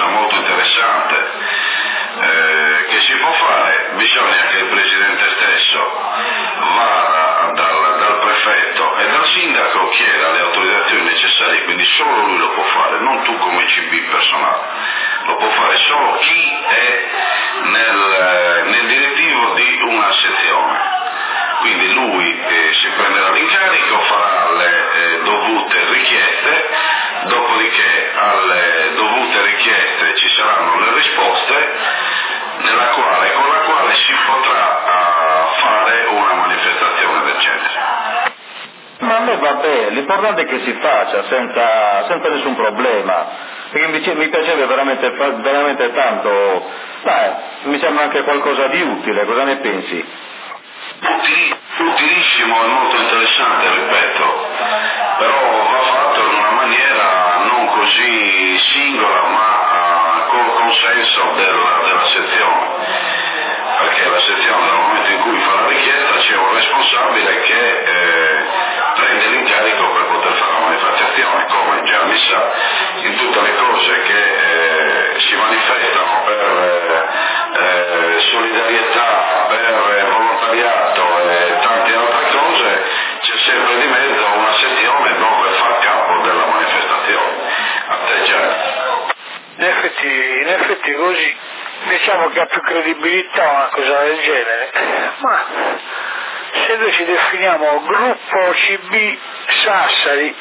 cosa molto interessante che si può fare. Bisogna che il Presidente stesso vada dal prefetto e dal sindaco, chieda le autorizzazioni necessarie, quindi solo lui lo può fare, non tu come CB personale, lo può fare solo chi è nel direttivo di una sezione. Quindi lui si prenderà l'incarico, farà le dovute richieste, dopodiché alle dovute richieste ci saranno le risposte con la quale si potrà fare una manifestazione del genere. Ma a me va bene, l'importante è che si faccia senza nessun problema, perché mi piacerebbe veramente tanto, mi sembra anche qualcosa di utile, cosa ne pensi? Utilissimo e molto interessante, ripeto, però va fatto in una maniera non così singola ma col consenso della sezione, perché la sezione nel momento in cui fa la richiesta c'è un responsabile che prende l'incarico per poter fare la manifestazione, come già mi sa in tutte le cose che si manifestano per solidarietà, per volontariato e tante altre cose, c'è sempre di mezzo una sezione dove fa capo della manifestazione. A te già. In effetti così diciamo che ha più credibilità una cosa del genere, ma se noi ci definiamo gruppo CB Sassari,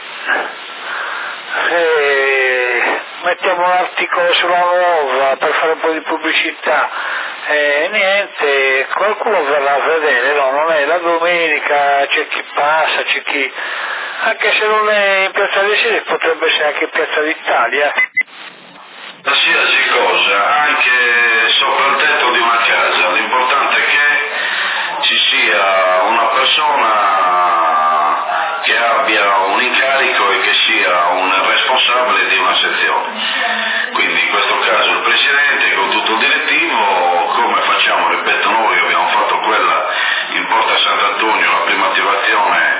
mettiamo un articolo sulla Nuova per fare un po' di pubblicità, niente, qualcuno verrà a vedere, no? Non è la domenica, c'è chi passa, c'è chi, anche se non è in Piazza dei Sileri potrebbe essere anche in Piazza d'Italia. Qualsiasi cosa, anche sopra il tetto di una casa, l'importante è che ci sia una persona che abbia un incarico e che sia un responsabile di una sezione. Quindi in questo caso il Presidente con tutto il direttivo, come facciamo, ripeto, noi abbiamo fatto quella in Porta Sant'Antonio, la prima attivazione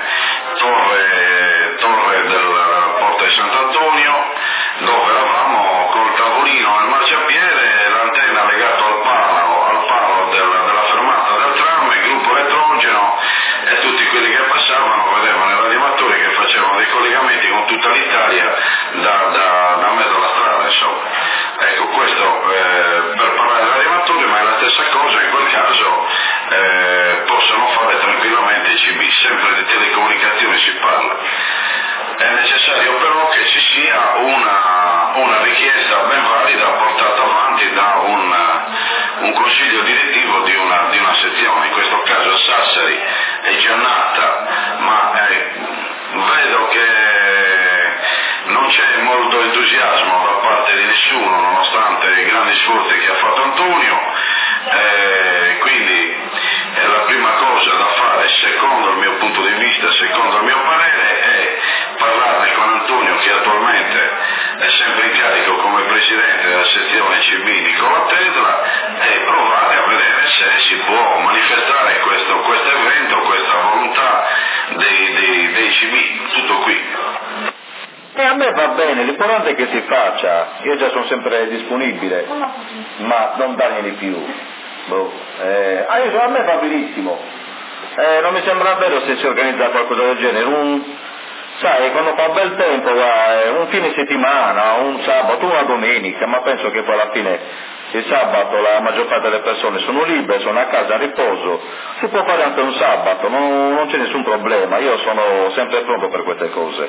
torre della Porta di Sant'Antonio, dove eravamo col tavolino nel marciapiede, l'antenna legata al palo della fermata del tram, il gruppo elettrogeno e tutti quelli che passavano vedevano i radioamatori che facevano dei collegamenti con tutta l'Italia da mezzo alla strada, insomma. Ecco, questo per parlare dei radioamatori, ma è la stessa cosa, in quel caso possono fare tranquillamente i CB, sempre di telecomunicazioni si parla. È necessario però che ci sia una richiesta ben valida portata avanti da un consiglio direttivo di una sezione, in questo caso Sassari è già nata, ma vedo che non c'è molto entusiasmo da parte di nessuno nonostante i grandi sforzi che ha fatto Antonio, quindi la prima cosa da fare secondo il mio punto di vista, secondo il mio parere, è parlarne con Antonio che attualmente è sempre in carico come presidente della sezione CB Nicola Tesla e provare a vedere se si può manifestare questo evento, questa volontà dei CB, tutto qui. E a me va bene, l'importante è che si faccia, io già sono sempre disponibile, ma non dargli di più. A me va benissimo, non mi sembra vero se si organizza qualcosa del genere, sai, quando fa bel tempo un fine settimana, un sabato, una domenica, ma penso che poi alla fine il sabato la maggior parte delle persone sono libere, sono a casa a riposo, si può fare anche un sabato, non c'è nessun problema, io sono sempre pronto per queste cose.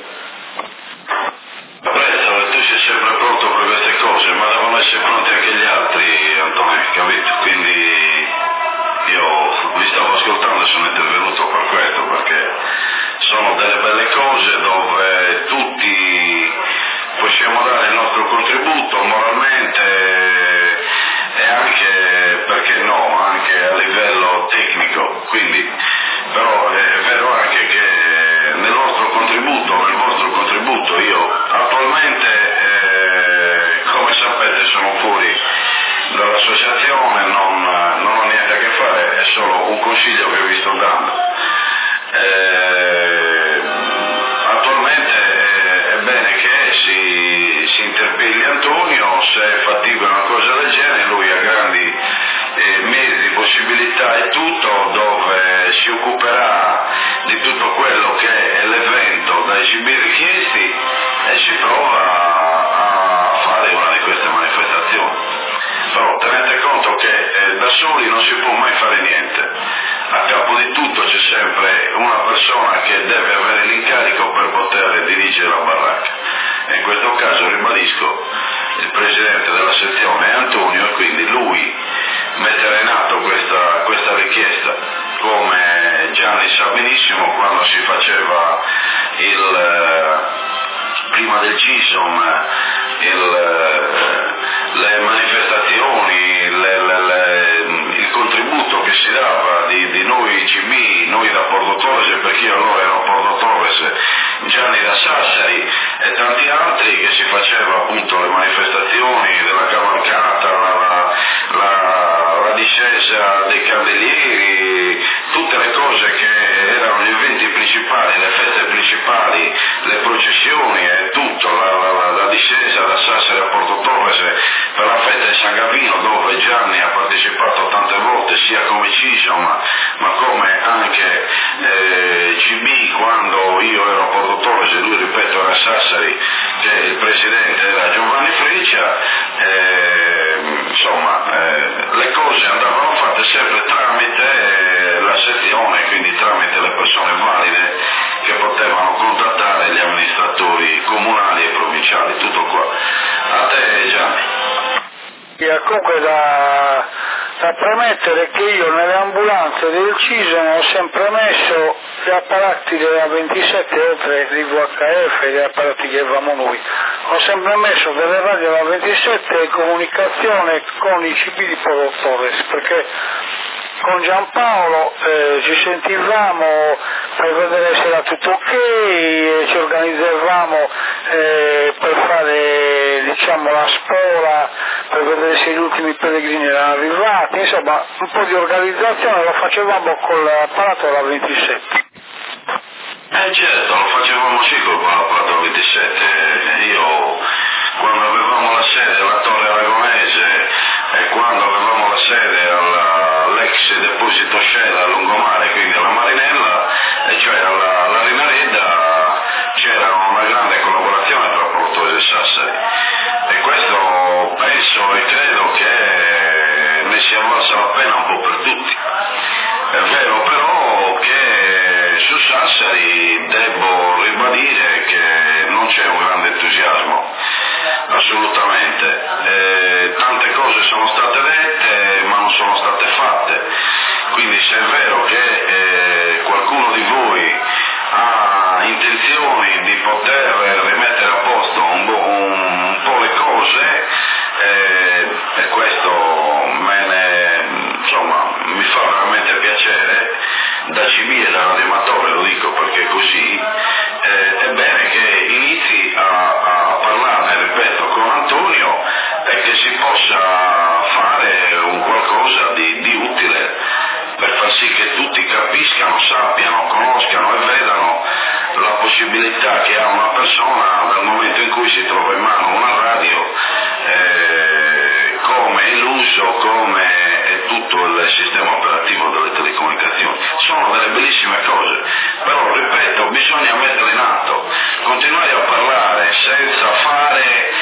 Presto, tu sei sempre pronto per queste cose, ma devono essere pronti anche gli altri, Antonio, capito? Quindi io vi stavo ascoltando e sono intervenuto per questo, perché sono delle belle cose dove tutti possiamo dare il nostro contributo moralmente e anche, perché no, anche a livello tecnico, quindi però è vero anche che nel vostro contributo io attualmente come sapete sono fuori dall'associazione, non ho niente a che fare, è solo un consiglio che vi sto dando. Attualmente è bene che si interpelli Antonio, se è fattibile trova a fare una di queste manifestazioni. Però tenete conto che da soli non si può mai fare niente, a capo di tutto c'è sempre una persona che deve avere l'incarico per poter dirigere la baracca, e in questo caso ribadisco il presidente della sezione è Antonio, e quindi lui metterà in atto questa richiesta, come Gianni sa benissimo quando si faceva prima del CISOM le manifestazioni, il contributo che si dava di noi CB, noi da Porto Torres, perché io allora ero a Porto Torres, Gianni da Sassari e tanti altri, che si faceva appunto le manifestazioni della cavalcata, la discesa dei candelieri, tutte le cose che erano gli eventi principali, le feste principali, le processioni e tutto, la discesa da Sassari a Porto Torres per la festa di San Gavino, dove Gianni ha partecipato tante volte sia come CISOM ma come anche CB quando io ero a Porto Torres e lui, ripeto, era a Sassari, che il presidente era Giovanni Freccia. Insomma, le cose andavano fatte sempre tramite la sezione, quindi tramite le persone valide che potevano contattare gli amministratori comunali e provinciali. Tutto qua. A te, Gianni. Comunque da premettere che io nelle ambulanze del CISOM ho sempre messo gli apparati della 27, oltre di VHF e gli apparati che avevamo noi. Ho sempre messo delle radio della 27 e comunicazione con i CB di Porto Torres, perché con Giampaolo ci sentivamo per vedere se era tutto ok, ci organizzavamo per fare, diciamo, la spola, per vedere se gli ultimi pellegrini erano arrivati, insomma un po' di organizzazione lo facevamo con l'apparato della 27. Certo, lo facevamo sì con l'apparato 27, io quando avevamo la sede alla Torre Aragonese e quando avevamo la sede all'ex deposito Shell a Lungomare, quindi alla Marinella, e cioè alla Rinareda, c'era una grande collaborazione tra Porto Torres e Sassari, e questo penso e credo che ne sia valsa la pena un po' per tutti. È vero però che su Sassari devo ribadire che non c'è un grande entusiasmo, assolutamente. Tante cose sono state dette ma non sono state fatte, quindi se è vero che qualcuno di voi ha intenzioni di poter rimettere a posto un po' le cose, e questo mi fa veramente piacere, da CB e da radioamatore lo dico perché così, è bene che inizi a parlarne, ripeto, con Antonio, e che si possa fare un qualcosa di utile per far sì che tutti capiscano, sappiano, conoscano e vedano la possibilità che ha una persona dal momento in cui si trova in mano una radio, come l'uso, come è tutto il sistema operativo delle telecomunicazioni. Sono delle bellissime cose, però ripeto, bisogna metterle in atto. Continuare a parlare senza fare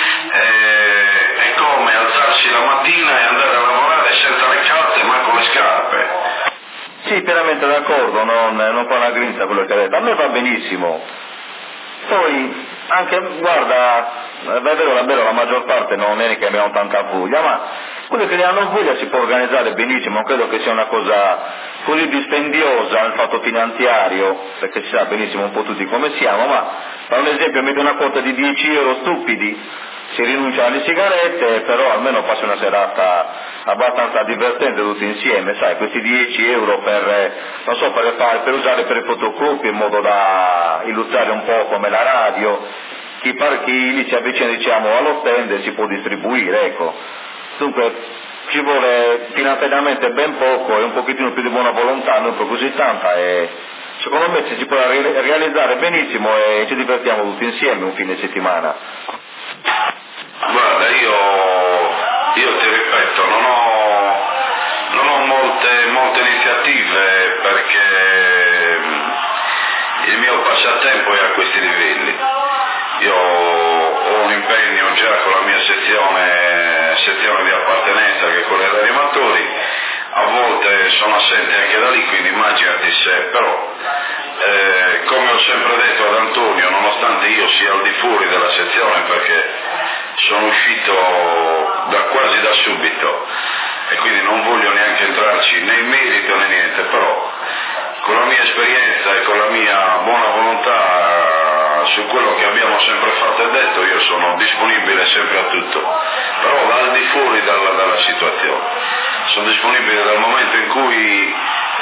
è come alzarsi la mattina e andare a lavorare senza le calze ma con le scarpe. Sì, pienamente d'accordo, non fa una grinta quello che ha detto, a me va benissimo. Poi anche, guarda, è vero, la maggior parte non è che abbiamo tanta voglia, ma quello che ne hanno voglia si può organizzare benissimo, non credo che sia una cosa così dispendiosa nel fatto finanziario, perché si sa benissimo un po' tutti come siamo, ma per un esempio mette una quota di 10 euro stupidi, si rinuncia alle sigarette, però almeno passi una serata abbastanza divertente tutti insieme, sai, questi 10 euro per usare per i fotocopie in modo da illustrare un po' come la radio, chi lì si avvicina, diciamo, allo stand si può distribuire, ecco. Dunque ci vuole finanziariamente ben poco e un pochettino più di buona volontà, non per così tanta, e secondo me si può realizzare benissimo e ci divertiamo tutti insieme un fine settimana. Guarda, io ti ripeto, non ho molte iniziative perché il mio passatempo è a questi livelli. Io ho sono assente anche da lì, quindi immaginati se, però come ho sempre detto ad Antonio, nonostante io sia al di fuori della sezione perché sono uscito quasi da subito e quindi non voglio neanche entrarci né in merito né niente, però con la mia esperienza e con la mia buona volontà su quello che abbiamo sempre fatto e detto, io sono disponibile sempre a tutto, però al di fuori dalla situazione. Sono disponibile dal momento in cui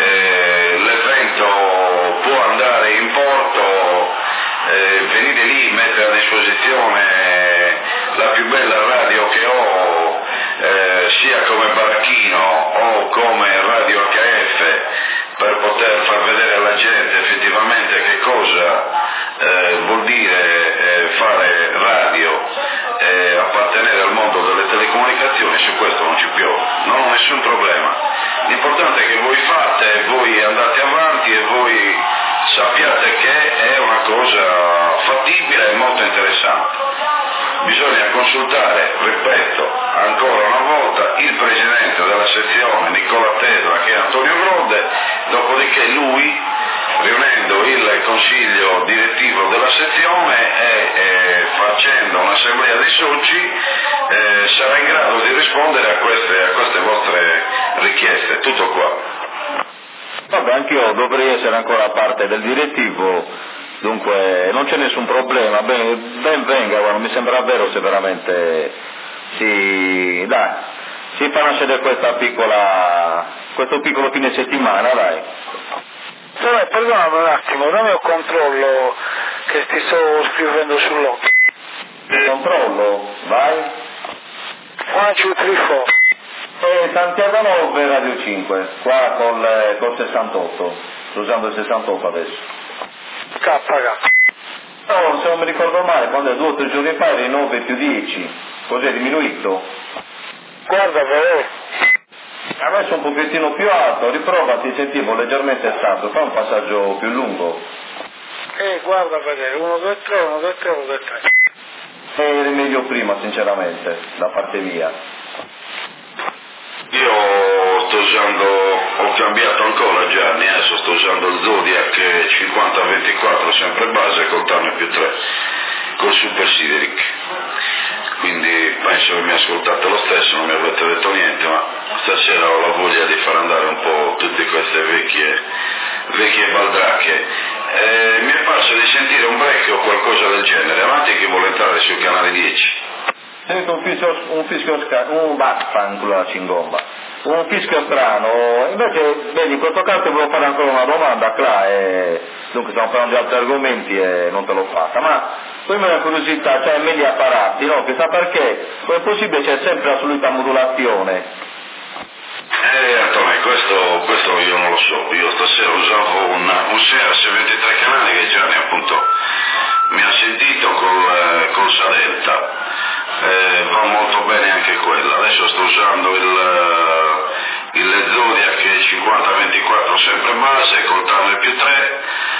l'evento può andare in porto, venire lì, mettere a disposizione la più bella radio che ho, sia come baracchino o come radio HF, per poter far vedere alla gente effettivamente che cosa vuol dire fare radio, appartenere al mondo delle telecomunicazioni. Su questo non ci piove, non ho nessun problema. L'importante è che voi fate, voi andate avanti e voi sappiate che è una cosa fattibile e molto interessante. Bisogna consultare, ripeto, ancora una volta il presidente della sezione Nicola Tesla, che è Antonio Gronde, dopodiché lui, riunendo il consiglio direttivo della sezione e facendo un'assemblea dei soci, sarà in grado di rispondere a queste vostre richieste. Tutto qua. Vabbè, anch'io dovrei essere ancora parte del direttivo, dunque non c'è nessun problema, ben venga, non mi sembra vero se veramente si fa nascere questo piccolo fine settimana, dai. Perdonami un attimo, dammi un controllo che ti sto scrivendo sull'occhio. Controllo, vai. 1, 2, 3, 4. Santiago 9, Radio 5, qua col 68, sto usando il 68 adesso. No, se non mi ricordo male, quando è 2 o 3 giorni fa eri 9 più 10, così è diminuito? Guarda però. Adesso un pochettino più alto, riprova, ti sentivo leggermente stanco, fa un passaggio più lungo. Guarda a vedere, 1, 2, 3, 1, 2, 3, 1, 2, 3. Eri meglio prima, sinceramente, da parte mia. Io ho cambiato ancora Gianni, adesso sto usando il Zodiac 5024 sempre base col Tame più 3, col Super Sideric, quindi penso che mi ascoltate lo stesso, non mi avete detto niente, ma stasera ho la voglia di far andare un po' tutte queste vecchie baldracche. Mi è parso di sentire un break o qualcosa del genere, avanti chi vuole entrare sul canale 10. Sento un fischio un fischio strano, invece vedi in questo caso volevo fare ancora una domanda, dunque stiamo parlando di altri argomenti e non te l'ho fatta, ma poi me la curiosità, cioè media apparati, no? Chissà perché, come è possibile c'è sempre assoluta modulazione? Antonio, questo io non lo so, io stasera usavo un Sears 23 canali che Gianni appunto mi ha sentito col Sadelta. Va molto bene anche quella, adesso sto usando il Zodiac 5024 sempre base col Tame più 3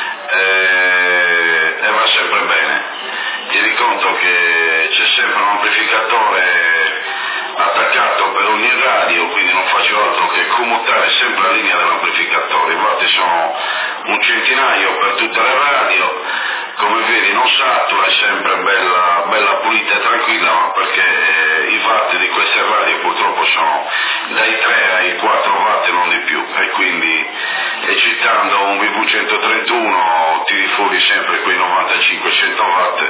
e va sempre bene. Tieni conto che c'è sempre un amplificatore attaccato per ogni radio, quindi non faccio altro che commutare sempre la linea dell'amplificatore, infatti sono un centinaio per tutte le radio, come vedi non satura, è sempre bella pulita e tranquilla, ma perché i watt di queste radio purtroppo sono dai 3 ai 4 watt e non di più, e quindi eccitando un VV131 tiri fuori sempre quei 95-100 watt,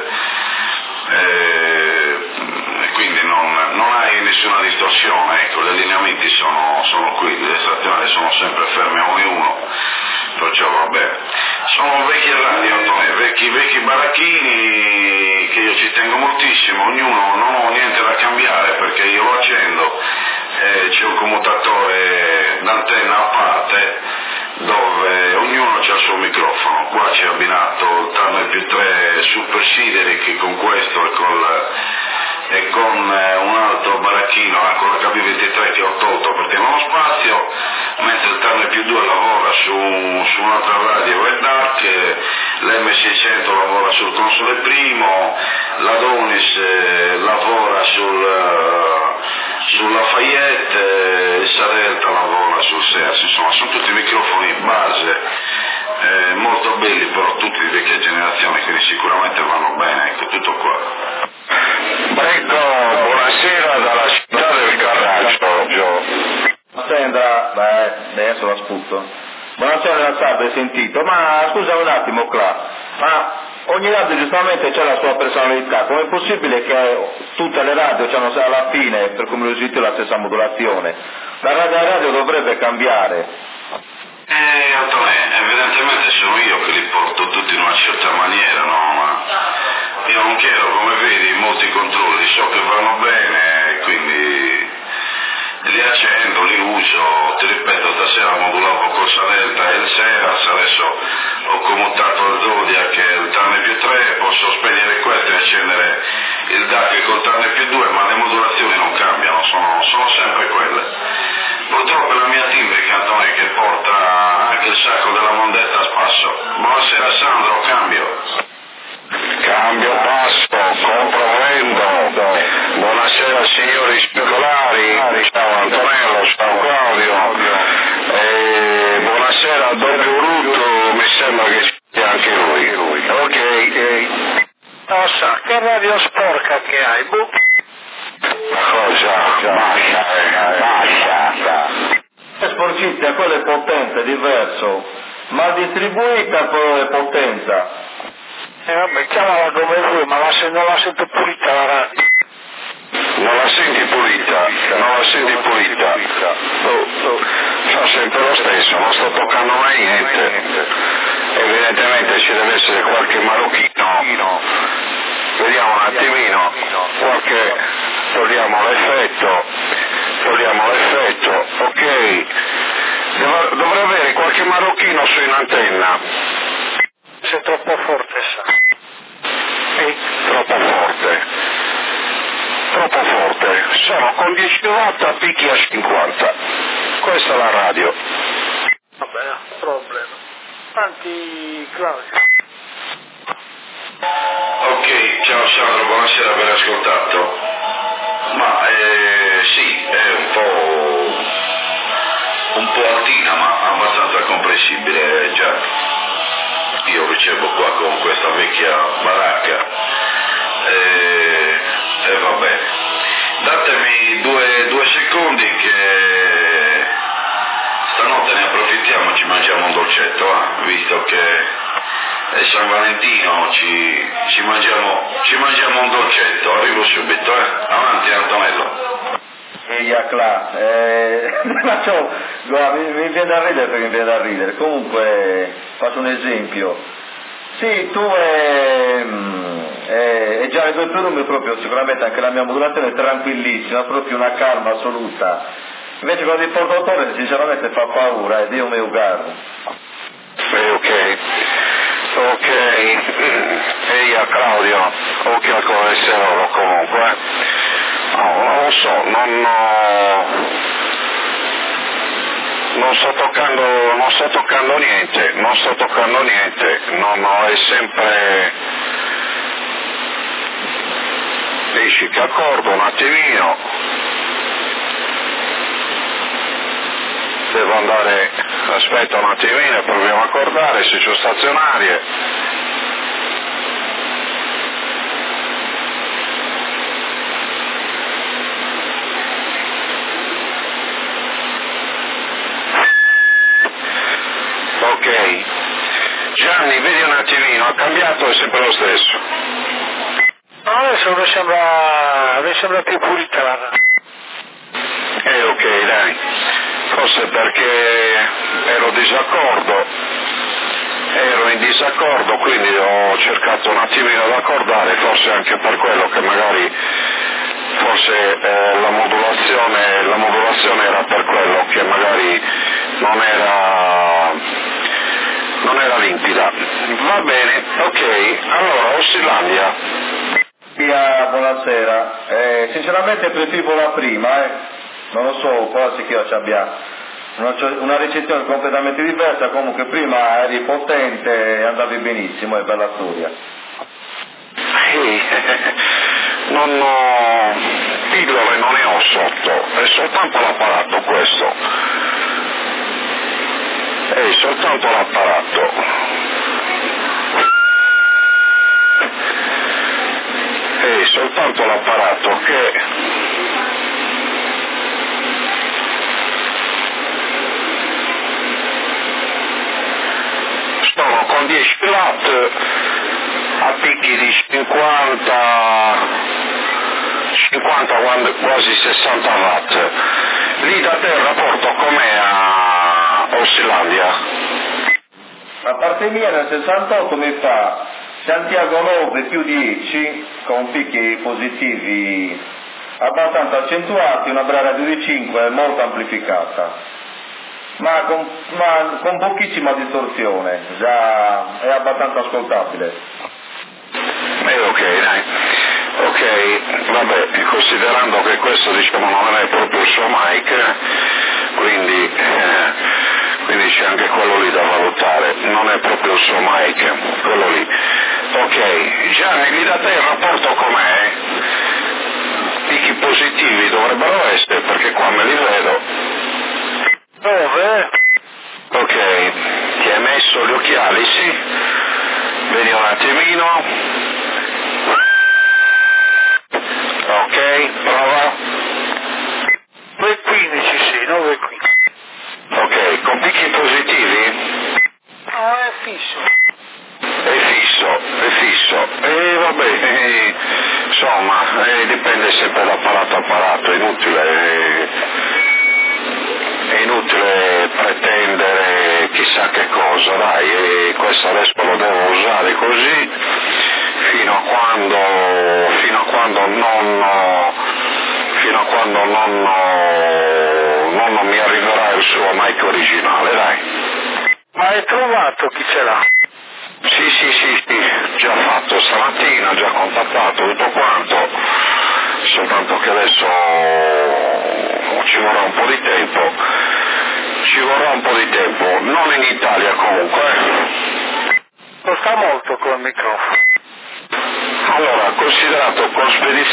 e quindi non hai nessuna distorsione, ecco, gli allineamenti sono qui, le estrazionali sono sempre ferme a 1 e 1, perciò va bene. Sono vecchi radio, Antonio, vecchi baracchini che io ci tengo moltissimo, ognuno non ho niente da cambiare perché io lo accendo, c'è un commutatore d'antenna a parte dove ognuno ha il suo microfono, qua c'è abbinato il Tame più 3 Super Sideric con questo e con un altro baracchino con la KB23 che ho tolto perché non ho spazio, mentre il Tame più 2 lavora su un'altra radio Red Dark, l'M600 lavora sul console primo, l'Adonis lavora sulla Lafayette, il Sadelta lavora sul Sears, insomma sono tutti microfoni base, molto belli, però tutti di vecchia generazione, quindi sicuramente vanno bene, ecco, tutto qua. Prego, buonasera dalla città del Carraccio. Sandra, adesso la sputo. Buonasera Salve, sentito, ma scusa un attimo ma ogni radio giustamente c'è la sua personalità, com'è possibile che tutte le radio hanno alla fine, per come lo sentito, la stessa modulazione? La radio dovrebbe cambiare. Antonio, evidentemente sono io che li porto tutti in una certa maniera, no? Ma io non chiedo, come vedi, molti controlli, so che vanno bene, quindi li accendo, li uso, ti ripeto, stasera modulavo col Salenta e il Seras, adesso ho commutato il Zodiac che è il tranne più 3, posso spegnere questo e accendere il DAC col tranne più 2, ma le modulazioni non cambiano, sono sempre quelle. Purtroppo è la mia timbrica, Antonio, che porta anche il sacco della mondetta a spasso. Buonasera Sandro, cambio. Cambio passo, compro, vendo. Buonasera signori speculari, ciao Antonello, ciao Claudio. Buonasera a Doppio Brutto, mi sembra che sia anche lui. Ok. Non so, che radio sporca che hai, Cosa? Basta. Sporcizia, quello è potente, è diverso, ma distribuita però è potenza. Vabbè, chiamala come vuoi, ma non la sento pulita la radio. Non la senti pulita. Fa sempre lo stesso, non sto toccando mai niente. Evidentemente ci deve essere qualche marocchino. Vediamo un attimino, togliamo l'effetto, ok. Dovrei avere qualche marocchino su in antenna. Sei troppo forte, sa. Troppo forte. Sono con 10 watt a picchi a 50. Questa è la radio. Vabbè, problema. Tanti Claudio. Ok, ciao Sandro, buonasera, ben ascoltato. Ma sì, è un po' altina, ma abbastanza comprensibile, già. Io ricevo qua con questa vecchia baracca e va bene. Datemi due secondi che stanotte ne approfittiamo, ci mangiamo un dolcetto, visto che è San Valentino, ci mangiamo un dolcetto, arrivo subito, avanti Antonello. Mi viene da ridere perché mi viene da ridere. Comunque faccio un esempio. Sì, tu è già il tuo nome proprio, sicuramente anche la mia modulazione è tranquillissima, proprio una calma assoluta. Invece quello di portatore sinceramente fa paura, è Dio mio caro. Ok, ehi a Claudio, occhio al colesterolo comunque. No, non lo so, non sto toccando niente, è sempre. Dici che accordo un attimino. Devo andare, aspetta un attimino, proviamo a accordare se c'è stazionarie. Ok. Gianni, vedi un attimino, ha cambiato, è sempre lo stesso. No, adesso mi sembra più pulita la radio. Ok, dai. Forse perché ero in disaccordo, quindi ho cercato un attimino di accordare, forse anche per quello che magari la modulazione era per quello che magari non era limpida. Va bene, ok, allora Ossilandia. Buonasera, sinceramente preferivo la prima, non lo so, quasi che io ci abbia una ricezione completamente diversa, comunque prima eri potente e andavi benissimo, è bella storia. Pillole non ne ho sotto, è soltanto l'apparato questo. soltanto l'apparato. Soltanto l'apparato che sono con 10 watt a picchi di 50 quasi 60 watt. Lì da te il rapporto com'è a Orsilandia? A parte mia nel 68 mi fa Santiago 9 più 10 con picchi positivi abbastanza accentuati, una radio di 5 molto amplificata, ma con pochissima distorsione, già è abbastanza ascoltabile. Ok, dai. Ok, vabbè, considerando che questo diciamo non è proprio il suo mic, quindi c'è anche quello lì da valutare, non è proprio il suo mic, quello lì. Ok, Gianni, da te il rapporto com'è? Picchi positivi dovrebbero essere, perché qua me li vedo. Dove? Ok, ti hai messo gli occhiali, sì? Vedi un attimino. Ok, prova. 9.15, sì, 9.15. Ok, con picchi positivi? No, è fisso. È fisso. E vabbè, insomma, dipende sempre da apparato a apparato, è inutile pretendere chissà che cosa, dai, e questo adesso lo devo usare così fino a quando non mi arriverà il suo mic originale, dai. Ma hai trovato chi ce l'ha? Sì, già fatto stamattina, già contattato tutto quanto, soltanto che adesso ci vorrà un po' di tempo, non in Italia comunque. Costa molto col microfono. Allora, considerato con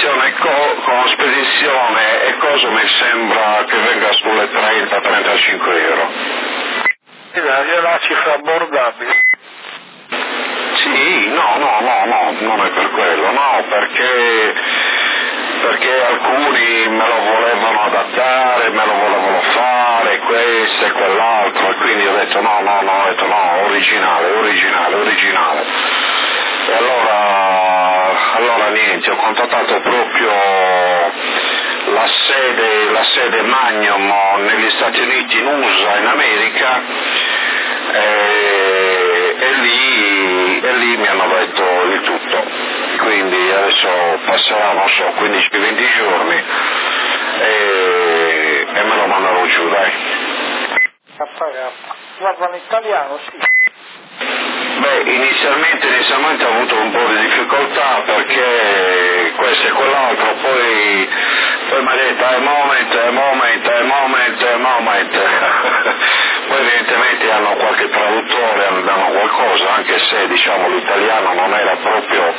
spedizione e cosa mi sembra che venga sulle 30-35 euro. È una cifra abbordabile. Sì, no, non è per quello, no, perché alcuni me lo volevano adattare, me lo volevano fare, questo e quell'altro, e quindi ho detto no, originale. E allora niente, ho contattato proprio la sede Magnum negli Stati Uniti, in USA, in America, e lì mi hanno detto il tutto, quindi adesso passerà, non so, 15-20 giorni e me lo manderò giù, dai. Guarda, in italiano, sì. Beh, inizialmente ho avuto un po' di difficoltà perché questo e quell'altro, poi mi ha detto è moment. Poi evidentemente hanno qualche traduttore, hanno qualcosa, anche se diciamo l'italiano non era proprio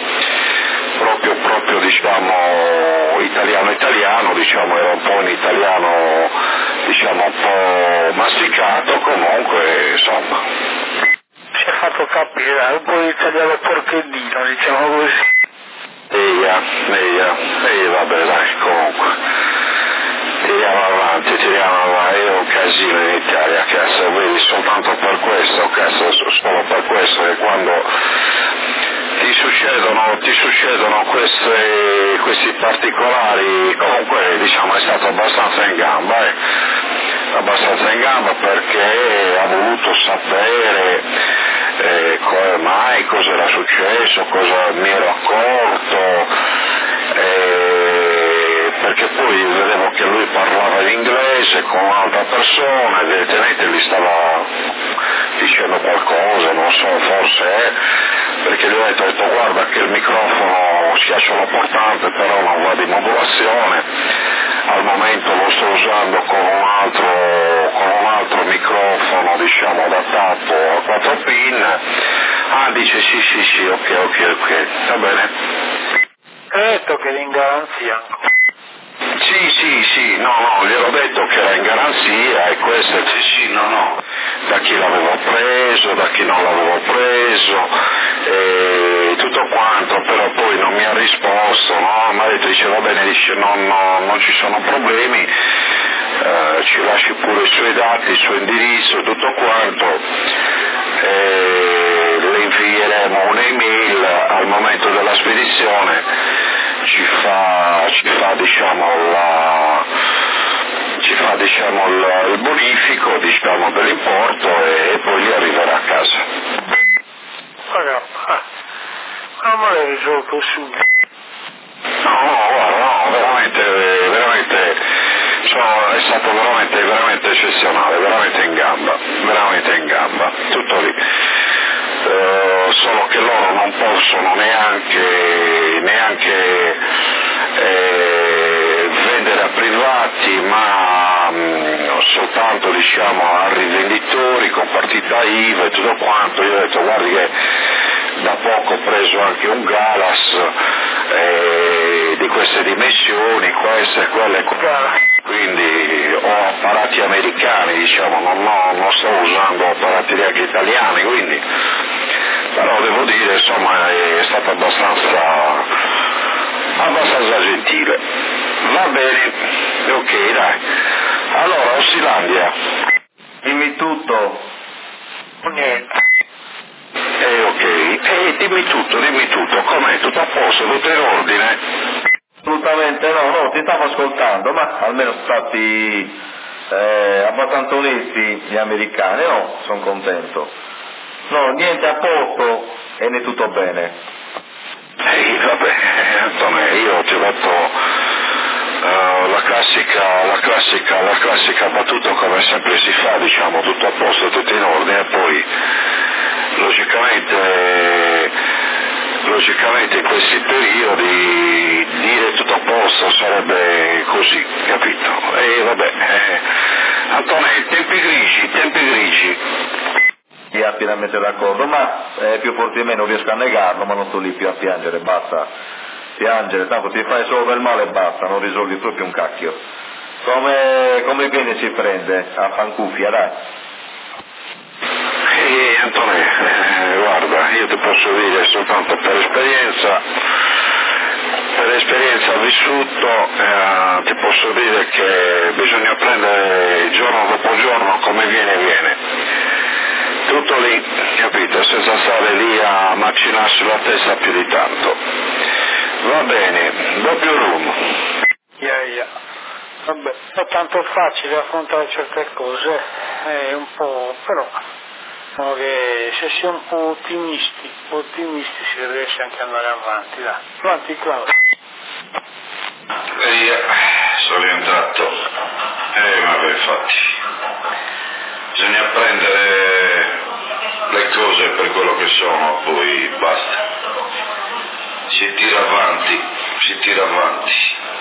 diciamo italiano, diciamo era un po' un italiano diciamo un po' masticato, comunque insomma. Si è fatto capire, un po' di italiano porchettino, diciamo così. Vabbè dai, comunque. Tiriamo avanti, è un casino in Italia, cazzo, vedi, soltanto per questo, solo per questo, che quando ti succedono questi particolari, comunque diciamo è stato abbastanza in gamba perché ha voluto sapere come mai, cosa era successo, cosa mi ero accorto, perché poi vedevo che lui parlava in inglese con un'altra persona, evidentemente gli stava dicendo qualcosa, non so, forse perché gli ho detto guarda che il microfono sia solo portante, però non va di modulazione, al momento lo sto usando con un altro microfono diciamo adattato a 4 pin. Dice sì, ok, va bene. Credo che in garanzia. Sì, no, gliel'ho detto che era in garanzia e questo no, da chi l'avevo preso, da chi non l'avevo preso, e tutto quanto, però poi non mi ha risposto, no? Mi ha detto, dice va bene, dice non ci sono problemi, ci lasci pure i suoi dati, il suo indirizzo, tutto quanto, le invieremo un'email al momento della spedizione. Ci fa il bonifico dell'importo e poi gli arriverà a casa. Ma me l'hai risolto subito. No, guarda, no, veramente, è stato veramente eccezionale, veramente in gamba, tutto lì. Solo che loro non possono neanche vendere a privati, ma soltanto a rivenditori con partita IVA e tutto quanto. Io ho detto guardi che da poco ho preso anche un Galas di queste dimensioni, queste e quelle, quindi ho apparati americani, non sto usando apparati neanche italiani, quindi, però devo dire insomma è stato abbastanza gentile. Va bene, ok, dai. Allora, Ossilandia. Dimmi tutto. Niente. Ok, dimmi tutto, com'è? Tutto a posto, tutto in ordine? Assolutamente no, ti stavo ascoltando, ma almeno sono stati abbastanza onesti gli americani, no? Sono contento. No, niente a posto e né tutto bene. Vabbè, Antonio, io ti ho detto la classica battuta come sempre si fa, tutto a posto, tutto in ordine, e poi logicamente in questi periodi dire tutto a posto sarebbe così, capito? E vabbè, Antonio, tempi grigi. Io pienamente d'accordo, ma più forte di me non riesco a negarlo, ma non sto lì più a piangere, basta piangere, tanto ti fai solo del male e basta, non risolvi proprio un cacchio. Come viene si prende a fancuffia, dai. Antonio, guarda, io ti posso dire soltanto per esperienza vissuto, ti posso dire che bisogna prendere giorno dopo giorno come viene. Tutto lì, capito, senza stare lì a macinarsi la testa più di tanto. Va bene, doppio room. Vabbè, è tanto facile affrontare certe cose, è un po', però che se si è un po' ottimisti si riesce anche ad andare avanti, dai. Avanti Claudio. Sono rientrato. Vabbè, infatti. Bisogna prendere le cose per quello che sono, poi basta. Si tira avanti.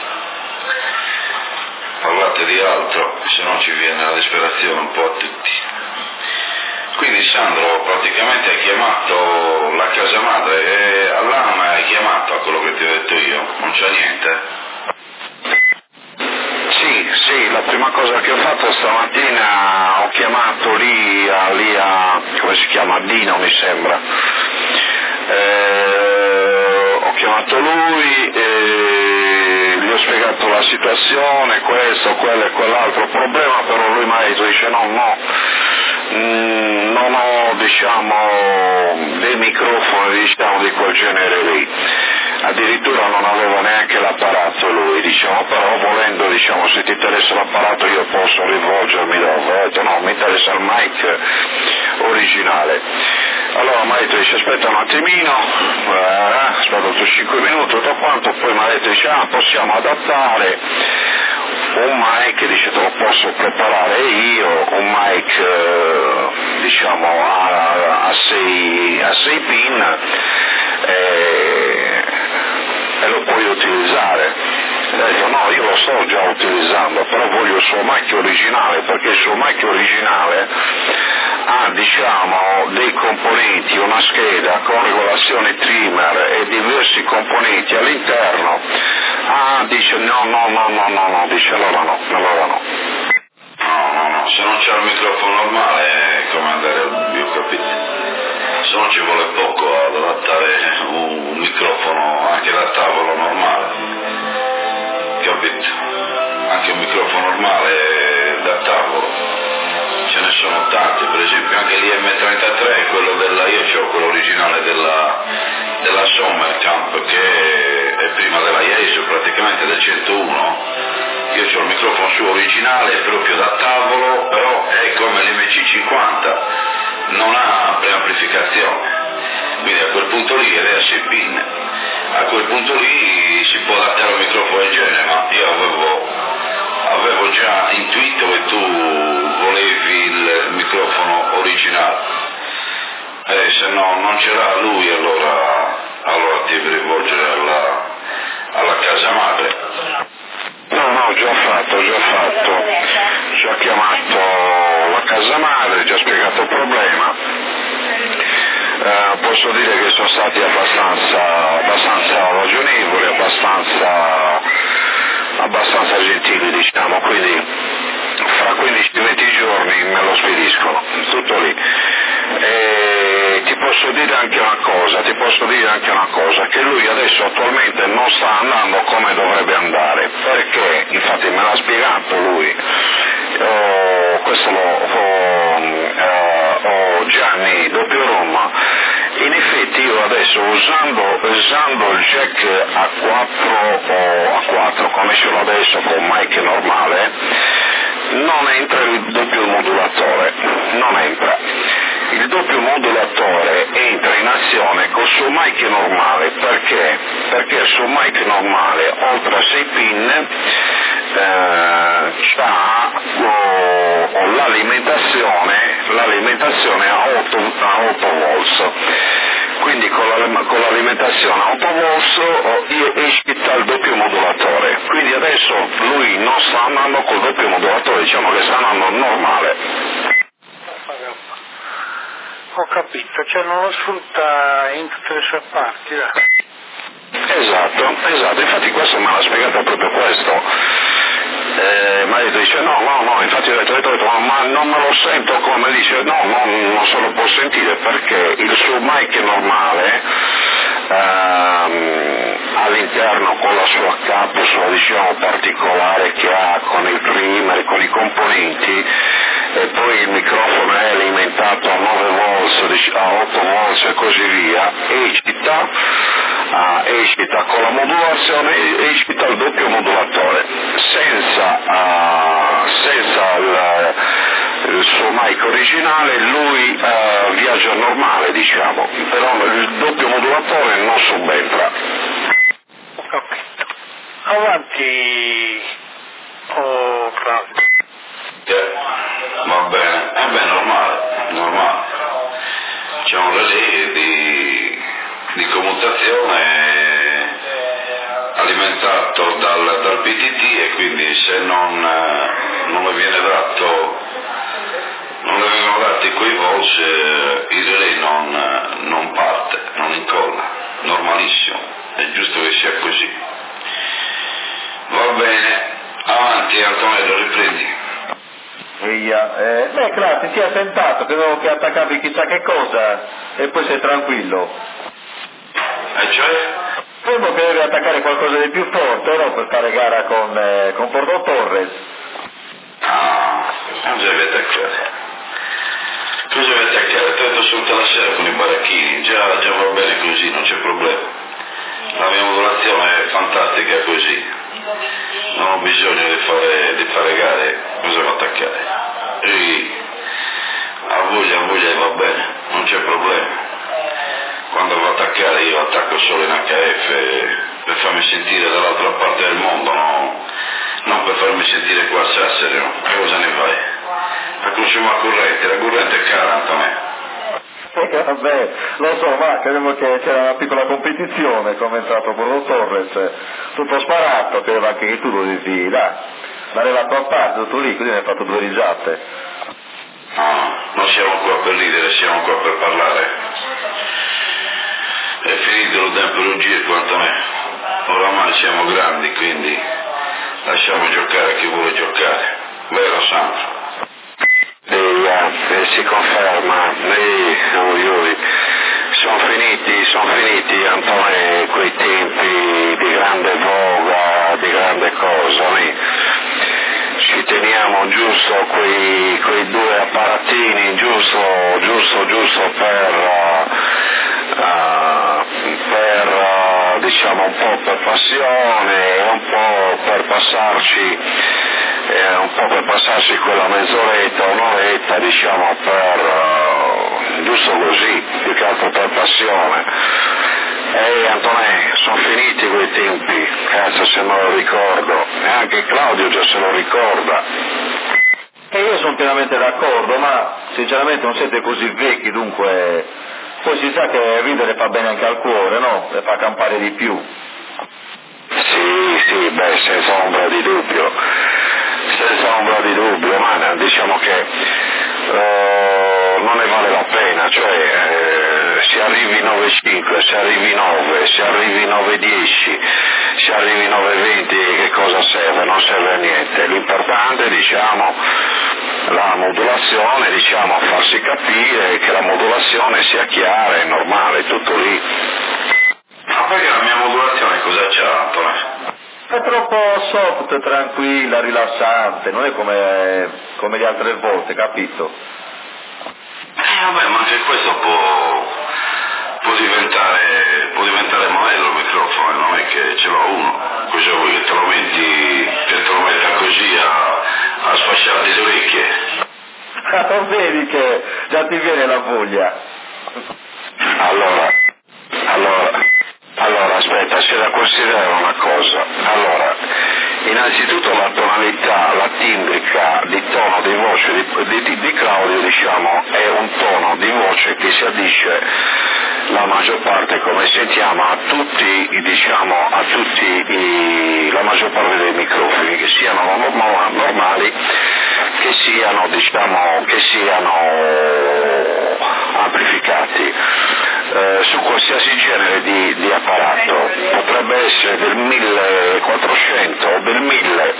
Parlate di altro, se no ci viene la disperazione un po' a tutti. Quindi Sandro, praticamente hai chiamato la casa madre e all'AMA hai chiamato a quello che ti ho detto io, non c'è niente? Sì, la prima cosa che ho fatto stamattina ho chiamato lì a come si chiama, Dino mi sembra, ho chiamato lui e gli ho spiegato la situazione, questo, quello e quell'altro problema, però lui mi ha detto, dice non ho dei microfoni di quel genere lì, addirittura non aveva neanche l'apparato lui, però volendo se ti interessa l'apparato io posso rivolgermi dopo. Ho detto no, mi interessa il mic originale. Allora mi ha detto, aspetta un attimino, aspetta 5 minuti, tutto quanto, poi mi ha detto, possiamo adattare un mic, te lo posso preparare io, un mic a 6 pin e lo puoi utilizzare. Ho detto no, io lo sto già utilizzando, però voglio il suo mic originale, perché il suo mic originale ha dei componenti, una scheda con regolazione trimmer e diversi componenti all'interno, Ah, dice no, dice allora no. No, se non c'è il microfono normale è come andare al buio, capito? Se no ci vuole poco ad adattare un microfono anche da tavolo normale, capito? Anche un microfono normale da tavolo, ce ne sono tanti, per esempio anche l'IM33, quello io ho quello originale della Sommercamp, che è prima della IESO, praticamente del 101. Io ho il microfono suo originale, proprio da tavolo, però è come l'MC50, non ha preamplificazione, quindi a quel punto lì è da 6 pin, a quel punto lì si può adattare un microfono del genere, ma io avevo già intuito che tu volevi il microfono originale, se no non ce l'ha lui, allora ti devi rivolgere alla casa madre. No, ho già fatto, ci ho chiamato la casa madre, ci ho spiegato il problema, posso dire che sono stati abbastanza ragionevoli, abbastanza gentili, diciamo, quindi fra 15-20 giorni me lo spediscono, tutto lì. E ti posso dire anche una cosa, che lui adesso attualmente non sta andando come dovrebbe andare, perché infatti me l'ha spiegato lui, questo Gianni doppio Roma. In effetti io adesso usando il jack A4 come ce l'ho adesso con mic normale, non entra il doppio modulatore, non entra. Il doppio modulatore entra in azione col suo mic normale, perché? Perché il suo mic normale oltre a 6 pin c'ha l'alimentazione a 8 volts, quindi con l'alimentazione a 8 volts escita il doppio modulatore, quindi adesso lui non sta andando col doppio modulatore, diciamo che sta andando normale. Ho capito, cioè non lo sfrutta in tutte le sue parti, Esatto, infatti questo me l'ha spiegato proprio questo. Mi ha detto, dice no, infatti ho detto, ma non me lo sento come, dice no, non se lo può sentire perché il suo mic normale all'interno con la sua capsula, diciamo, particolare che ha con il primer, con i componenti, e poi il microfono è alimentato a 9 volts, a 8 volts e così via, escita con la modulazione, escita il doppio modulatore, senza il suo mic originale lui viaggia normale, diciamo, però il doppio modulatore non subentra. Ho capito. Avanti, Claudio. Va bene, normale. C'è un relay di commutazione alimentato dal PTT e quindi se non le vengono dati quei volts il relay non parte, non incolla, normalissimo, è giusto che sia così. Va bene, avanti Antonello, riprendi. Claudio, ti sia tentato, credevo che attaccavi chissà che cosa e poi sei tranquillo. E cioè? Credo che devi attaccare qualcosa di più forte, no? Per fare gara con Porto Torres. Non deve attaccare. Cosa deve attaccare? Tanto solo tutta la sera con i baracchini, già va bene così, non c'è problema. La mia modulazione è fantastica così. Non ho bisogno di fare gare, cosa devo attaccare? E a voglia va bene, non c'è problema. Quando devo attaccare io attacco solo in HF per farmi sentire dall'altra parte del mondo, no? Non per farmi sentire qua a Sassari, no? Che cosa ne fai? A consumare corrente, la corrente è cara, Antonio. Vabbè, lo so, ma credevo che c'era una piccola competizione, come è entrato Porto Torres, tutto sparato, credevo anche che tu lo devi, dai, dare la tua parte, tutto lì, così ne hai fatto 2 risate. No, non siamo qua per ridere, siamo qua per parlare. È finito il tempo di un giro, Antonio. oramai siamo grandi, quindi lasciamo giocare chi vuole giocare. Vero Sandro? Si conferma, sono finiti Antonio quei tempi di grande voga, di grande cosa, ci teniamo giusto quei due apparatini, giusto per diciamo un po' per passione e un po' per passarci quella mezz'oretta, un'oretta, diciamo giusto così, più che altro per passione. Antonè, sono finiti quei tempi, cazzo se me lo ricordo, e anche Claudio già se lo ricorda. E io sono pienamente d'accordo, ma sinceramente non siete così vecchi, dunque poi si sa che ridere fa bene anche al cuore, no? E fa campare di più. Sì, senza ombra di dubbio, ma diciamo che non ne vale la pena, cioè se arrivi 9,5, se arrivi 9, se arrivi 9,10, se arrivi 9,20, che cosa serve? Non serve a niente, l'importante diciamo la modulazione, diciamo farsi capire che la modulazione sia chiara e normale, tutto lì. Ma perché la mia modulazione cosa c'ha, Antonio? È troppo soft, tranquilla, rilassante, non è come le altre volte, capito? Vabbè, ma anche questo può diventare modello il microfono, non è che ce l'ho uno, cosa vuoi che te lo metta così a sfasciarti le orecchie? Non vedi che già ti viene la voglia? Allora, aspetta, c'è da considerare una cosa. Allora, innanzitutto la tonalità, la timbrica di tono di voce di Claudio, diciamo, è un tono di voce che si addice la maggior parte, come sentiamo, a tutti la maggior parte dei microfoni, che siano normali, che siano amplificati. Su qualsiasi genere di apparato, potrebbe essere del 1400 o del 1000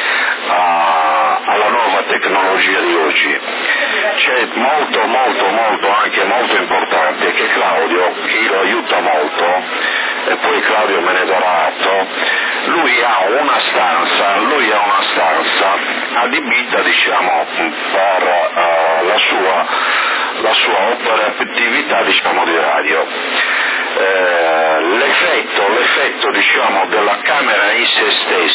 alla nuova tecnologia di oggi. C'è molto anche molto importante che Claudio, che lo aiuta molto, e poi Claudio me ne darà atto, lui ha una stanza adibita, diciamo, per la sua operatività, diciamo, di radio. L'effetto diciamo della camera in se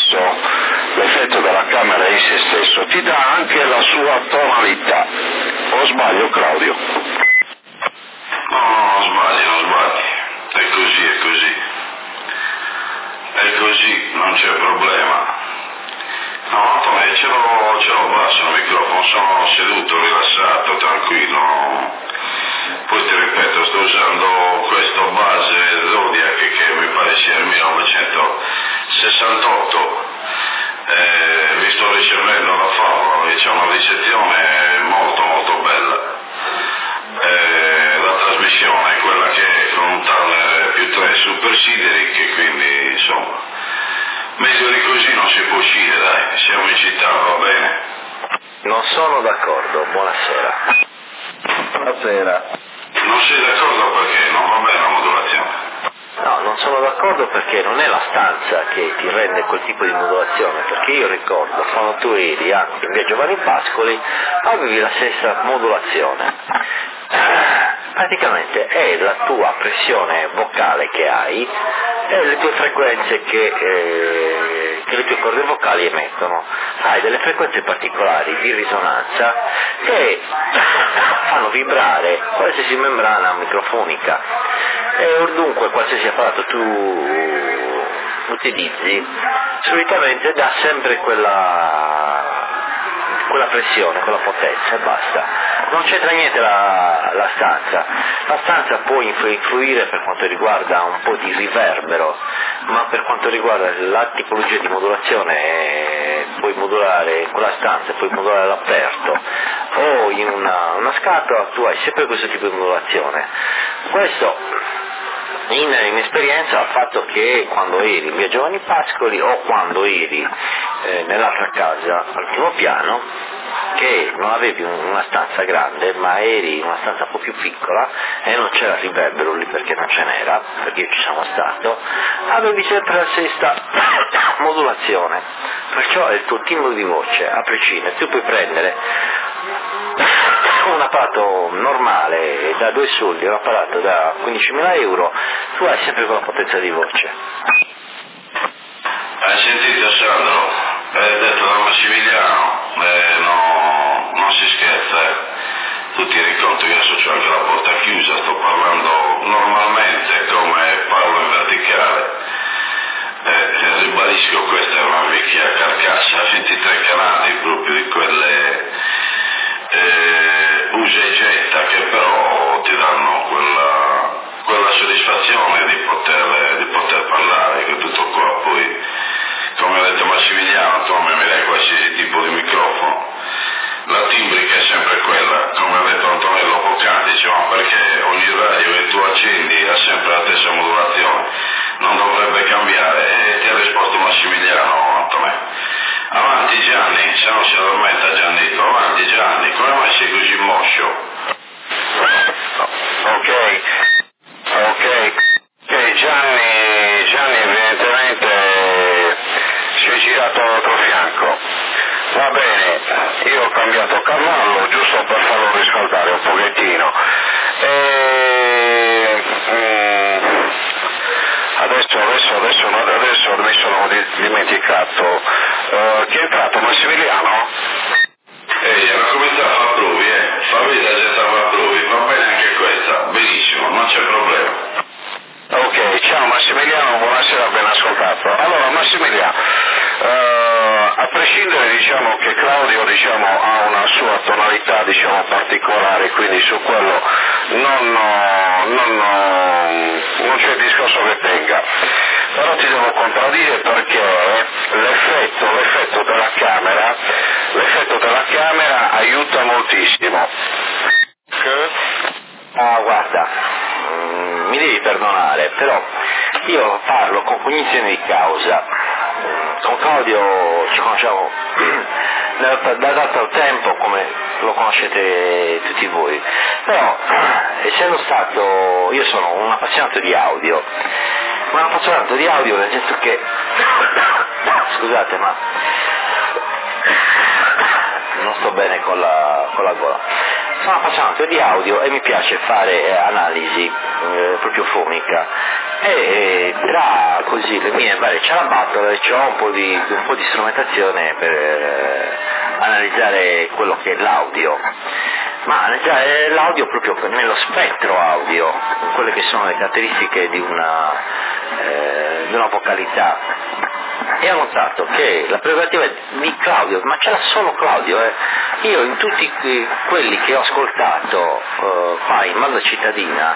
stesso ti dà anche la sua tonalità. O sbaglio, Claudio? No, non sbagli, è così, non c'è problema. No, Antonio, ce l'ho basso il microfono, sono seduto, rilassato, tranquillo. Poi ti ripeto, sto usando questo base Zodiac che mi pare sia il 1968. Vi sto ricevendo la favola, c'è una ricezione molto bella. La trasmissione è quella che è con un tunnel più 3 Super Sideric, quindi insomma meglio di così non si può uscire, dai, siamo in città, va bene. Non sono d'accordo, buonasera. Buonasera. Non sei d'accordo perché non va bene la modulazione? No, non sono d'accordo perché non è la stanza che ti rende quel tipo di modulazione, perché io ricordo quando tu eri anche in via Giovanni Pascoli avevi la stessa modulazione. Praticamente è la tua pressione vocale che hai e le tue frequenze che le tue corde vocali emettono. Hai delle frequenze particolari di risonanza che fanno vibrare qualsiasi membrana microfonica e dunque qualsiasi apparato tu utilizzi solitamente dà sempre quella pressione, quella potenza e basta. Non c'entra niente la stanza. La stanza può influire per quanto riguarda un po' di riverbero, ma per quanto riguarda la tipologia di modulazione puoi modulare in quella stanza, puoi modulare all'aperto o in una scatola, tu hai sempre questo tipo di modulazione. Questo in esperienza al fatto che quando eri in via Giovanni Pascoli o quando eri nell'altra casa al primo piano, che non avevi una stanza grande ma eri in una stanza un po' più piccola e non c'era riverbero lì perché non ce n'era, perché io ci sono stato, avevi sempre la stessa modulazione, perciò è il tuo timbro di voce a prescindere. Tu puoi prendere un apparato normale da 2 soldi, un apparato da 15.000 euro, tu hai sempre quella potenza di voce. Hai sentito Sandro? È detto da Massimiliano, non si scherza, tu ti rendi conto che adesso c'ho anche la porta chiusa, sto parlando normalmente come parlo in verticale, ribadisco, questa è una vecchia carcassa, 23 canali proprio di quelle usa e getta, che però ti danno quella soddisfazione di poter parlare, che tutto qua. Poi, come ha detto Massimiliano, tu mi dai qualsiasi tipo di microfono, la timbrica è sempre quella, come ha detto Antonello poc'anzi, diceva, perché ogni radio che tu accendi ha sempre la stessa modulazione, non dovrebbe cambiare, e ti ha risposto Massimiliano, Antonello. Avanti Gianni, se non si addormenta Giannico, avanti Gianni, come mai sei così moscio? Ok, Gianni evidentemente si è girato all'altro fianco. Va bene, io ho cambiato cavallo giusto per farlo riscaldare un pochettino. Adesso mi sono dimenticato. Chi è entrato? Massimiliano? La comunità fa provi, fa vedere se fa provi, va bene anche questa, benissimo, non c'è problema. Ok, ciao Massimiliano, buonasera, ben ascoltato. Allora Massimiliano, a prescindere diciamo che Claudio ha una sua tonalità particolare, quindi su quello non c'è discorso che tenga, però ti devo contraddire perché l'effetto della camera aiuta moltissimo. Guarda, mi devi perdonare, però io parlo con cognizione di causa. Con Claudio ci conosciamo da tanto tempo, come lo conoscete tutti voi, però io sono un appassionato di audio, nel senso che scusate, ma non sto bene con la gola. Sono appassionato di audio e mi piace fare analisi proprio fonica, e tra così le mie varie ciabattole ho un po' di strumentazione per analizzare quello che è l'audio, ma analizzare l'audio proprio nello spettro audio, quelle che sono le caratteristiche di una vocalità. E ho notato che la prerogativa di Claudio, ma c'era solo Claudio, io in tutti quelli che ho ascoltato qua in Banda Cittadina,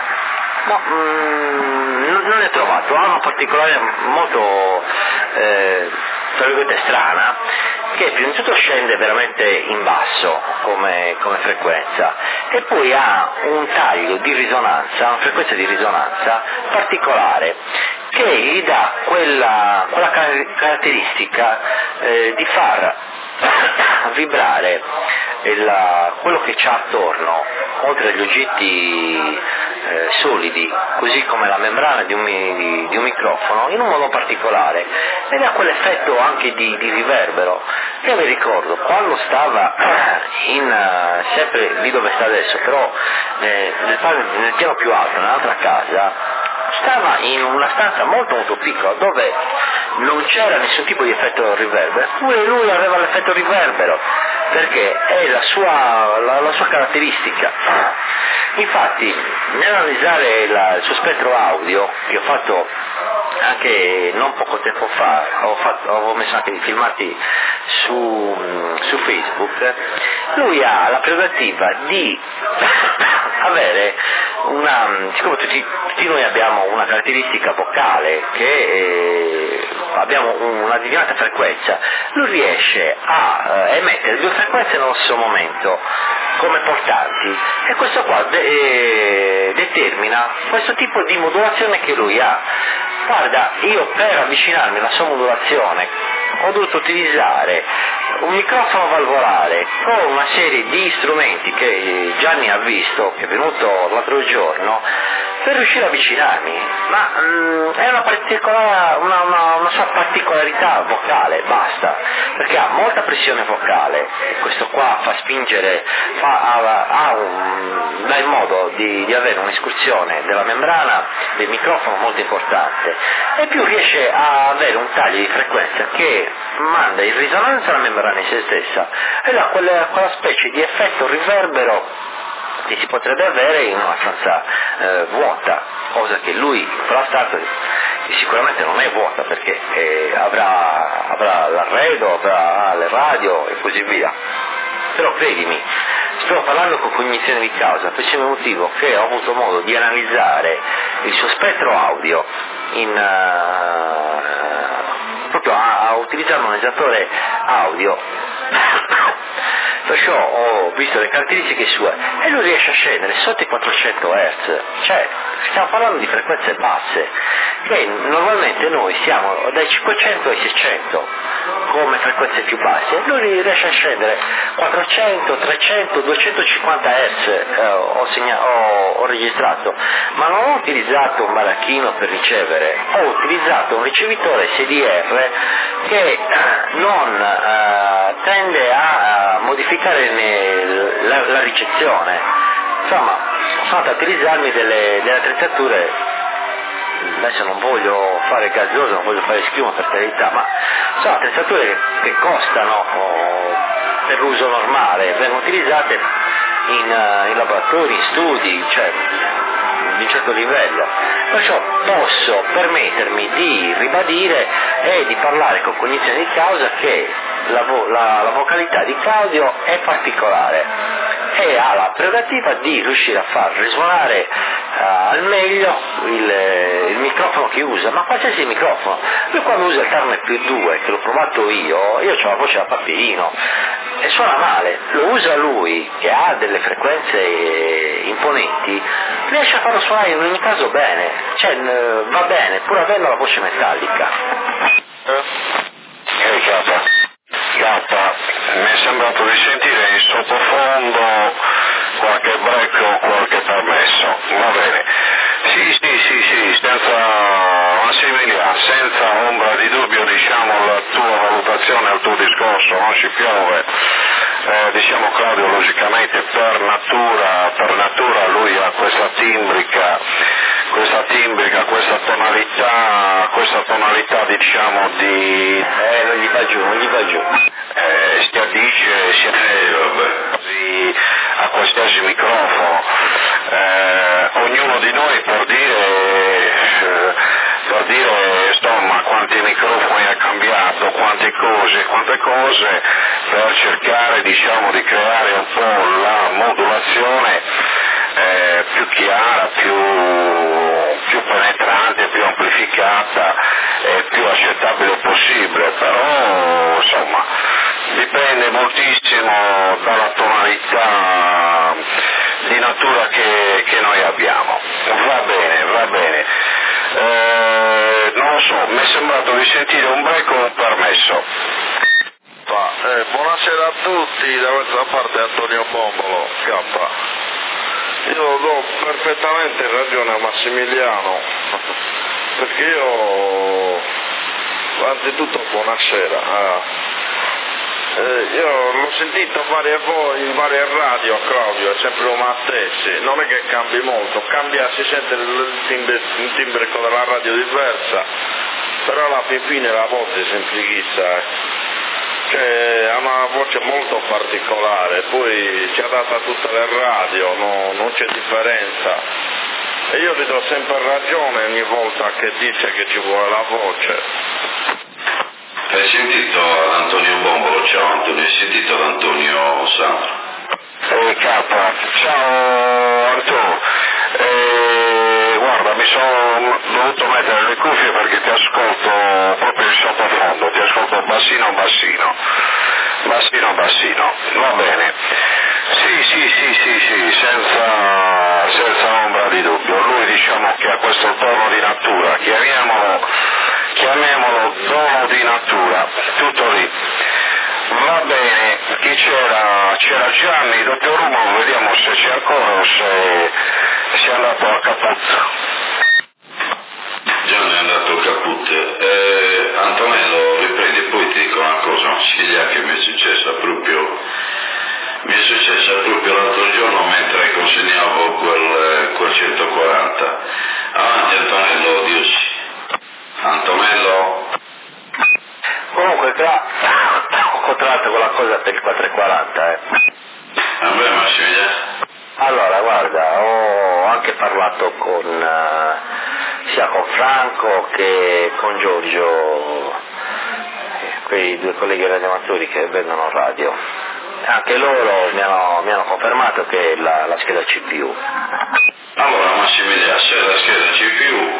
non ne ho trovato. Ha una particolare molto tra virgolette strana, che prima di tutto scende veramente in basso come frequenza, e poi ha un taglio di risonanza, una frequenza di risonanza particolare, che gli dà quella caratteristica di far vibrare quello che c'ha attorno, oltre agli oggetti solidi, così come la membrana di un microfono, in un modo particolare, ed ha quell'effetto anche di riverbero. Io mi ricordo quando stava sempre lì dove sta adesso, però nel piano più alto, nell'altra casa, stava in una stanza molto molto piccola dove non c'era nessun tipo di effetto riverbero, eppure lui aveva l'effetto riverbero, perché è la sua caratteristica. Infatti, nell'analizzare il suo spettro audio, che ho fatto anche non poco tempo fa, ho messo anche dei filmati su Facebook, lui ha la prerogativa di avere siccome tutti noi abbiamo una caratteristica vocale, che abbiamo una determinata frequenza, lui riesce a emettere 2 frequenze nello stesso momento, come portanti, e questo qua determina questo tipo di modulazione che lui ha. Guarda, io per avvicinarmi alla sua modulazione ho dovuto utilizzare un microfono valvolare con una serie di strumenti che Gianni ha visto, che è venuto l'altro giorno, per riuscire a avvicinarmi, ma è una sua particolarità vocale, basta, perché ha molta pressione vocale, e questo qua fa spingere, dà il modo di avere un'escursione della membrana del microfono molto importante, e più riesce a avere un taglio di frequenza che manda in risonanza la membrana in se stessa, e dà quella specie di effetto riverbero che si potrebbe avere in una stanza vuota, cosa che lui farà stato, che sicuramente non è vuota, perché avrà l'arredo, avrà le radio e così via. Però credimi, sto parlando con cognizione di causa, per il motivo che ho avuto modo di analizzare il suo spettro audio proprio a utilizzare un analizzatore audio. Perciò ho visto le caratteristiche sue e lui riesce a scendere sotto i 400 Hz, cioè stiamo parlando di frequenze basse, che normalmente noi siamo dai 500 ai 600 come frequenze più basse, lui riesce a scendere 400, 300, 250 Hz, ho registrato, ma non ho utilizzato un baracchino per ricevere, ho utilizzato un ricevitore SDR che non tende a modificare la ricezione. Insomma, sono andato a utilizzarmi delle attrezzature, adesso non voglio fare gasoso, non voglio fare schiuma per carità, ma sono attrezzature che costano per l'uso normale, vengono utilizzate in laboratori, in studi, cioè di un certo livello, perciò posso permettermi di ribadire e di parlare con cognizione di causa che la vocalità di Claudio è particolare e ha la prerogativa di riuscire a far risuonare al meglio il microfono che usa, ma qualsiasi microfono. Lui quando usa il Tarn più 2, che l'ho provato io ho la voce da paperino e suona male, lo usa lui che ha delle frequenze imponenti, riesce a farlo suonare in ogni caso bene, cioè va bene pur avendo la voce metallica. Gappa, mi è sembrato di sentire in sottofondo qualche break o qualche permesso, va bene. Sì, senza ombra di dubbio, diciamo, la tua valutazione, il tuo discorso, non ci piove. Diciamo Claudio logicamente per natura lui ha questa timbrica, questa tonalità diciamo di... non gli va giù. Si addice a qualsiasi microfono. Ognuno di noi per dire insomma quanti microfoni ha cambiato, quante cose per cercare diciamo di creare un po' la modulazione più chiara, più penetrante, più amplificata e più accettabile possibile, però insomma dipende moltissimo dalla tonalità di natura che noi abbiamo. Va bene. Non lo so, mi è sembrato di sentire un break o un permesso. Buonasera a tutti, da questa parte Antonio Bombolo, K. Io do perfettamente ragione a Massimiliano, perché io, anzitutto buonasera, io l'ho sentito in varie radio, Claudio, è sempre uno stesso, non è che cambi molto, si sente il timbrico della radio diversa, però alla fine la voce semplichizza. Cioè, ha una voce molto particolare, poi ci ha dato a tutte le radio, non c'è differenza. E io gli do sempre ragione ogni volta che dice che ci vuole la voce. Hai sentito ad Antonio Bombolo? Ciao Antonio, hai sentito ad Antonio Sandro? Ciao Artù. Guarda, mi sono dovuto mettere le cuffie perché ti ascolto proprio in sottofondo, ti ascolto bassino, va bene. Sì, senza ombra di dubbio. Lui diciamo che ha questo dono di natura, chiamiamolo dono di natura, tutto lì. Va bene, chi c'era? C'era Gianni, dottor Rumo, vediamo se c'è ancora o se è andato a caput. Gianni è andato a caput. Antonello, riprendi e poi ti dico una cosa, una sfiglia che mi è successa proprio l'altro giorno mentre consegnavo quel 140. Avanti Antonello, Dio. Antonello. Comunque ho controllato quella cosa per il 440. Vabbè Massimiliano. Allora guarda, ho anche parlato sia con Franco che con Giorgio, quei due colleghi radioamatori che vendono radio. Anche loro mi hanno confermato che la scheda CPU. Allora Massimiliano, se la scheda CPU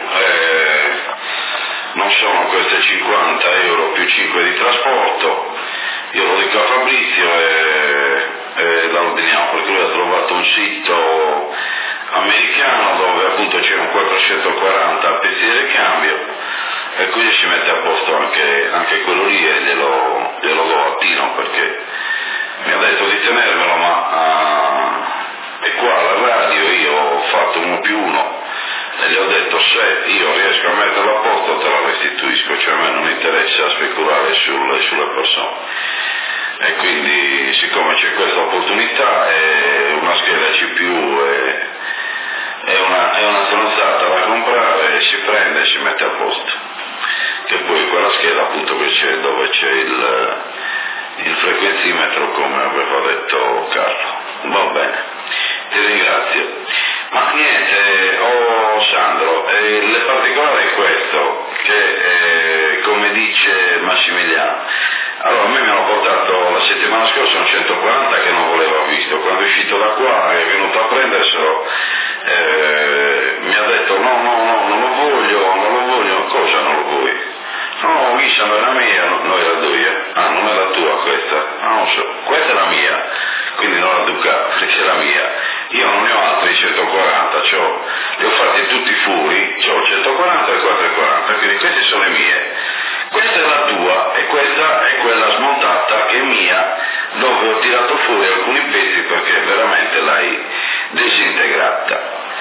non sono queste 50 euro più 5 di trasporto, io lo dico a Fabrizio e la ordiniamo perché lui ha trovato un sito americano dove appunto c'è un 440 pezzi di ricambio e quindi si mette a posto anche quello lì e glielo do a Tino perché mi ha detto di tenermelo, ma e qua alla radio io ho fatto 1+1 e gli ho detto se io riesco a metterlo a posto te la restituisco, cioè a me non interessa speculare sulle persone. E quindi siccome c'è questa opportunità una scheda CPU è una stronzata da comprare, si prende e si mette a posto, che poi quella scheda appunto che c'è dove c'è il frequenzimetro come aveva detto Carlo. Va bene, ti ringrazio. Ma niente, Sandro, il particolare è questo, che come dice Massimiliano, allora a me mi hanno portato la settimana scorsa un 140 che non voleva visto, quando è uscito da qua è venuto a prenderselo, mi ha detto no, non lo voglio, cosa non lo vuoi? No, Ghisa non è la mia, no è la tua, non è la tua questa, non so, questa è la mia, quindi non la Ducati, perché è la mia, io non ne ho altri 140, li ho fatti tutti fuori, ho 140 e 440, quindi queste sono le mie, questa è la tua e questa è quella smontata che è mia, dove ho tirato fuori alcuni pezzi perché veramente l'hai disintegrata,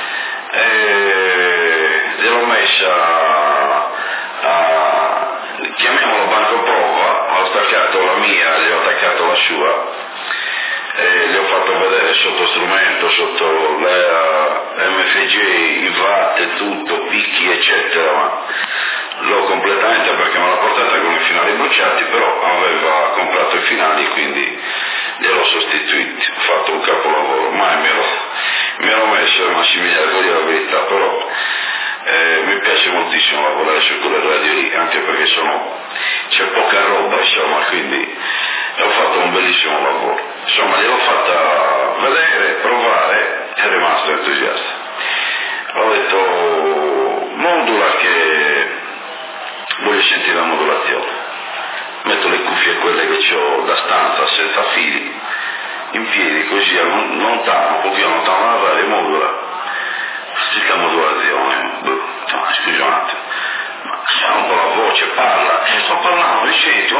l'ho messa chiamiamolo banco prova, ho staccato la mia, gli ho attaccato la sua, gli ho fatto vedere sotto strumento, sotto la MFG, i watt e tutto, picchi eccetera, ma l'ho completamente perché me l'ha portata con i finali bruciati, però aveva comprato i finali quindi gliel'ho sostituito, ho fatto un capolavoro, mai mi ero messo Massimiliano, con la verità, però mi piace moltissimo lavorare su quelle radio lì, anche perché c'è poca roba, insomma, quindi ho fatto un bellissimo lavoro. Insomma, gliel'ho fatta vedere, provare, è rimasto entusiasta. Ho detto, modula che voglio sentire la modulazione. Metto le cuffie quelle che ho da stanza senza fili, in piedi così, lontano, un pochino lontano dalla radio, modula. La modulazione, scusa un attimo, ma se ha un po' la voce, parla, sto parlando, mi senti,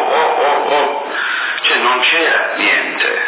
cioè non c'era niente.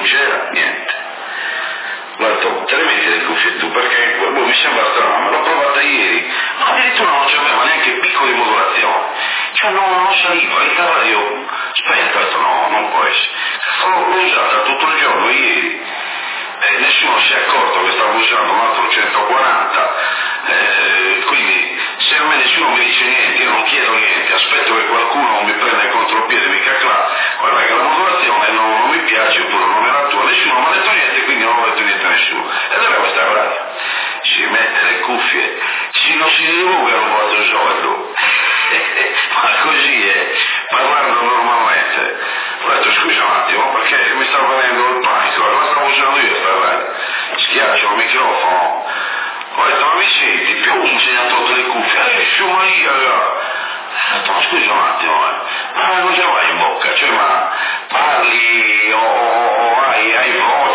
Ho detto, te le metti le cuffie tu, perché mi sembra strano, me l'ho provata ieri, ma addirittura non c'aveva neanche piccole modulazioni, cioè non saliva, il radio, aspetta, ho detto no, non può essere, l'ho usata tutto il giorno ieri, e nessuno si è accorto che stavo usando un altro 140, quindi se a me nessuno mi dice niente, io non chiedo niente, aspetto che qualcuno mi prenda il contropiede, mi cacla, guarda che la modulazione non mi piace oppure non è la tua, nessuno mi ha detto niente, quindi non ho detto niente a nessuno. E dove questa radio? Si mette le cuffie, non si divulga un vostro soldo, ma così è, parlando normalmente. Ho detto scusa un attimo perché mi sta venendo il panico, la stavo usando io sta radio, schiaccio il microfono, ho detto ma mi senti, più mi si è tolto le cuffie, su Maria, ho detto ma scusa un attimo, ma cosa vai in bocca, cioè ma parli o hai voce?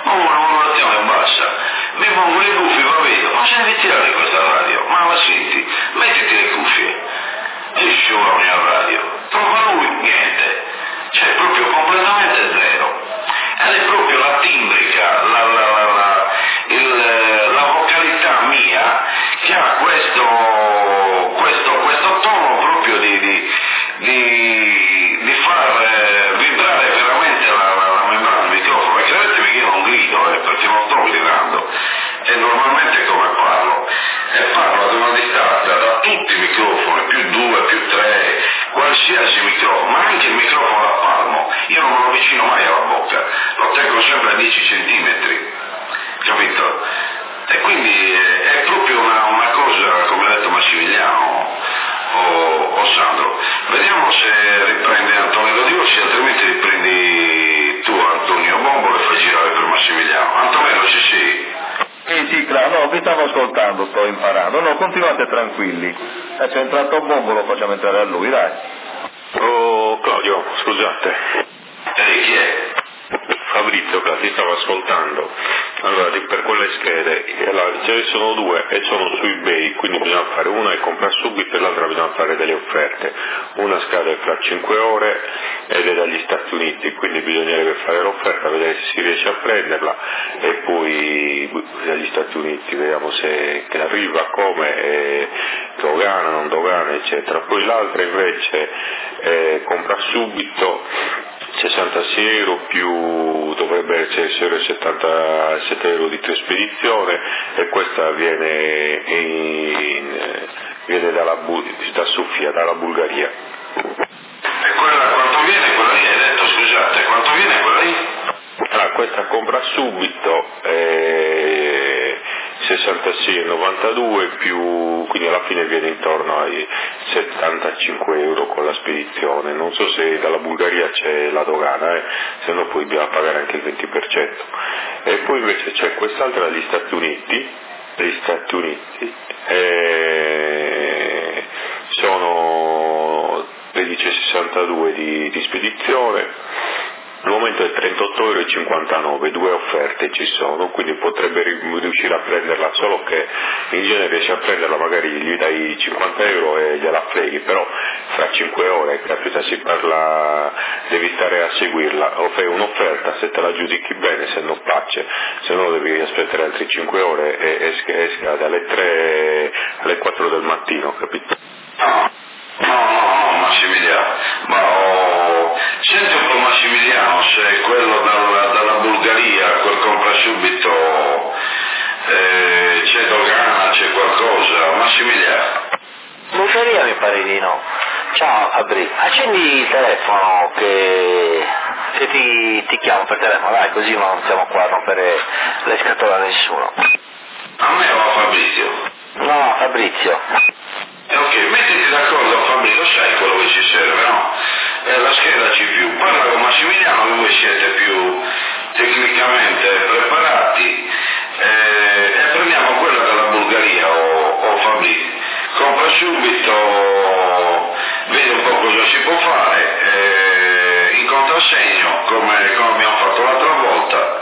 ma una modulazione bassa, mi pongo le cuffie, va bene, ma c'è di tirare questa radio, ma la senti, mettiti le cuffie, e scivola ogni radio, trova lui, niente, cioè proprio completamente zero, ed è proprio la timbrica, la vocalità mia che ha questo tono proprio di far vibrare veramente la membrana del microfono, e credetemi che io non grido, perché non sto gridando, e normalmente come parlo? E parlo ad una distanza da tutti i microfoni, più 2, più 3, qualsiasi microfono, ma anche il microfono da palmo, io non me lo avvicino mai alla bocca, lo tengo sempre a 10 centimetri, capito? E quindi è proprio una cosa, come ha detto Massimiliano o Sandro. Vediamo se riprende Antonio Rodiossi, altrimenti riprendi tu Antonio Bombolo e fai girare per Massimiliano. Antonio, ci sei? Sì, claro, no, vi stavo ascoltando, sto imparando. No, continuate tranquilli. C'è entrato Bombolo, facciamo entrare a lui, dai. Oh, Claudio, scusate. Chi è? Fabrizio, ti stavo ascoltando. Allora, per quelle schede, ce ne sono due e sono su eBay, quindi bisogna fare una e comprare subito e l'altra bisogna fare delle offerte. Una scade fra 5 ore ed è dagli Stati Uniti, quindi bisognerebbe fare l'offerta, vedere se si riesce a prenderla e poi dagli Stati Uniti vediamo se che arriva, come, dogana, non dogana, eccetera. Poi l'altra invece compra subito, 66 euro più dovrebbe essere 77 euro di spedizione, e questa viene da Sofia, dalla Bulgaria. E quella quanto viene quella lì? Hai detto, scusate, quanto viene quella lì? Questa compra subito 66,92 più, quindi alla fine viene intorno ai 75 euro con la spedizione. Non so se dalla Bulgaria c'è la dogana, se no poi bisogna pagare anche il 20%. E poi invece c'è quest'altra dagli Stati Uniti, sono 13,62 di spedizione. Al momento è 38,59 €, due offerte ci sono, quindi potrebbe riuscire a prenderla, solo che in genere riesce a prenderla, magari gli dai 50 euro e gliela freghi, però fra 5 ore, capita, si parla, devi stare a seguirla, o fai un'offerta, se te la giudichi bene, se non piace, se no devi aspettare altri 5 ore e scade alle 3, alle 4 del mattino, capito? No, Massimiliano, senti un po' Massimiliano, se quello dalla Bulgaria, quel compra subito, c'è dogana, c'è qualcosa, Massimiliano? Bulgaria mi pare di no. Ciao Fabri, accendi il telefono che se ti chiamo per telefono, dai, così non siamo qua a rompere le scatole a nessuno. A me o a Fabrizio? No, Fabrizio. Ok, mettiti d'accordo Fabrizio, sai quello che ci serve, no? La scheda C+, parla con Massimiliano, che voi siete più tecnicamente preparati, e prendiamo quella della Bulgaria o Fabrizio. Compra subito, vedi un po' cosa si può fare, in contrassegno come abbiamo fatto l'altra volta,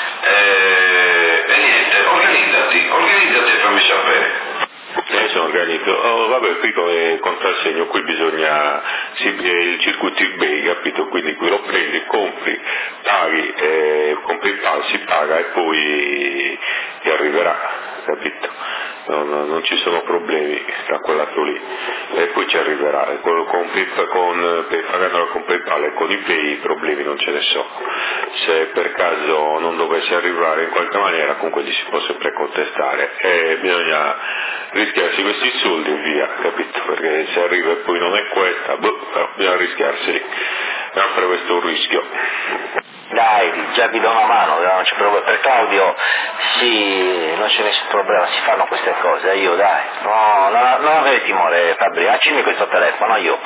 e niente, organizzati e fammi sapere. Sono organizzo. Vabbè, qui come contrassegno qui bisogna il circuito eBay, capito? Quindi qui lo prendi, compri, paghi, compri il PAL, si paga e poi ti arriverà, capito? Non ci sono problemi tra quell'altro lì, e poi ci arriverà, pagandolo con PayPal e con eBay i problemi non ce ne sono. Se per caso non dovesse arrivare in qualche maniera, comunque gli si può sempre contestare, e bisogna rischiarsi questi soldi e via, capito? Perché se arriva e poi non è questa, bisogna rischiarseli, sempre questo è un rischio. Dai, già vi do una mano, non c'è problema. Per Claudio sì, non c'è nessun problema, si fanno queste cose, io dai, non avere timore Fabri, accendi questo telefono, io.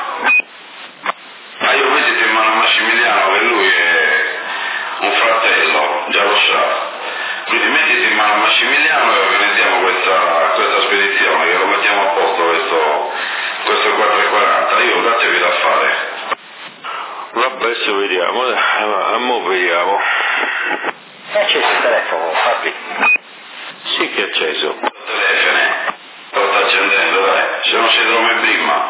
Ma io mettete in mano a Massimiliano, che lui è un fratello, già lo sa. Quindi mettete in mano a Massimiliano e organizziamo questa spedizione, che lo mettiamo a posto questo 4,40, io datevi da fare. Vabbè, adesso vediamo, vediamo. È acceso il telefono, Fabri? Sì che è acceso. Telefono, lo sta accendendo, dai, se non si prima.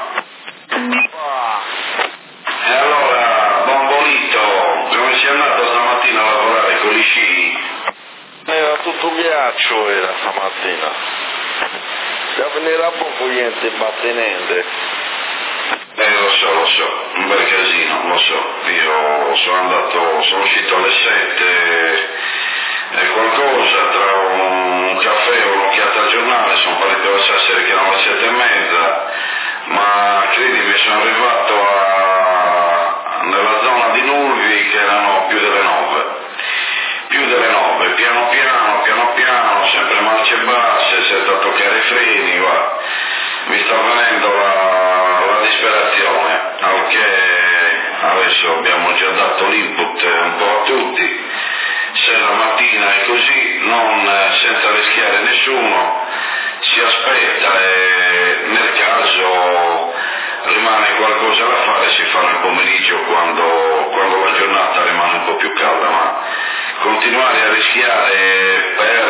E allora, Bombolito, come sei andato stamattina a lavorare con gli sci? Era tutto ghiaccio stamattina. Da venire a poco niente imbattenente. Lo so, un bel casino, lo so. Io sono uscito alle 7 e qualcosa, tra un caffè e un'occhiata al giornale, sono partito alle Sassari che erano le 7:30, ma credimi sono arrivato nella zona di Nulvi che erano più delle 9, piano piano, sempre marce basse, senza toccare i freni, va. Mi sta venendo la disperazione, al che adesso abbiamo già dato l'input un po' a tutti, se la mattina è così, senza rischiare nessuno, si aspetta e nel caso rimane qualcosa da fare si fa nel pomeriggio quando la giornata rimane un po' più calda, ma continuare a rischiare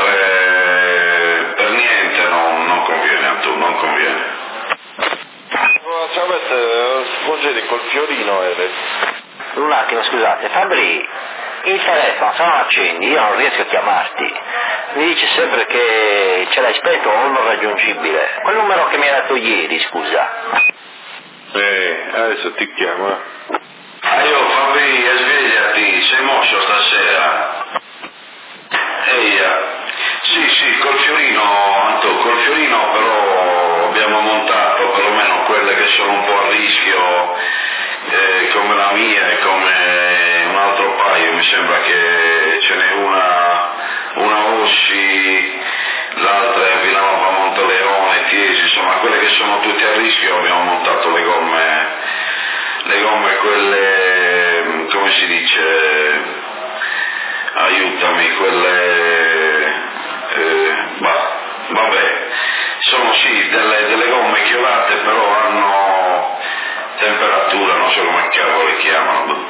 per niente non conviene a tu, non conviene. Ci avete sfuggire col fiorino, Un attimo, scusate, Fabri, il telefono se non accendi io non riesco a chiamarti, mi dice sempre che ce l'hai spento o non raggiungibile, quel numero che mi hai dato ieri, scusa. Adesso ti chiamo. Io Fabri, svegliati, sei mosso stasera? Eia, sì, col fiorino però abbiamo montato perlomeno quelle che sono un po' a rischio, come la mia e come un altro paio, mi sembra che ce n'è una Ossi, l'altra è Villanova Montoleone, Chiesi, insomma quelle che sono tutte a rischio abbiamo montato le gomme quelle, come si dice, aiutami, quelle, vabbè, sono sì delle gomme chiodate però hanno temperatura, non so come cavolo le chiamano.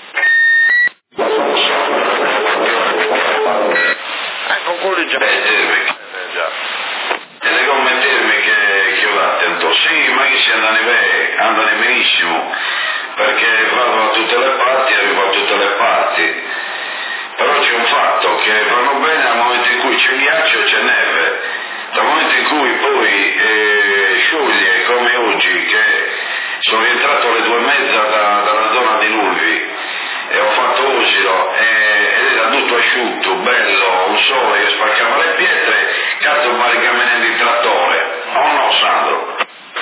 Ecco quelli già. Termiche. E le gomme termiche chiodate, sì, ma che si andano benissimo, perché vanno da tutte le parti, arrivano a tutte le parti. Però c'è un fatto, che vanno bene al momento in cui c'è ghiaccio e c'è neve, dal momento in cui poi scioglie come oggi, che sono rientrato alle 2:30 dalla zona di Nulvi e ho fatto Osilo ed era tutto asciutto, bello, un sole che spaccava le pietre, cazzo ma ricamminando il trattore, o no Sandro?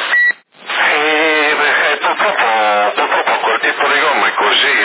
Purtroppo quel tipo di gomma è così,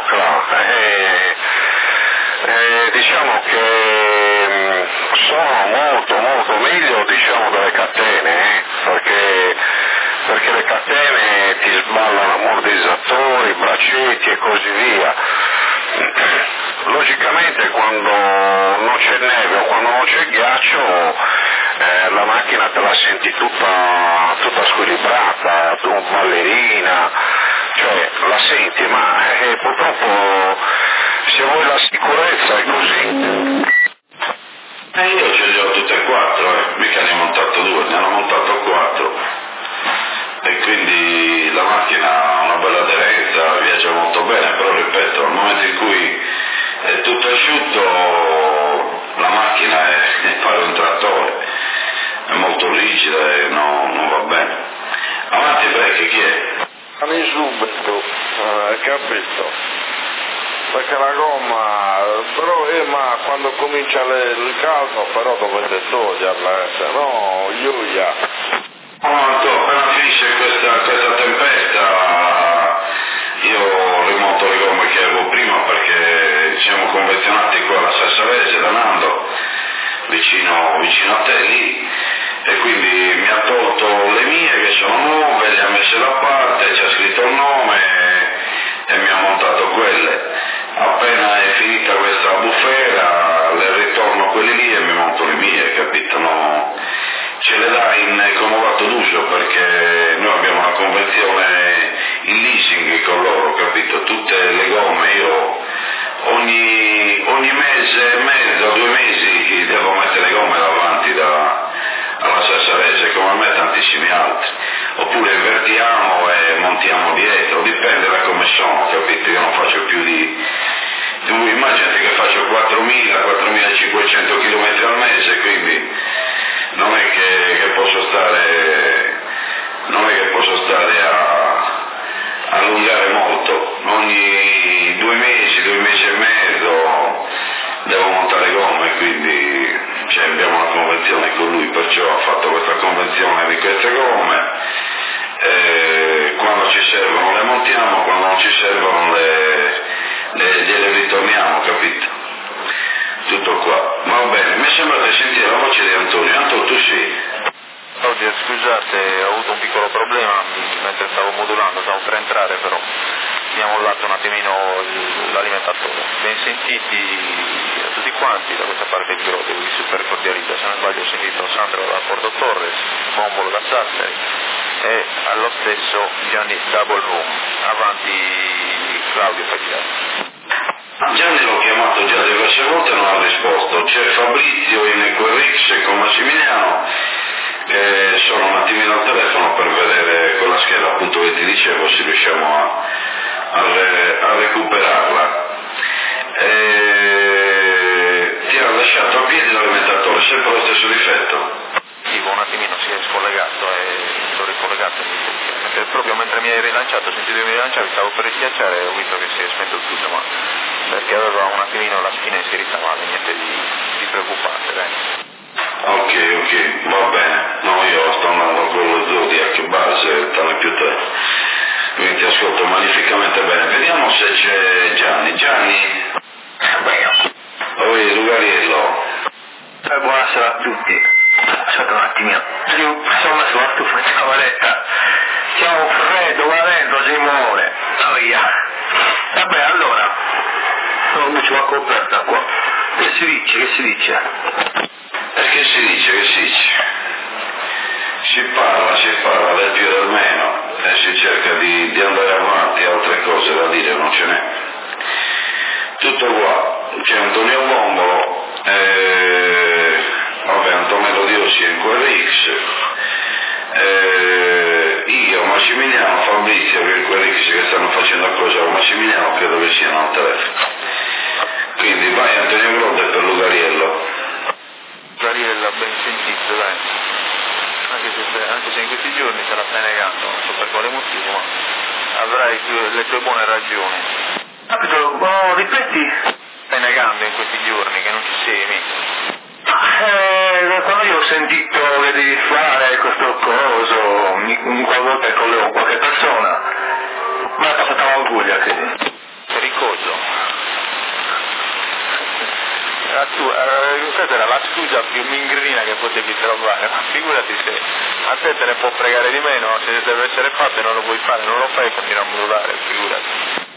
diciamo che sono molto meglio delle catene, perché le catene ti sballano ammortizzatori, braccetti e così via. Logicamente quando non c'è neve o quando non c'è ghiaccio la macchina te la senti tutta squilibrata, ballerina, cioè la senti, ma purtroppo se vuoi la sicurezza è così. Io ce li ho tutte e 4, mica ne ho montato 2, ne hanno montato 4 e quindi la macchina ha una bella aderenza, viaggia molto bene, però ripeto, al momento in cui è tutto asciutto la macchina pare un trattore, è molto rigida e non va bene. Avanti break, chi è? Anni subito, capito? Perché la gomma, però ma quando comincia il caldo però dovete toglierla, se no ioia. Appena finisce questa tempesta io rimonto le gomme che avevo prima perché siamo convenzionati qua alla Sassarese da Nando, vicino a te lì, e quindi mi ha tolto le mie che sono nuove, le ha messe da parte, ci ha scritto il nome e mi ha montato quelle. Appena è finita questa bufera le ritorno quelle lì e mi monto le mie, capito? No, ce le dà in comodato d'uso perché noi abbiamo una convenzione in leasing con loro, capito? Tutte le gomme io ogni mese e quindi abbiamo una convenzione con lui, perciò ha fatto questa convenzione di queste gomme, quando ci servono le montiamo, quando non ci servono gliele ritorniamo, capito? Tutto qua. Va bene, mi sembra di sentire la voce di Antonio. Antonio, tu sì? Oggi scusate, ho avuto un piccolo problema mentre stavo modulando, stavo per entrare, però mi ha mollato un attimino l'alimentatore. Ben sentiti a tutti quanti da questa parte del Grode, vi super cordialità, se non sbaglio ho sentito Sandro da Porto Torres, Bombolo da Sassari e allo stesso Gianni Double Room. Avanti Claudio Pagliari. Gianni l'ho chiamato già diverse volte e non ha risposto. C'è Fabrizio in Equerix con Massimiliano che sono un attimino al telefono per vedere quella scheda appunto che ti dicevo, se riusciamo a recuperarla. Ti ha lasciato a piedi l'alimentatore, sempre lo stesso difetto? Sì, un attimino si è scollegato e l'ho ricollegato proprio mentre mi hai rilanciato, ho sentito che mi rilanciavi, stavo per rischiacciare e ho visto che si è spento tutto, ma perché aveva un attimino la spina inserita male, niente di preoccupante, dai. Ok, va bene. No, io sto andando con lo Zodiac base, tale più te. Quindi ti ascolto magnificamente bene. Vediamo se c'è Gianni. Gianni? Oi, Lugariello. Buonasera a tutti. Aspetta un attimino. Io sono messo la stufa in tavoletta. C'è un freddo qua dentro, si muore. Vabbè, allora. Non c'è la coperta qua. Che si dice? Che si dice? Si parla del più e del meno e si cerca di andare avanti, altre cose da dire non ce n'è. Tutto qua, c'è Antonio Bombolo, Antonello Diossi in Querix, io, Massimiliano, Fabrizio che in Querix che stanno facendo cosa, Massimiliano credo che siano al telefono. Quindi vai Antonio Grode per Lugariello. Lugariello, ben sentito, dai. Anche se in questi giorni te la stai negando, non so per quale motivo, ma avrai le tue buone ragioni. Capito, ripeti? Stai negando in questi giorni che non ci sei mica. Quando io ho sentito che devi fare questo coso, qualche volta collego qualche persona, mi è passata l'orgoglio che... Per il coso? Questa era la scusa più mingrina che potevi trovare, ma figurati se a te ne può fregare di meno, se deve essere fatto e non lo puoi fare, non lo fai e continui a modulare, figurati.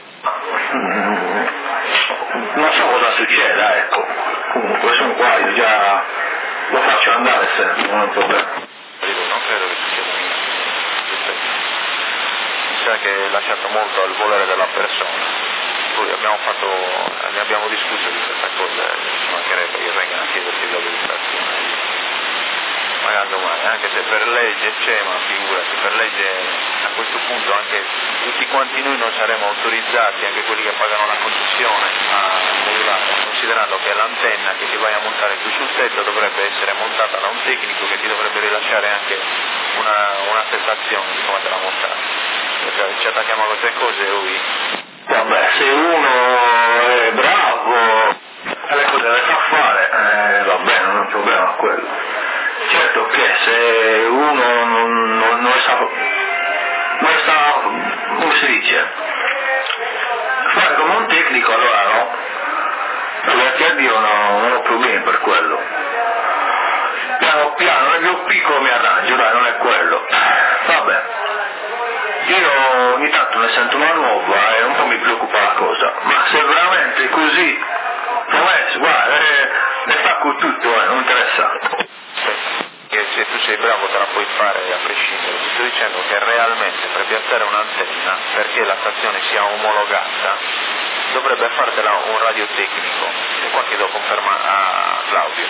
Non so cosa succeda, ecco. Comunque sono qua, io già lo faccio andare se non è un problema. Non credo che succeda niente. Mi sa che hai lasciato molto al volere della persona. Poi ne abbiamo discusso di questa cosa, ci mancherebbe che vengano a chiederti l'autorizzazione. Magari domani, anche se per legge c'è, ma figurati, per legge a questo punto anche tutti quanti noi non saremo autorizzati, anche quelli che pagano la concessione, a modulare, considerando che l'antenna che ti vai a montare qui sul tetto dovrebbe essere montata da un tecnico che ti dovrebbe rilasciare anche un'attestazione di come te la montare. Perché ci attacchiamo a queste cose e vabbè, se uno è bravo e le cose le sa fare, va bene, non è un problema quello. Certo che se uno non sa, come si dice, fare come un tecnico, allora no. Grazie a Dio non ho problemi per quello. Piano, nel mio piccolo mi arrangio, dai, non è quello. Vabbè. Io ogni tanto ne sento una nuova e un po' mi preoccupa la cosa, ma se veramente è così, promesso, guarda, ne fa con tutto, non interessa. Che se tu sei bravo te la puoi fare a prescindere, ti sto dicendo che realmente per piazzare un'antenna, perché la stazione sia omologata, dovrebbe fartela un radiotecnico, e qua chiedo conferma a Claudio.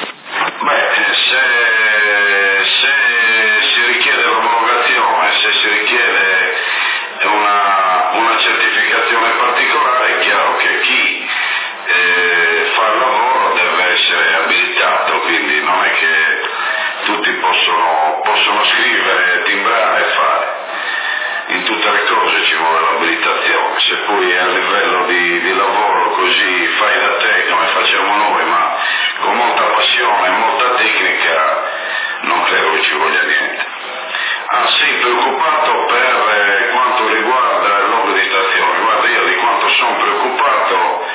Se si richiede l'omologazione, se si richiede una certificazione particolare, è chiaro che chi fa il lavoro deve essere abilitato, quindi non è che tutti possono scrivere, timbrare e fare. In tutte le cose ci vuole l'abilitazione, se poi a livello di lavoro così fai da te come facciamo noi, ma con comunicazione e molta tecnica, non credo che ci voglia niente. Sì, preoccupato per quanto riguarda il logo di stazione. Guarda, io di quanto sono preoccupato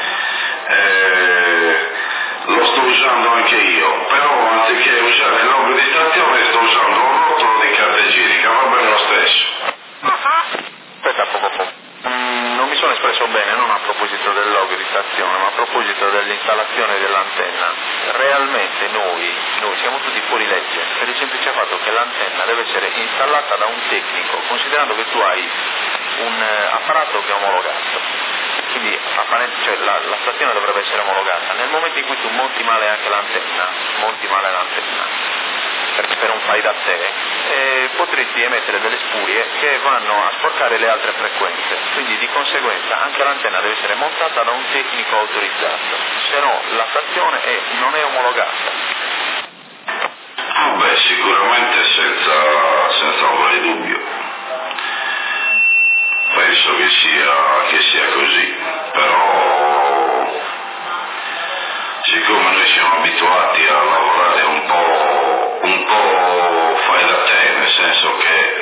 lo sto usando anche io, però anziché usare il logo di stazione sto usando un rotolo di carta igienica, va bene lo stesso. Aspetta poco. Non mi sono espresso bene, non a proposito del logo di stazione, ma a proposito dell'installazione dell'antenna. Realmente noi siamo tutti fuori legge, per il semplice fatto che l'antenna deve essere installata da un tecnico, considerando che tu hai un apparato che è omologato. Quindi la stazione dovrebbe essere omologata. Nel momento in cui tu monti male anche l'antenna, per un fai da te, potresti emettere delle spurie che vanno a sporcare le altre frequenze, quindi di conseguenza anche l'antenna deve essere montata da un tecnico autorizzato, se no la stazione non è omologata. Beh, sicuramente senza ombra di dubbio, penso che sia così, però siccome noi siamo abituati a lavorare un po' fai da te, nel senso che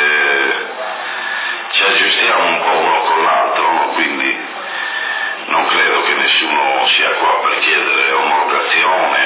ci aggiustiamo un po' uno con l'altro, no? Quindi non credo che nessuno sia qua per chiedere omologazione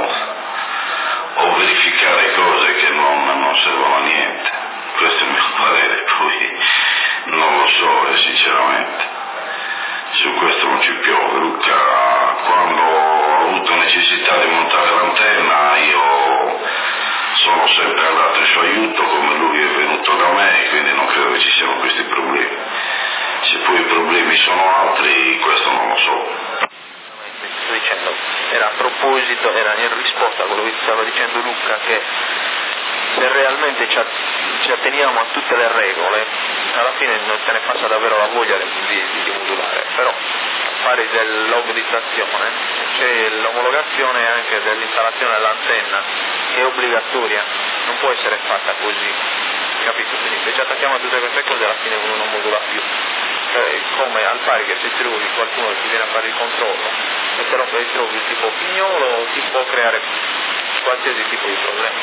o verificare cose che non servono a niente. Questo è il mio parere, poi non lo so sinceramente. Su questo non ci piove. Luca, quando ho avuto necessità di montare l'antenna, io sono sempre andato in suo aiuto, come lui è venuto da me, quindi non credo che ci siano questi problemi. Se poi i problemi sono altri, questo non lo so. Sto dicendo, era a proposito, era in risposta a quello che stava dicendo Luca, che se realmente ci atteniamo a tutte le regole, alla fine non te ne passa davvero la voglia di modulare, però fare del logo di stazione, c'è l'omologazione anche dell'installazione dell'antenna, che è obbligatoria, non può essere fatta così, capito? Quindi se ci attacchiamo a tutte queste cose alla fine uno non modula più. Come al pari che se trovi qualcuno che ti viene a fare il controllo e te lo trovi tipo pignolo, ti può creare qualsiasi tipo di problema.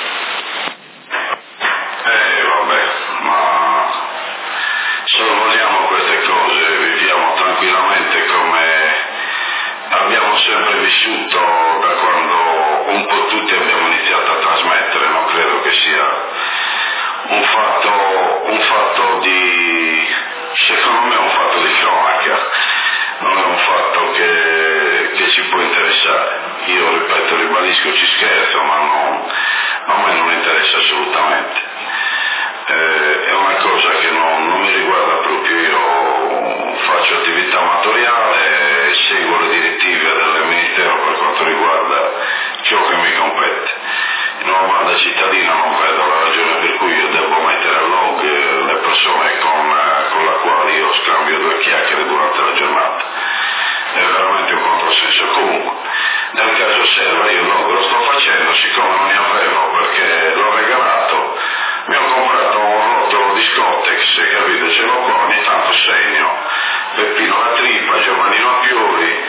Vabbè, ma sorvoliamo queste cose, viviamo tranquillamente come abbiamo sempre vissuto da quando un po' tutti abbiamo iniziato a trasmettere. Non credo che sia un fatto di, secondo me è un fatto di cronaca, non è un fatto che ci può interessare. Io ripeto, ribadisco, ci scherzo, ma a me non interessa assolutamente. È una cosa che non mi riguarda proprio. Io faccio attività amatoriale e seguo le direttive del Ministero per quanto riguarda ciò che mi compete. In una banda cittadina non vedo la ragione per cui io devo mettere a log le persone con la quale io scambio due chiacchiere durante la giornata. È veramente un controsenso. Comunque, nel caso serva, io lo sto facendo, siccome non ne avevo perché l'ho regalato, mi ho comprato un rotolo di Scottex, capito? Ce l'ho qua, ogni tanto segno Peppino la Trippa, Giovannino Piuri,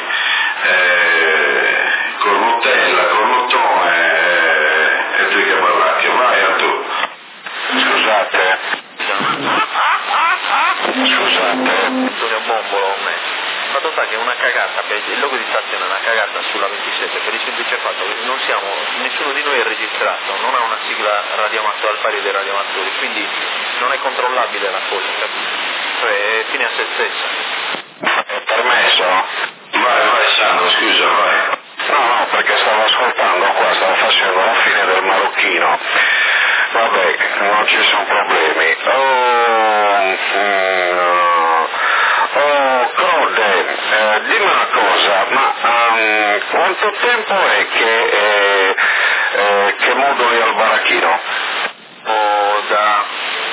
Cornuttella, Cornuttone e Trica Barlacchia. Vai a tu. Scusate, Antonio Bombolo, fatto sta che una cagata, il logo di stazione è una cagata sulla 27 per il semplice fatto che nessuno di noi è registrato, non ha una sigla radioamatori al pari dei radioamatori, quindi non è controllabile la cosa, capito? Cioè è fine a se stessa. È permesso? Vai Sandro, scusa, vai. No, perché stavo ascoltando qua, stavo facendo la fine del marocchino. Vabbè, non ci sono problemi. Crode, dimmi una cosa, ma quanto tempo è che moduli al baracchino? Da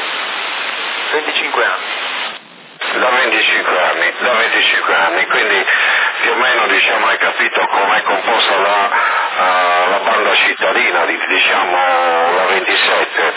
25 anni. Da 25 anni, quindi più o meno diciamo hai capito com'è composta la banda cittadina, diciamo la 27.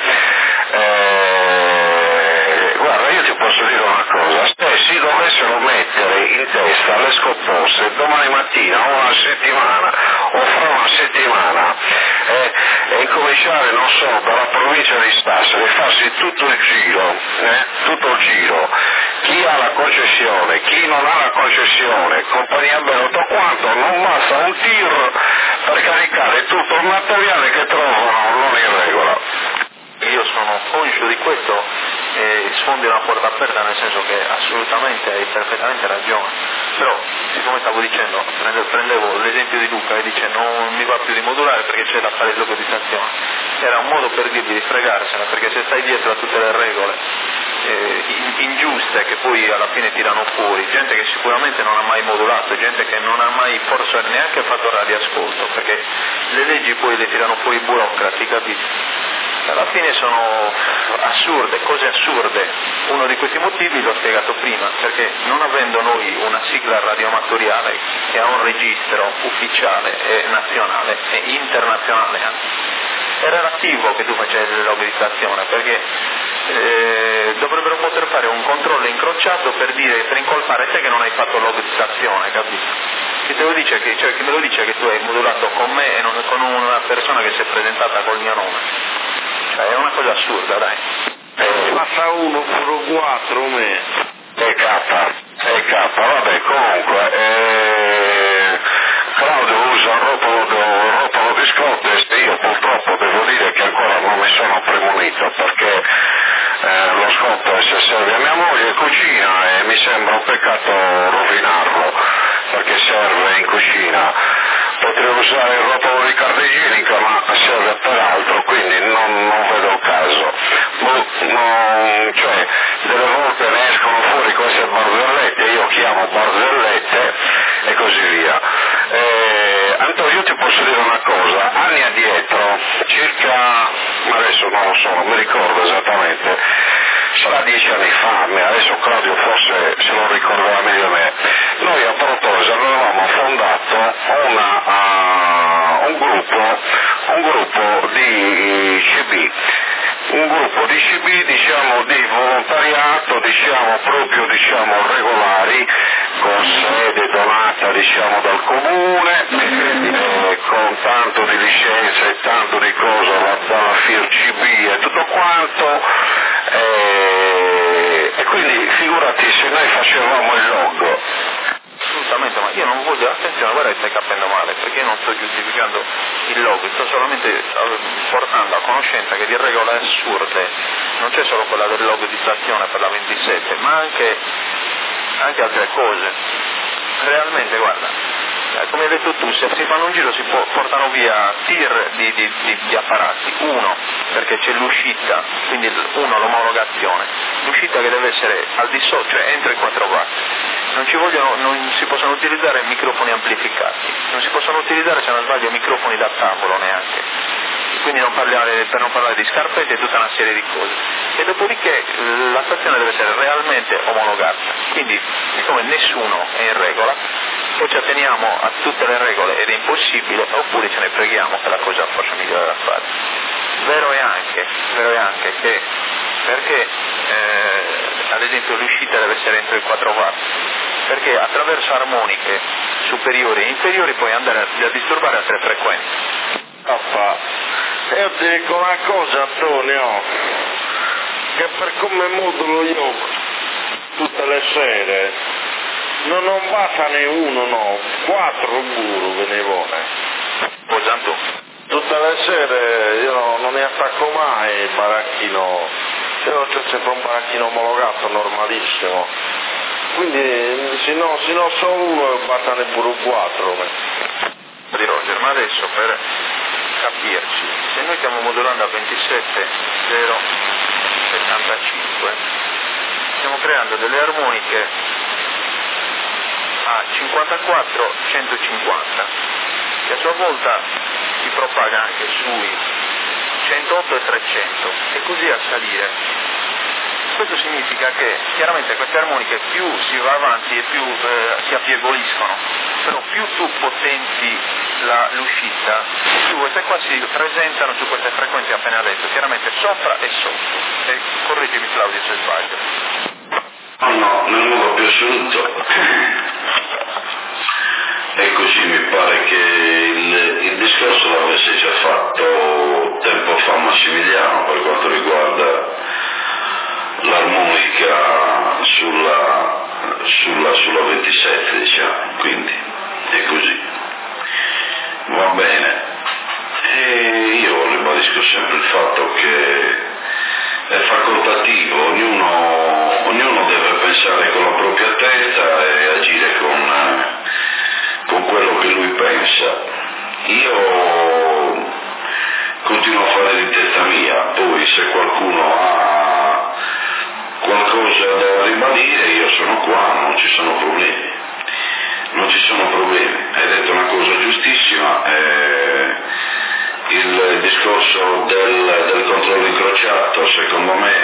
Guarda, io ti posso dire una cosa, se si dovessero mettere in testa le scopposte, domani mattina o una settimana o fra una settimana, e incominciare, non so, dalla provincia di Sassari, farsi tutto il giro, chi ha la concessione, chi non ha la concessione, compagnia bella, tutto quanto, non basta un tir per caricare tutto il materiale che trovano non in regola. Io sono conscio di questo e sfondi una porta aperta, nel senso che assolutamente hai perfettamente ragione, però siccome stavo dicendo, prendevo l'esempio di Luca e dice non mi va più di modulare perché c'è da fare il logo di stazione, era un modo per dirgli di fregarsela, perché se stai dietro a tutte le regole ingiuste che poi alla fine tirano fuori, gente che sicuramente non ha mai modulato, gente che non ha mai forse neanche fatto radioascolto, perché le leggi poi le tirano fuori i burocrati, capito? Alla fine sono assurde, cose assurde. Uno di questi motivi l'ho spiegato prima, perché non avendo noi una sigla radioamatoriale che ha un registro ufficiale e nazionale e internazionale anche, è relativo che tu facessi il log di stazione, perché dovrebbero poter fare un controllo incrociato per incolpare te che non hai fatto log di stazione, capito? Chi me lo dice che tu hai modulato con me e non con una persona che si è presentata col mio nome? Cioè, è una cosa assurda, dai. Passa uno puro 4 me. E K, vabbè, comunque, Claudio usa ropolo di Scottest, io purtroppo devo dire che ancora non mi sono premunito perché lo Scottest serve a mia moglie, cucina e mi sembra un peccato rovinarlo perché serve in cucina. Potrei usare il ropolo di carta igienica ma serve per altro, quindi non vedo il caso. Cioè, delle volte ne escono fuori queste barzellette, io chiamo barzellette e così via. Antonio, io ti posso dire una cosa, anni addietro, circa, adesso non lo so, non mi ricordo esattamente, sarà 10 anni fa, adesso Claudio forse se lo ricorderà meglio me, noi a Protosa avevamo fondato un gruppo di CB, diciamo di volontariato, proprio regolari, con sede donata dal comune, con tanto di licenze e tanto di cose dalla FIR-CB e tutto quanto, e quindi figurati se noi facevamo il log. Assolutamente, ma io non voglio, attenzione, guarda che stai capendo male, perché io non sto giustificando il log, sto solamente portando a conoscenza che di regole assurde non c'è solo quella del log di stazione per la 27, ma anche altre cose. Realmente, guarda, come hai detto tu, se si fanno un giro si portano via tir di apparati, uno perché c'è l'uscita, quindi l'omologazione, l'uscita che deve essere al di sotto, cioè entro i 4 watt. Non si possono utilizzare microfoni amplificati, non si possono utilizzare, se non sbaglio, microfoni da tavolo neanche, quindi per non parlare di scarpette e tutta una serie di cose. E dopodiché la stazione deve essere realmente omologata, quindi siccome nessuno è in regola, o ci atteniamo a tutte le regole ed è impossibile, oppure ce ne preghiamo, che è la cosa forse migliore da fare. Vero è anche che perché ad esempio l'uscita deve essere entro i 4 watt, perché attraverso armoniche superiori e inferiori puoi andare a disturbare altre frequenze. Io ti dico una cosa, Antonio, che per come modulo io tutte le sere non bastano uno, no, 4 guru ve ne vuole. Posando. Tutte le sere io non ne attacco mai il baracchino, io ho sempre un baracchino omologato normalissimo, quindi se no solo uno bastano pure 4. Di Roger, ma adesso per capirci, se noi stiamo modulando a 27.075, stiamo creando delle armoniche a 54-150, che a sua volta si propaga anche sui 108 e 300 e così a salire. Questo significa che chiaramente queste armoniche più si va avanti e più si affievoliscono, però più tu potenzi l'uscita, più queste qua si presentano su queste frequenze appena detto, chiaramente sopra e sotto. E correggimi Claudio se sbaglio. No, nel modo più assoluto. discorso l'avesse già fatto tempo fa Massimiliano per quanto riguarda l'armonica sulla 27, diciamo, quindi è così. Va bene. E io ribadisco sempre il fatto che è facoltativo, ognuno deve pensare con la propria testa e agire con quello che lui pensa. Io continuo a fare di testa mia, poi se qualcuno ha qualcosa da ribadire io sono qua, non ci sono problemi. Non ci sono problemi. Hai detto una cosa giustissima, il discorso del controllo incrociato secondo me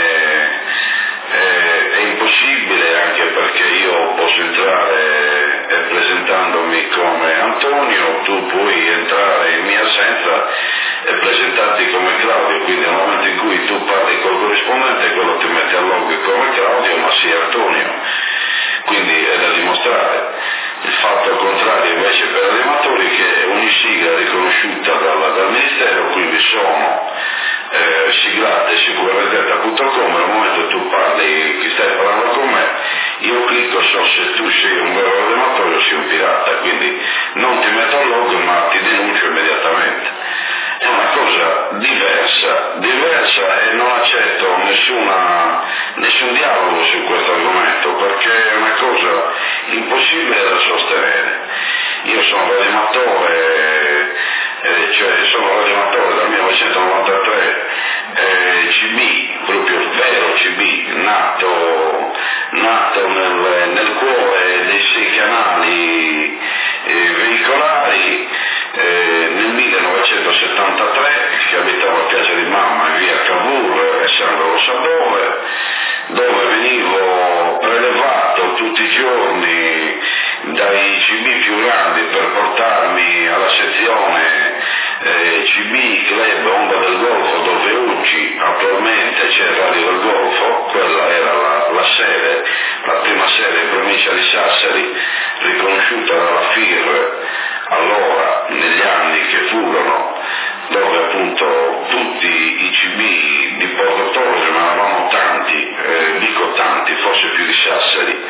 è impossibile, anche perché io posso entrare presentandomi come Antonio, tu puoi entrare in mia assenza e presentarti come Claudio, quindi nel momento in cui tu parli col corrispondente quello ti mette a log come Claudio ma sia Antonio, quindi è da dimostrare. Il fatto contrario invece per gli animatori, che ogni sigla è riconosciuta dal Ministero, quindi sono siglate su www.rete.com, nel momento che tu parli, che stai parlando con me, io clicco, so se tu sei un vero animatore o sei un pirata, quindi non ti metto a log ma ti denuncio immediatamente. È una cosa diversa e non accetto nessun dialogo su questo argomento, perché è una cosa impossibile da sostenere. Io sono radioamatore, sono radioamatore dal 1993, CB, proprio il vero CB, nato nel cuore dei 6 canali veicolari, nel 1973, che abitavo a Piazza di Mamma, in via Cavour e Sandro Rosadove, dove venivo prelevato tutti i giorni dai CB più grandi per portarmi alla sezione CB Club Onda del Golfo, dove oggi attualmente c'è Radio del Golfo. Quella era la sede, la prima sede in provincia di Sassari, riconosciuta dalla FIR allora, negli anni che furono, dove appunto tutti i CB di Porto Torres, ma eravamo tanti, dico tanti, forse più di Sassari,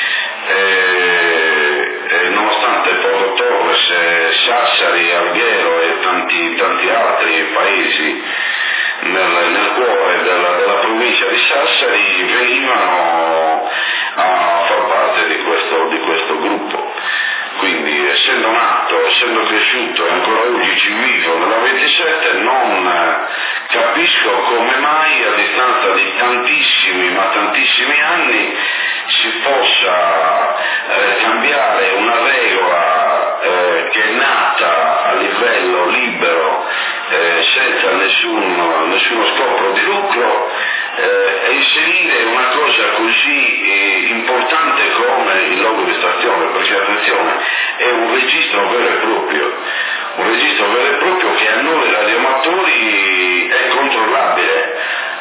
nonostante Porto Torres, Sassari, Alghero e tanti altri paesi nel cuore della provincia di Sassari venivano a far parte di questo gruppo. Quindi essendo nato, essendo cresciuto e ancora oggi ci vivo nella 27, non capisco come mai a distanza di tantissimi anni si possa cambiare una regola che è nata a livello libero, senza nessuno scopo di lucro, e inserire una cosa così importante come il logo di stazione, perché attenzione, è un registro vero e proprio che a noi radioamatori è controllabile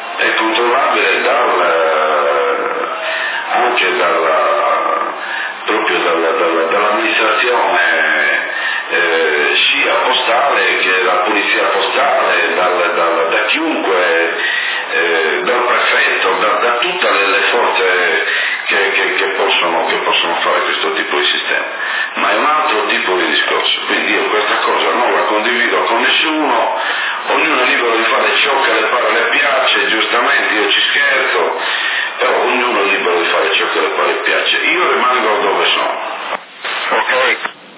anche dall'amministrazione sia postale che dalla polizia postale, da chiunque, dal prefetto, da tutte le forze che possono fare questo tipo di sistema, ma è un altro tipo di discorso. Quindi io questa cosa non la condivido con nessuno, ognuno è libero di fare ciò che le pare e le piace, giustamente io ci scherzo, però ognuno è libero di fare ciò che le pare e piace. Io rimango dove sono. Ok,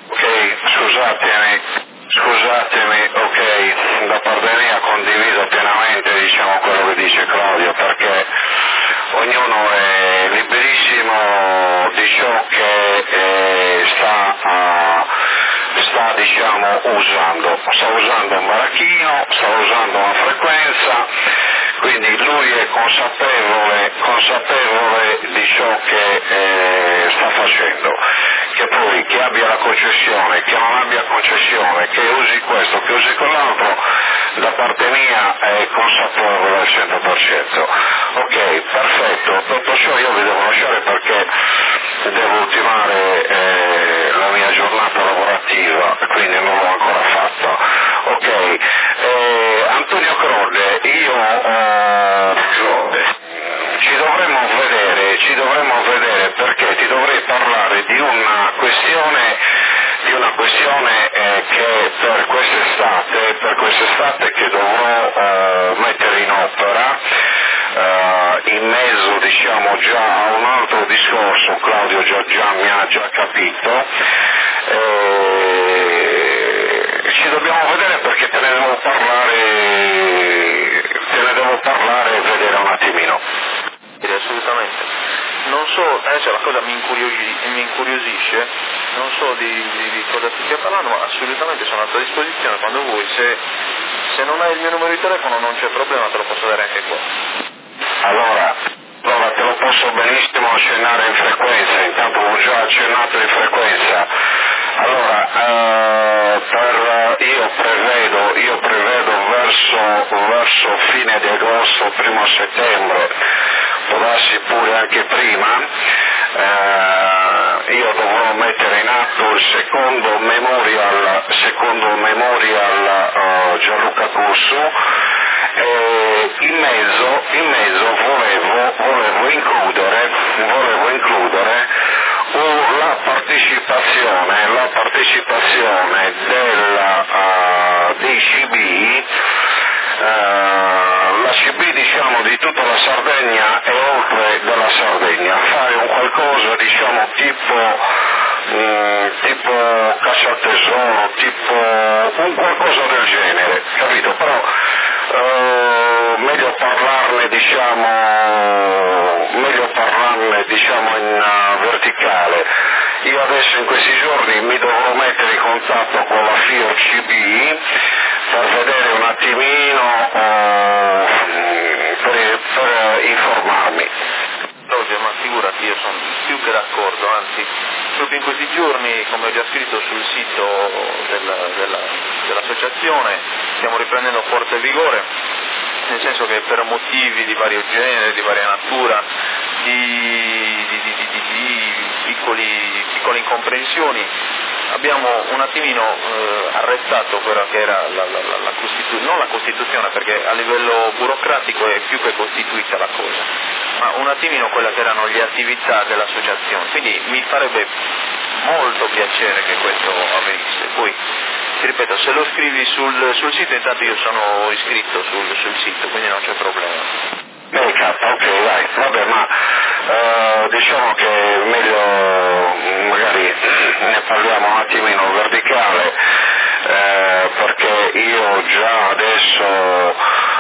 scusatemi, ok, da parte mia condivido pienamente quello che dice Claudio, perché ognuno è liberissimo di ciò che sta usando un baracchino, sta usando una frequenza, quindi lui è consapevole di ciò che sta facendo. Che poi che abbia la concessione, che non abbia concessione, che usi questo, che usi quell'altro, da parte mia è consapevole al 100%. Ok, perfetto. Detto ciò io vi devo lasciare perché devo ultimare la mia giornata lavorativa, quindi non l'ho ancora fatta. di una questione che per quest'estate che dovrò mettere in opera, in mezzo diciamo già a un altro discorso, Claudio già mi ha già capito, ci dobbiamo vedere perché te ne devo parlare e vedere un attimino. Assolutamente. Non so, adesso la cosa mi incuriosisce, non so di cosa tu stia parlando, ma assolutamente sono a tua disposizione quando vuoi, se non hai il mio numero di telefono non c'è problema, te lo posso dare anche qua. Allora te lo posso benissimo accennare in frequenza, intanto l'ho già accennato in frequenza. Allora, io prevedo verso fine di agosto, primo settembre, può darsi pure anche prima, io dovrò mettere in atto il secondo memorial Gianluca Cursu. In mezzo volevo includere la partecipazione dei CB, la CB diciamo di tutta la Sardegna e oltre della Sardegna, fare un qualcosa diciamo tipo caccia al tesoro, tipo un qualcosa del genere, capito? Però meglio parlarne diciamo in verticale. Io adesso in questi giorni mi dovrò mettere in contatto con la FIOR CB per vedere un attimino, per informarmi. Roger, ma figurati, io sono più che d'accordo, anzi, proprio in questi giorni, come ho già scritto sul sito dell'associazione, stiamo riprendendo forza e vigore, nel senso che per motivi di vario genere, di varia natura, di piccole incomprensioni, abbiamo un attimino arrestato quella che era non la Costituzione, perché a livello burocratico è più che costituita la cosa, ma un attimino quella che erano le attività dell'associazione, quindi mi farebbe molto piacere che questo avvenisse. Poi, ti ripeto, se lo scrivi sul sito, intanto io sono iscritto sul sito, quindi non c'è problema. Ok, dai, vabbè, ma diciamo che è meglio magari ne parliamo un attimino verticale, perché io già adesso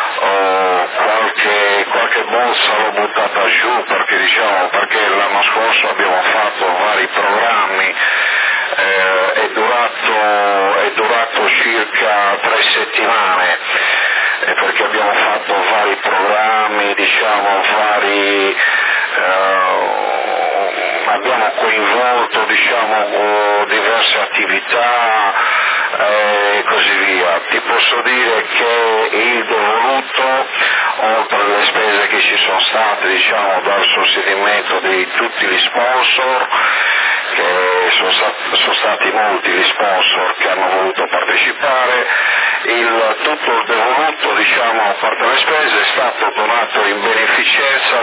qualche bolsa l'ho buttata giù, perché l'anno scorso abbiamo fatto vari programmi, è durato circa 3 settimane, perché abbiamo fatto vari programmi, abbiamo coinvolto diverse attività e così via. Ti posso dire che il devoluto, oltre alle spese che ci sono state dal sostenimento di tutti gli sponsor, che sono stati molti gli sponsor che hanno voluto partecipare, tutto il devoluto, a parte le spese, è stato donato in beneficenza,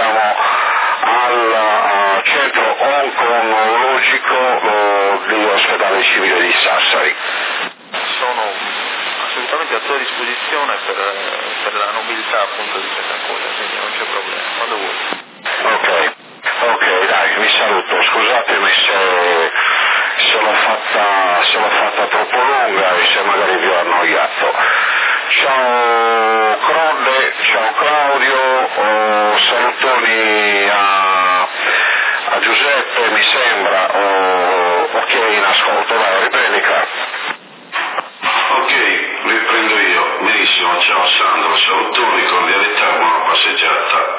al centro oncologico dell'ospedale civile di Sassari. Sono assolutamente a tua disposizione per la nobiltà appunto di questa cosa, quindi non c'è problema, quando vuoi. Ok, dai, vi saluto, scusatemi se l'ho fatta troppo lunga e se magari vi ho annoiato. Ciao Crodde, ciao Claudio, salutoni a Giuseppe, mi sembra, ok, in ascolto, vai, riprendi qua. Ok, riprendo io. Benissimo, ciao Sandro, salutoni, cordialità, buona passeggiata.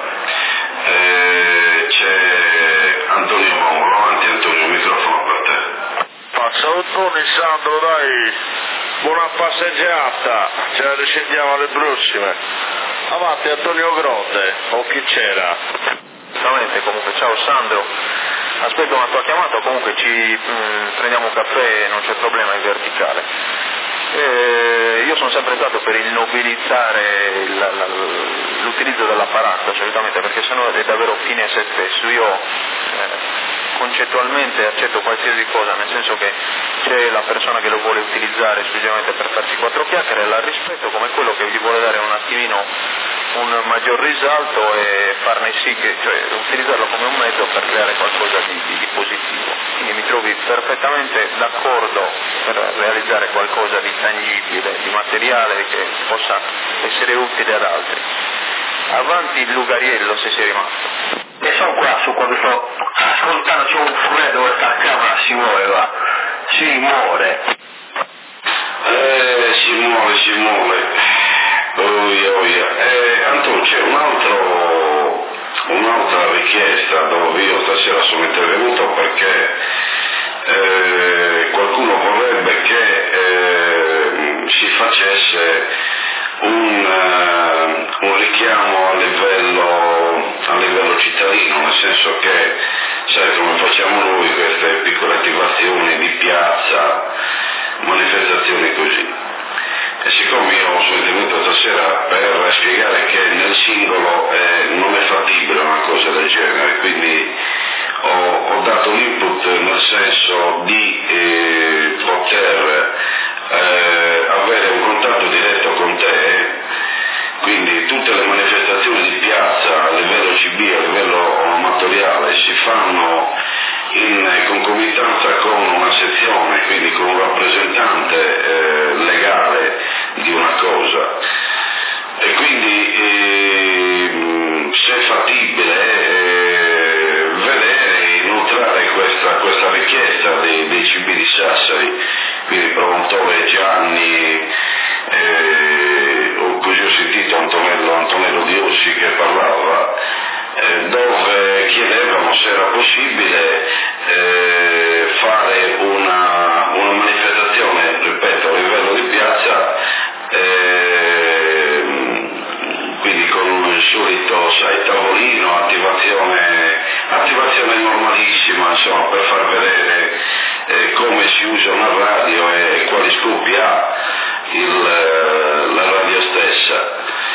C'è Antonio Mongolo, avanti Antonio, microfono per te. Salutoni Sandro, dai, buona passeggiata, ce la risentiamo alle prossime. Avanti Antonio Grotte, o chi c'era? Esattamente, comunque, ciao Sandro, aspetto una tua chiamata, comunque ci prendiamo un caffè, non c'è problema, in verticale. Io sono sempre stato per il nobilizzare l'utilizzo dell'apparato, assolutamente, perché sennò è davvero fine a se stesso. Io concettualmente accetto qualsiasi cosa, nel senso che c'è la persona che lo vuole utilizzare esclusivamente per farsi quattro chiacchiere, la rispetto come quello che gli vuole dare un attimino un maggior risalto e farne sì che, cioè utilizzarlo come un mezzo per creare qualcosa di positivo. Quindi mi trovi perfettamente d'accordo per realizzare qualcosa di tangibile, di materiale che possa essere utile ad altri. Avanti il Lugariello, se sei rimasto. E sono qua, su quando sto ascoltando, c'è un furetto dove sta la camera, si muoveva, si muore. Si muove. Antonio, c'è un'altra richiesta dove io stasera sono intervenuto perché qualcuno vorrebbe che si facesse un richiamo a livello cittadino, nel senso che, sai come facciamo noi queste piccole attivazioni di piazza, manifestazioni così. E siccome io sono intervenuto stasera per spiegare che nel singolo non è fattibile una cosa del genere, quindi ho dato un input nel senso di poter avere un contatto diretto con te, quindi tutte le manifestazioni di piazza a livello CB, a livello amatoriale si fanno in concomitanza con una sezione, quindi con un rappresentante legale di una cosa, e quindi se è fattibile vedere, inoltrare questa richiesta dei CB di Sassari, quindi promontore Gianni, così ho sentito Antonello Diossi che parlava, dove chiedevano se era possibile fare una manifestazione, ripeto, a livello di piazza, quindi con il solito, sai, tavolino, attivazione normalissima, insomma, per far vedere come si usa una radio e quali scopi ha la radio stessa.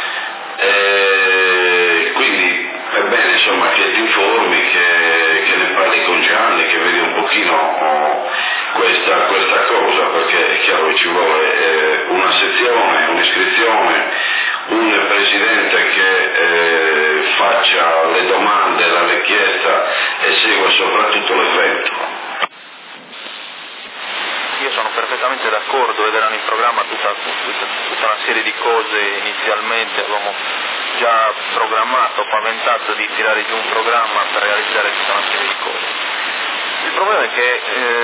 Quindi è bene, insomma, che ti informi, che ne parli con Gianni, che vedi un pochino questa cosa, perché è chiaro che ci vuole una sezione, un'iscrizione, un presidente che faccia le domande, la richiesta e segua soprattutto l'evento. Io sono perfettamente d'accordo ed erano in programma tutta una serie di cose inizialmente, avevamo già programmato, paventato di tirare giù un programma per realizzare tutta una serie di cose. Il problema è che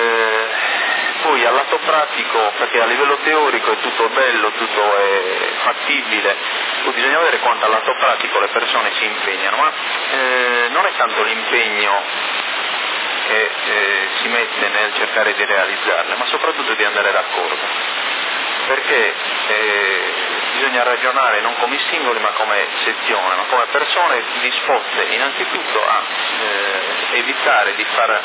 poi al lato pratico, perché a livello teorico è tutto bello, tutto è fattibile, poi bisogna vedere quanto al lato pratico le persone si impegnano, ma non è tanto l'impegno che si mette nel cercare di realizzarle, ma soprattutto di andare d'accordo, perché bisogna ragionare non come singoli ma come sezione, ma come persone disposte innanzitutto a evitare di far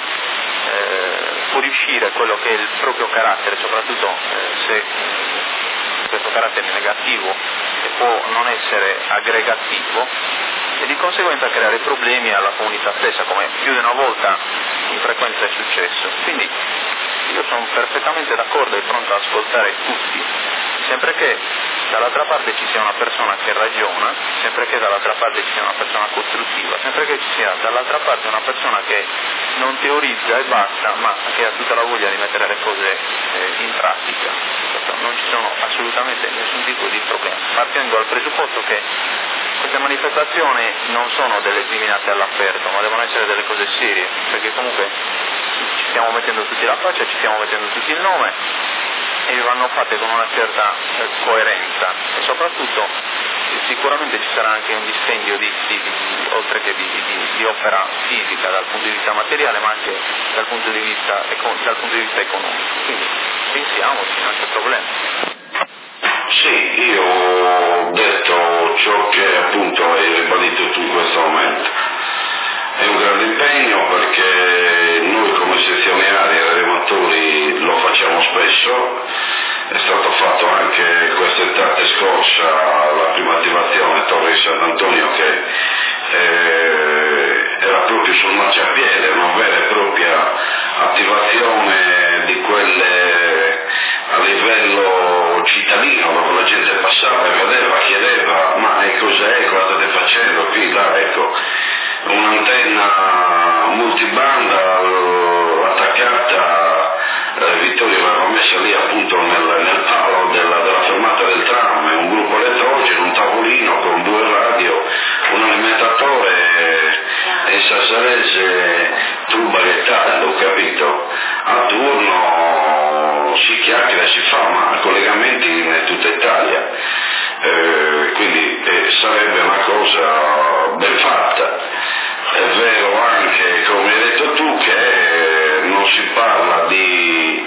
fuoriuscire quello che è il proprio carattere, soprattutto se questo carattere negativo e può non essere aggregativo, e di conseguenza creare problemi alla comunità stessa, come più di una volta in frequenza è successo. Quindi io sono perfettamente d'accordo e pronto ad ascoltare tutti, sempre che dall'altra parte ci sia una persona che ragiona, sempre che dall'altra parte ci sia una persona costruttiva, sempre che ci sia dall'altra parte una persona che non teorizza e basta, ma che ha tutta la voglia di mettere le cose in pratica. Non ci sono assolutamente nessun tipo di problema, partendo dal presupposto che queste manifestazioni non sono delle seminate all'aperto, ma devono essere delle cose serie, perché comunque ci stiamo mettendo tutti la faccia, ci stiamo mettendo tutti il nome e vanno fatte con una certa coerenza e soprattutto sicuramente ci sarà anche un dispendio oltre che di opera fisica dal punto di vista materiale, ma anche dal punto di vista economico, quindi pensiamoci, non c'è problema. Sì, io ho detto ciò che appunto hai ribadito tu in questo momento. È un grande impegno perché noi come sezione aria e rematori lo facciamo spesso, è stato fatto anche quest'estate scorsa la prima attivazione a Torre di Sant'Antonio che era proprio sul marciapiede, una vera e propria attivazione di quelle a livello cittadino, dove la gente passava e vedeva, chiedeva ma cos'è, cosa state facendo qui, là, ecco, un'antenna multibanda attaccata, Vittorio l'aveva messa lì appunto nel palo della fermata del tram, un gruppo elettrogeno, un tavolino con 2 radio, un alimentatore e sassarese tuba e taglio, capito? A turno si chiacchiera e si fa, ma collegamenti in tutta Italia, quindi sarebbe una cosa ben fatta. È vero anche, come hai detto tu, che non si parla di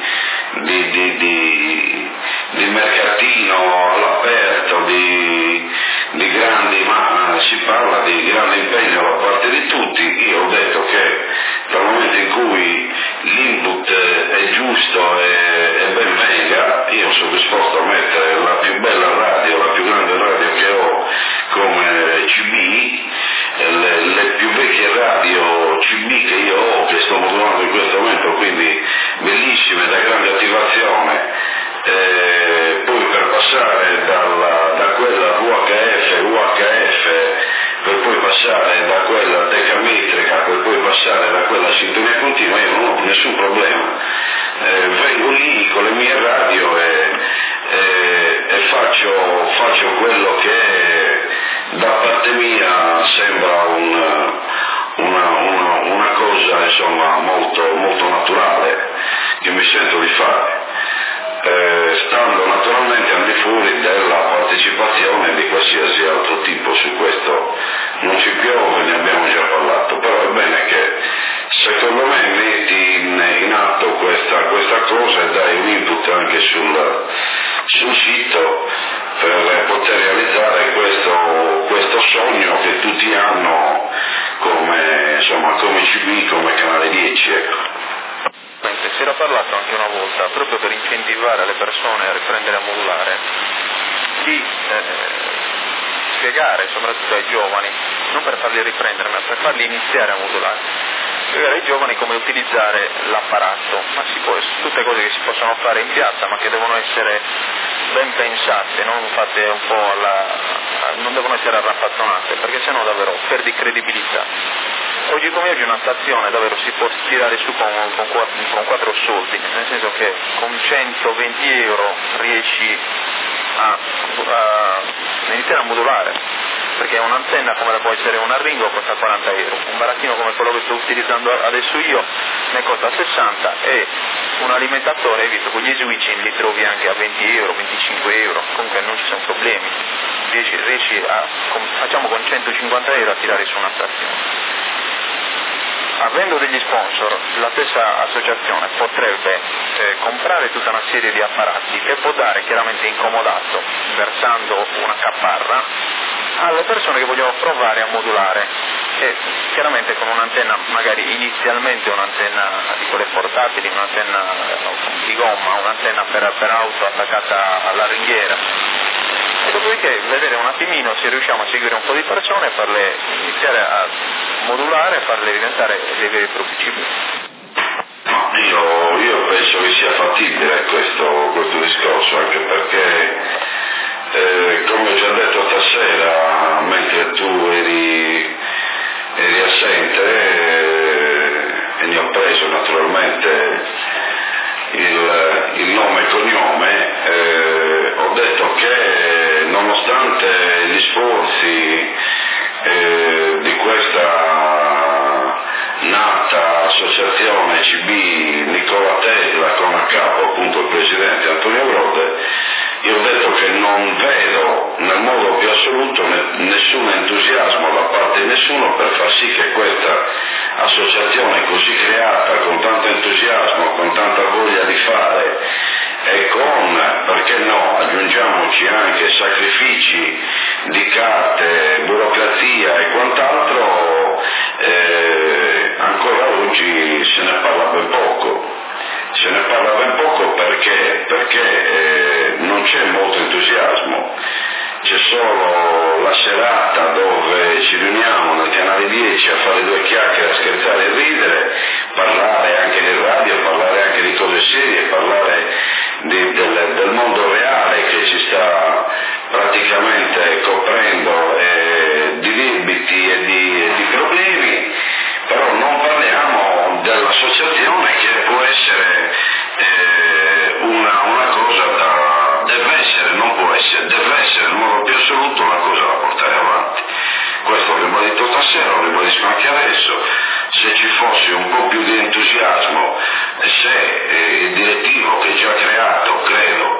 mercatino all'aperto, di grandi, ma si parla di grande impegno da parte di tutti. Io ho detto che dal momento in cui l'input è giusto e ben venga, io sono disposto a mettere la più bella radio, la più grande radio che ho come CB, le più vecchie radio CB che io ho, che sto modulando in questo momento, quindi bellissime, da grande attivazione, poi per passare da quella UHF, per poi passare da quella decametrica, per poi passare da quella sintonia continua, io non ho nessun problema. Vengo lì con le mie radio e faccio quello che da parte mia sembra una cosa insomma molto naturale che mi sento di fare, stando naturalmente al di fuori della partecipazione di qualsiasi altro tipo. Su questo non ci piove, ne abbiamo già parlato, però è bene che secondo me metti in atto questa cosa e dai un input anche sul sito per poter realizzare questo sogno che tutti hanno come CB, come Canale 10, ecco. Si era parlato anche una volta, proprio per incentivare le persone a riprendere a modulare, di spiegare soprattutto ai giovani, non per farli riprendere, ma per farli iniziare a modulare, spiegare ai giovani come utilizzare l'apparato, ma tutte cose che si possono fare in piazza, ma che devono essere ben pensate, non fatte un po' non devono essere arraffazzonate, perché sennò davvero perdi credibilità. Oggi come oggi una stazione davvero si può tirare su con 4 soldi, nel senso che con 120 euro riesci a iniziare a modulare, perché un'antenna come la può essere un arringo costa 40 euro, un barattino come quello che sto utilizzando adesso io ne costa 60 e un alimentatore, hai visto, con gli switching li trovi anche a 20 euro, 25 euro, comunque non ci sono problemi, riesci facciamo con 150 euro a tirare su una stazione. Avendo degli sponsor, la stessa associazione potrebbe comprare tutta una serie di apparati che può dare chiaramente incomodato, versando una caparra, alle persone che vogliono provare a modulare, e chiaramente con un'antenna, magari inizialmente un'antenna di quelle portatili, un'antenna di gomma, un'antenna per auto attaccata alla ringhiera, e dopodiché vedere un attimino se riusciamo a seguire un po' di persone e farle iniziare a modulare e farle diventare dei veri e propri CB. Io penso che sia fattibile questo discorso, anche perché come ho già detto stasera, mentre tu eri assente, e ne ho preso naturalmente il nome e cognome, ho detto che nonostante gli sforzi di questa nata associazione CB Nikola Tesla, con a capo appunto il presidente Antonio Grode, io ho detto che non vedo nel modo più assoluto nessun entusiasmo da parte di nessuno per far sì che questa associazione così creata, con tanto entusiasmo, con tanta voglia di fare e con, perché no, aggiungiamoci anche sacrifici di carte, burocrazia e quant'altro, ancora oggi se ne parla ben poco. Se ne parla ben poco perché non c'è molto entusiasmo. c'è solo la serata dove ci riuniamo nel canale 10 a fare due chiacchiere, a scherzare e ridere, parlare anche di radio, parlare anche di cose serie, parlare del mondo reale che ci sta praticamente coprendo di debiti e di problemi, però non parliamo dell'associazione che può essere una cosa deve essere, non può essere, deve essere in modo più assoluto una cosa da portare avanti. Questo l'ho ribadito stasera, lo ribadisco anche adesso. Se ci fosse un po' più di entusiasmo, se il direttivo che è già creato, credo,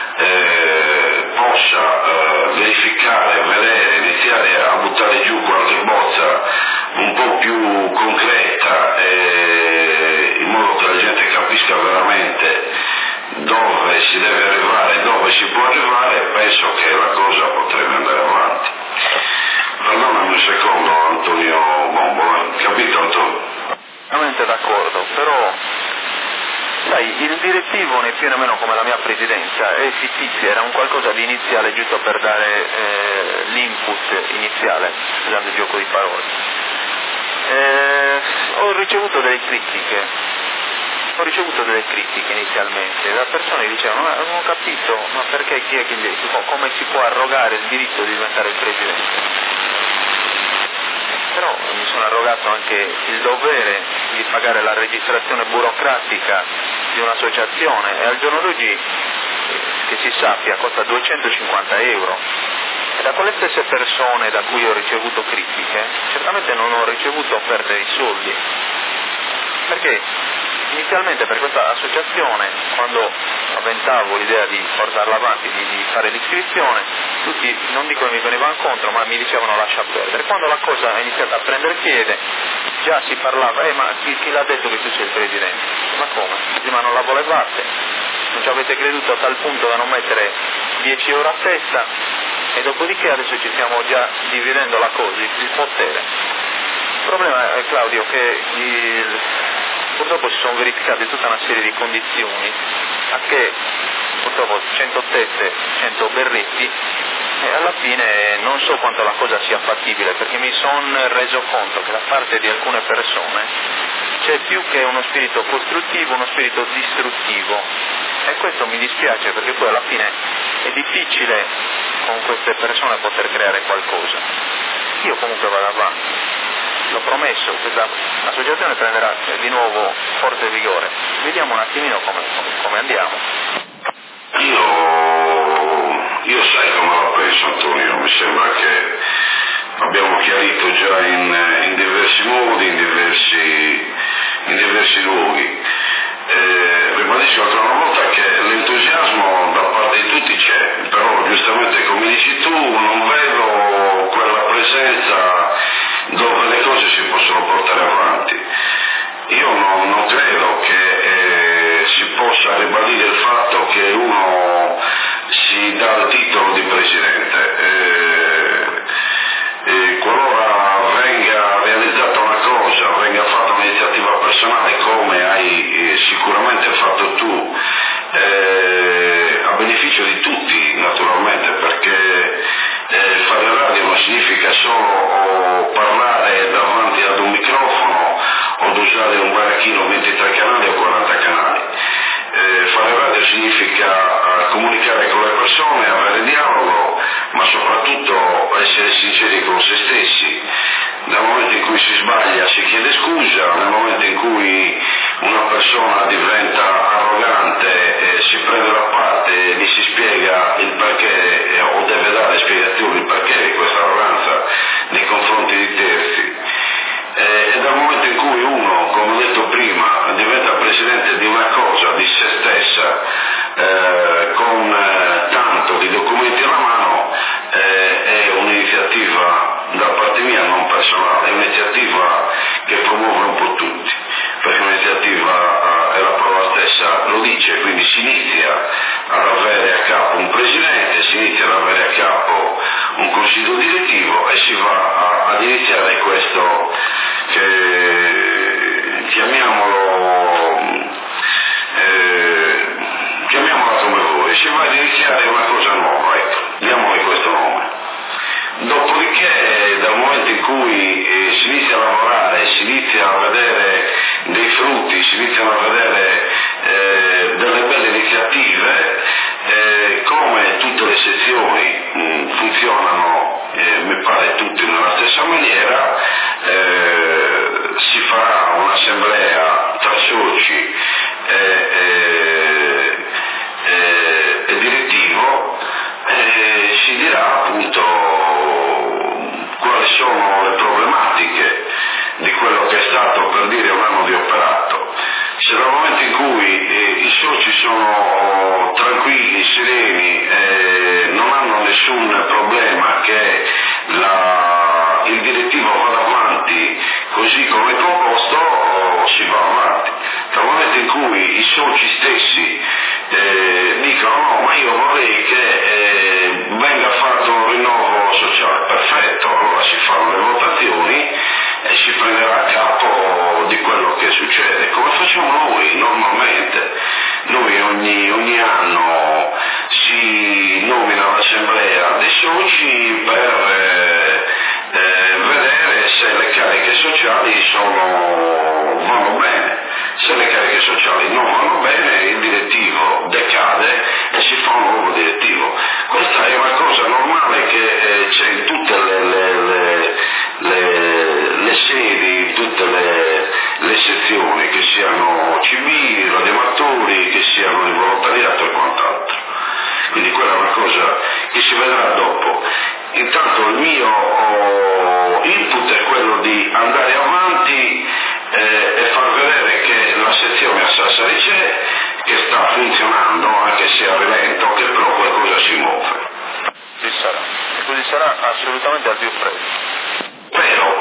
possa verificare, vedere, iniziare a buttare giù qualche bozza un po' più concreta, in modo che la gente capisca veramente dove si deve arrivare, dove si può arrivare, penso che la cosa potrebbe andare avanti. Perdonami un secondo, Antonio Bombo, capito Antonio? Veramente d'accordo, però sai, il direttivo né più nemmeno come la mia presidenza è fittizia, era un qualcosa di iniziale giusto per dare l'input iniziale, scusate il gioco di parole. Ho ricevuto delle critiche inizialmente da persone che dicevano ma non ho capito, ma perché chi è che come si può arrogare il diritto di diventare il presidente? Però mi sono arrogato anche il dovere di pagare la registrazione burocratica di un'associazione e al giorno d'oggi, che si sappia, costa 250 euro. E da quelle stesse persone da cui ho ricevuto critiche, certamente non ho ricevuto offerte di soldi. Perché inizialmente per questa associazione, quando avventavo l'idea di portarla avanti, di fare l'iscrizione, tutti, non dico che mi venivano contro, ma mi dicevano lascia perdere. Quando la cosa è iniziata a prendere piede, già si parlava, ma chi l'ha detto che tu sei il presidente? Ma come? Ma non la volevate? Non ci avete creduto a tal punto da non mettere 10 euro a testa? E dopodiché adesso ci stiamo già dividendo la cosa, il potere. Il problema è, Claudio, che purtroppo si sono verificate tutta una serie di condizioni a che purtroppo 100 teste, 100 berretti, e alla fine non so quanto la cosa sia fattibile, perché mi sono reso conto che da parte di alcune persone c'è più che uno spirito costruttivo, uno spirito distruttivo, e questo mi dispiace perché poi alla fine è difficile con queste persone poter creare qualcosa. Io comunque vado avanti, l'ho promesso, questa associazione prenderà di nuovo forte vigore, vediamo un attimino come andiamo. Io sai come la penso, Antonio, mi sembra che abbiamo chiarito già in diversi modi, in diversi luoghi. Ribadisco ancora una volta che l'entusiasmo da parte di tutti c'è, però giustamente come dici tu non vedo quella presenza dove le cose si possono portare avanti. Io non credo che si possa ribadire il fatto che uno si dà il titolo di presidente. Qualora venga realizzata una cosa, venga fatta un'iniziativa personale come hai sicuramente fatto tu, a beneficio di tutti naturalmente, perché fare radio non significa solo parlare davanti ad un microfono o usare un baracchino 23 canali o 40 canali. Fare radio significa comunicare con le persone, avere dialogo, ma soprattutto essere sinceri con se stessi. Nel momento in cui si sbaglia si chiede scusa, nel momento in cui una persona diventa arrogante si prende la parte e gli si spiega il perché o deve dare spiegazioni il perché di questa arroganza nei confronti di terzi. E dal momento in cui uno, come ho detto prima, diventa presidente di una cosa, di se stessa, con tanto di documenti alla mano, è un'iniziativa da parte mia non personale, è un'iniziativa che promuove un po' tutti, perché un'iniziativa è la parola stessa, lo dice, quindi si inizia ad avere a capo un presidente, si inizia ad avere a capo un consiglio direttivo e si va ad iniziare questo che chiamiamola come voi, si va ad iniziare una cosa nuova, ecco, diamogli questo nome. dopodiché dal momento in cui si inizia a lavorare, si inizia a vedere dei frutti, si iniziano a vedere delle belle iniziative, come tutte le sezioni funzionano, mi pare tutti nella stessa maniera, si farà un'assemblea tra soci e direttivo, si dirà appunto quali sono le problematiche di quello che è stato, per dire, un anno di operato. Se dal momento in cui i soci sono tranquilli, sereni, non hanno nessun problema che il direttivo vada avanti così come è composto, si va avanti. Dal momento in cui i soci stessi dicono no, ma io vorrei che venga fatto un rinnovo sociale, perfetto, allora si fanno le votazioni e si prenderà a capo di quello che succede, come facciamo noi normalmente. Noi ogni anno si nomina l'assemblea dei soci per vedere se le cariche sociali vanno bene. Se le cariche sociali non vanno bene, il direttivo decade e si fa un nuovo direttivo. Questa è una cosa normale che c'è in tutte le sedi, in tutte le sezioni, che siano civili, radioamatori, che siano di volontariato e quant'altro. Quindi quella è una cosa che si vedrà dopo. Intanto il mio input è quello di andare avanti e far vedere che la sezione a Sassari c'è, che sta funzionando, anche se a rilento, che però qualcosa si muove. Ci sarà, quindi sarà assolutamente al più presto. Vero,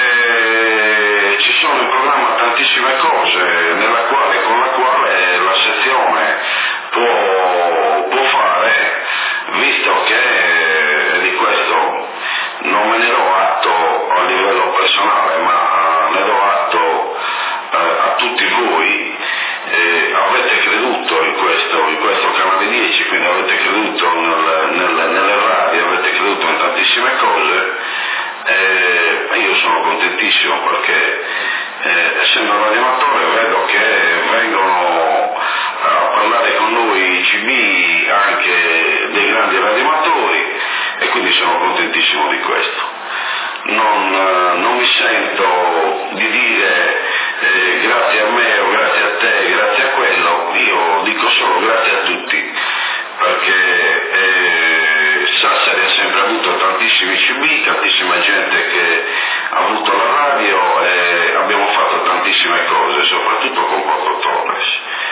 perché ci sono in programma tantissime cose con la quale la sezione può fare, visto che di questo non me ne do atto a livello personale, ma ne do atto a tutti voi. Avete creduto in questo canale 10, quindi avete creduto nelle radio, avete creduto in tantissime cose, e io sono contentissimo perché essendo un animatore vedo che vengono a parlare con noi i CB anche dei grandi radioamatori, e quindi sono contentissimo di questo. Non mi sento di dire grazie a me o grazie a te, grazie a quello, io dico solo grazie a tutti, perché Sassari ha sempre avuto tantissimi CB, tantissima gente che ha avuto la radio, e abbiamo fatto tantissime cose, soprattutto con Porto Torres.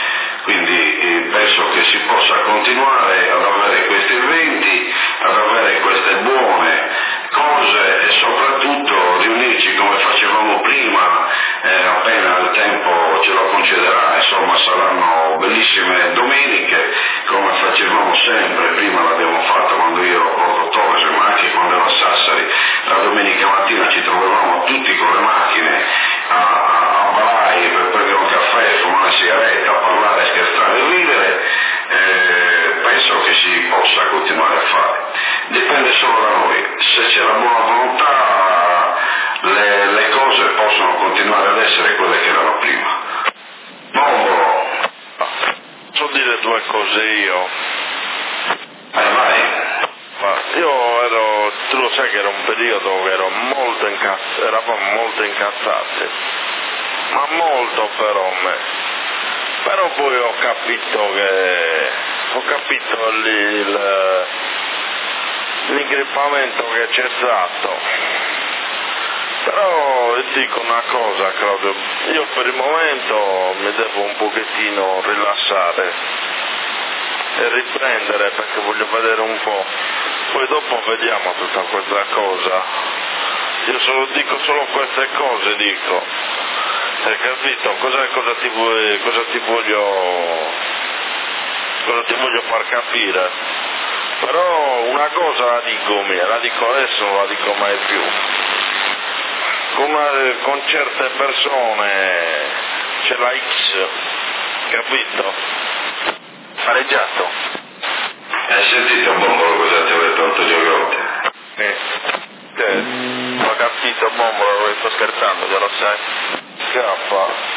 Quindi penso che si possa continuare ad avere questi eventi, ad avere queste buone cose e soprattutto riunirci come facevamo prima, appena il tempo ce lo concederà. Insomma, saranno bellissime domeniche come facevamo sempre. Prima l'abbiamo fatto quando io ero a Porto Torres, ma anche quando ero a Sassari. La domenica mattina ci trovavamo tutti con le macchine a Balai per prendere un caffè, fumare una sigaretta, parlare, scherzare e ridere. Penso che si possa continuare a fare. Dipende solo da noi. Se c'è la buona volontà, le cose possono continuare ad essere quelle che erano prima. Bombolo. Posso dire due cose io? Vai. Ma io tu lo sai che era un periodo che eravamo molto incazzati, ma molto però poi ho capito l'ingrippamento che c'è stato. Però dico una cosa, Claudio, io per il momento mi devo un pochettino rilassare e riprendere, perché voglio vedere un po', poi dopo vediamo tutta questa cosa. Io dico solo queste cose, dico, hai capito? Cosa ti voglio far capire? Però una cosa la dico adesso, non la dico mai più. Con certe persone c'è la X, capito? Pareggiato. Hai sentito un po' cosa ti ha detto Antonio Grotte? Che? Ho capito, Bombola, sto scherzando, già lo sai. Scappa.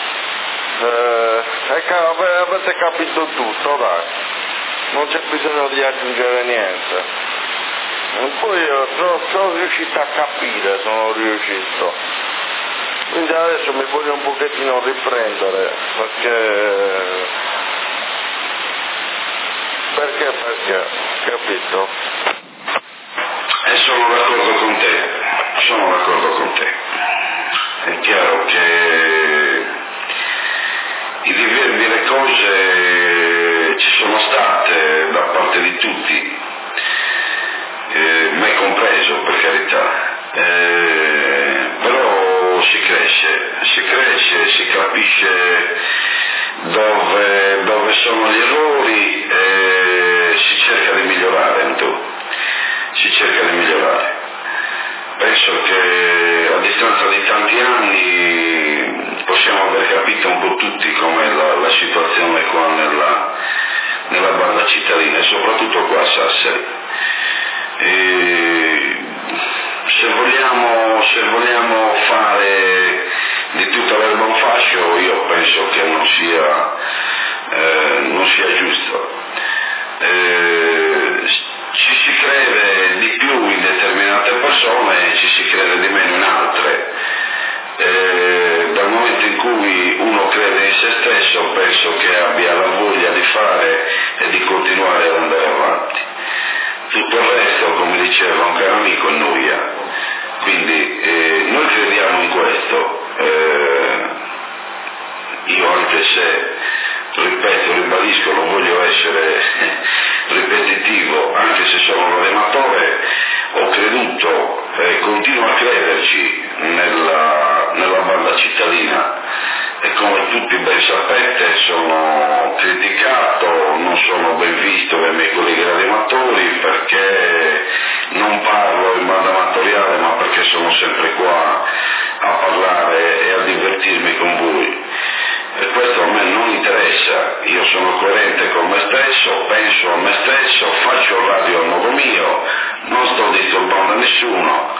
Avete capito tutto, dai. Non c'è bisogno di aggiungere niente. E poi io sono riuscito a capire, sono riuscito. Quindi adesso mi voglio un pochettino riprendere, perché, capito? Sono d'accordo con te. È chiaro che i diversi le cose ci sono state da parte di tutti, me compreso, per carità, però si cresce, si capisce dove sono gli errori e si cerca di migliorare. Penso che a distanza di tanti anni possiamo aver capito un po' tutti com'è la situazione qua nella banda cittadina e soprattutto qua a Sassari. Se vogliamo fare di tutta l'erba un fascio, io penso che non sia giusto. Ci si crede di più in determinate persone e ci si crede di meno in altre. Dal momento in cui uno crede in se stesso, penso che abbia la voglia di fare e di continuare ad andare avanti. Tutto il resto, come diceva un caro amico, è noia. Quindi noi crediamo in questo. Io, anche se, ripeto, ribadisco, non voglio essere ripetitivo, anche se sono un allenatore, ho creduto e continuo a crederci nella banda cittadina e, come tutti ben sapete, sono criticato, non sono ben visto dai miei colleghi radioamatori perché non parlo in banda amatoriale, ma perché sono sempre qua a parlare e a divertirmi con voi. E questo a me non interessa, io sono coerente con me stesso, penso a me stesso, faccio radio a modo mio, non sto disturbando nessuno,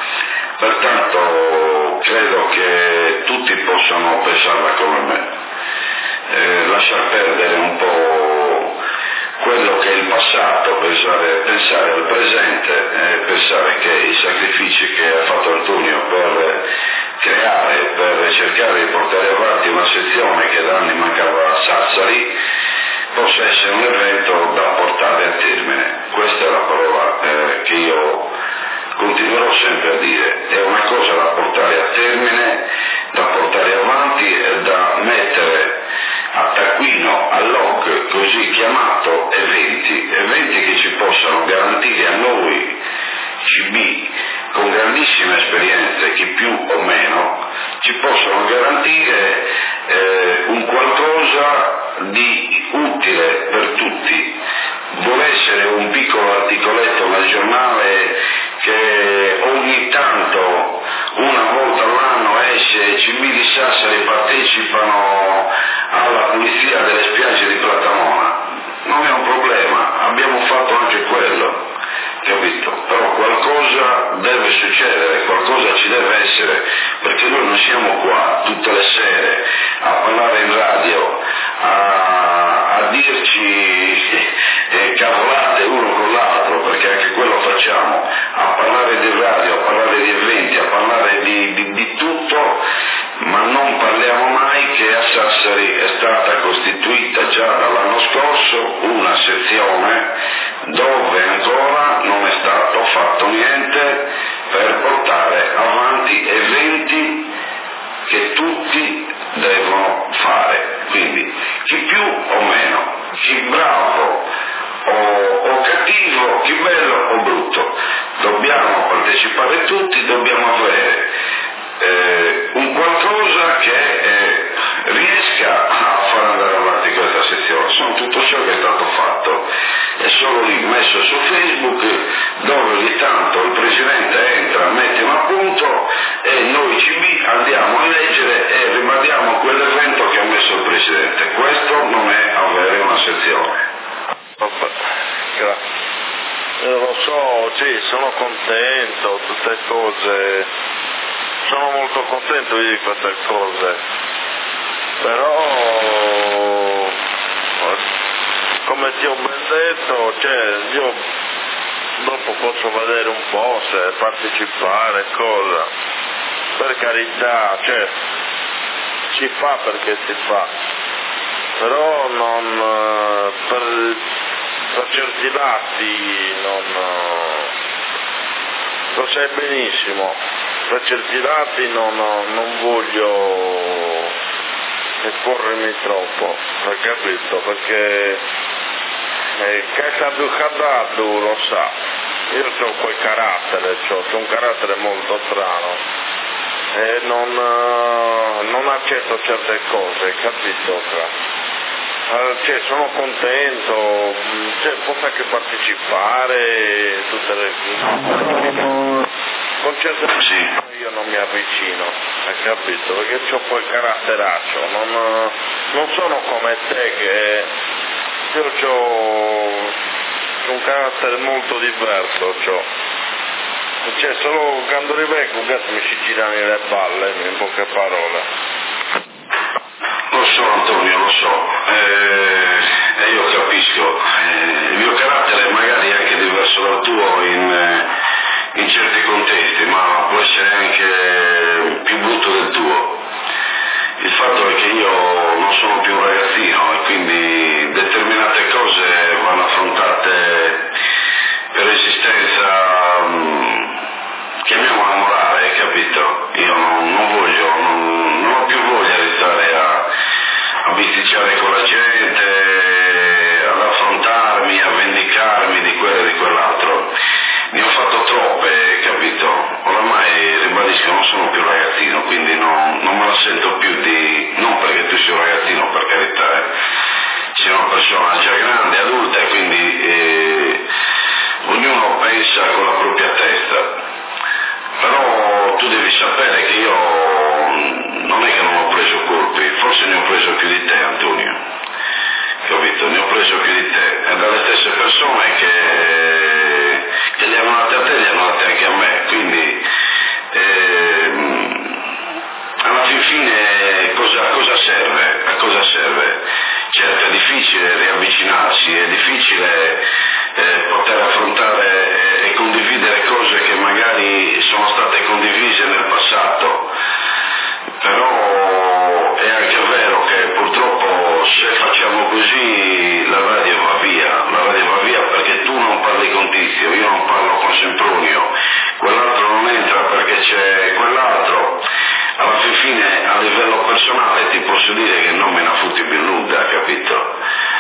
pertanto credo che tutti possano pensarla come me, lasciar perdere un po' quello che è il passato, pensare al presente e pensare che i sacrifici che ha fatto Antonio per creare, per cercare di portare avanti una sezione che da anni mancava a Sassari, possa essere un evento da portare a termine. Questa è la parola che io continuerò sempre a dire, è una cosa da portare a termine, da portare avanti e da mettere a taccuino, al log così chiamato, eventi che ci possano garantire a noi CB con grandissime esperienze, chi più o meno, ci possono garantire un qualcosa di utile per tutti. Vuole essere un piccolo articoletto nel giornale che ogni tanto, una volta all'anno, esce, CB di Sassari partecipano alla pulizia delle spiagge di Platamona. Non è un problema, abbiamo fatto anche quello, capito? Però qualcosa deve succedere, qualcosa ci deve essere, perché noi non siamo qua tutte le sere a parlare in radio, a dirci cavolate uno con l'altro, perché anche quello facciamo, a parlare di radio, a parlare di eventi, a parlare di tutto, ma non parliamo mai che a Sassari è stata costituita già dall'anno scorso una sezione dove ancora non è stato fatto niente per portare avanti eventi che tutti devono fare. Quindi chi più o meno, chi bravo o cattivo, chi bello o brutto, dobbiamo partecipare tutti, dobbiamo avere un qualcosa che riesca a far andare avanti questa sezione. Sono tutto ciò che è stato fatto, è solo lì messo su Facebook, dove ogni tanto il presidente entra, mette un appunto e noi CB andiamo a leggere e ribadiamo quell'evento che ha messo il presidente. Questo non è avere una sezione. Grazie. lo so, sì, sono contento, tutte cose, sono molto contento di queste cose, però come ti ho ben detto, cioè, io dopo posso vedere un po' se partecipare, cosa, per carità, cioè, si fa perché si fa, però non, per certi lati non, lo sai benissimo, per certi lati non voglio esporremi troppo, hai capito? Perché Casa Ducadadu lo sa, io ho quel carattere, ho un carattere molto strano e non accetto certe cose, capito? Cioè, sono contento, cioè, posso anche partecipare, tutte le con certe cose io non mi avvicino, hai capito? Perché ho quel caratteraccio, non sono come te che io ho un carattere molto diverso, cioè solo quando rivengo mi ci girano le balle, in poche parole. Lo so Antonio, lo so, e io capisco, il mio carattere magari è anche diverso dal tuo in certi contesti, ma può essere anche più brutto del tuo. Il fatto è che io non sono più un ragazzino e quindi determinate cose vanno affrontate per esistenza, chiamiamola morale, capito? Io non ho più voglia di stare a bisticciare con la gente, ad affrontarmi, a vendicarmi di quello e di quell'altro. Ne ho fatto troppe, capito? Oramai, ribadisco, non sono più ragazzino, quindi non me la sento più non perché tu sia un ragazzino, per carità, sei una persona già grande, adulta, e quindi ognuno pensa con la propria testa. Però tu devi sapere che io non è che non ho preso colpi, forse ne ho preso più di te, Antonio, capito? Ne ho preso più di te, e dalle stesse persone che li hanno date a te, li hanno date anche a me, quindi alla fin fine cosa serve? A cosa serve? Certo, è difficile riavvicinarsi, è difficile poter affrontare e condividere cose che magari sono state condivise nel passato, però è anche vero che purtroppo se facciamo così la radio va via perché tu non parli con Tizio, io non parlo con Sempronio, quell'altro non entra perché c'è quell'altro. Alla fine a livello personale ti posso dire che non me ne fotti più nulla, capito?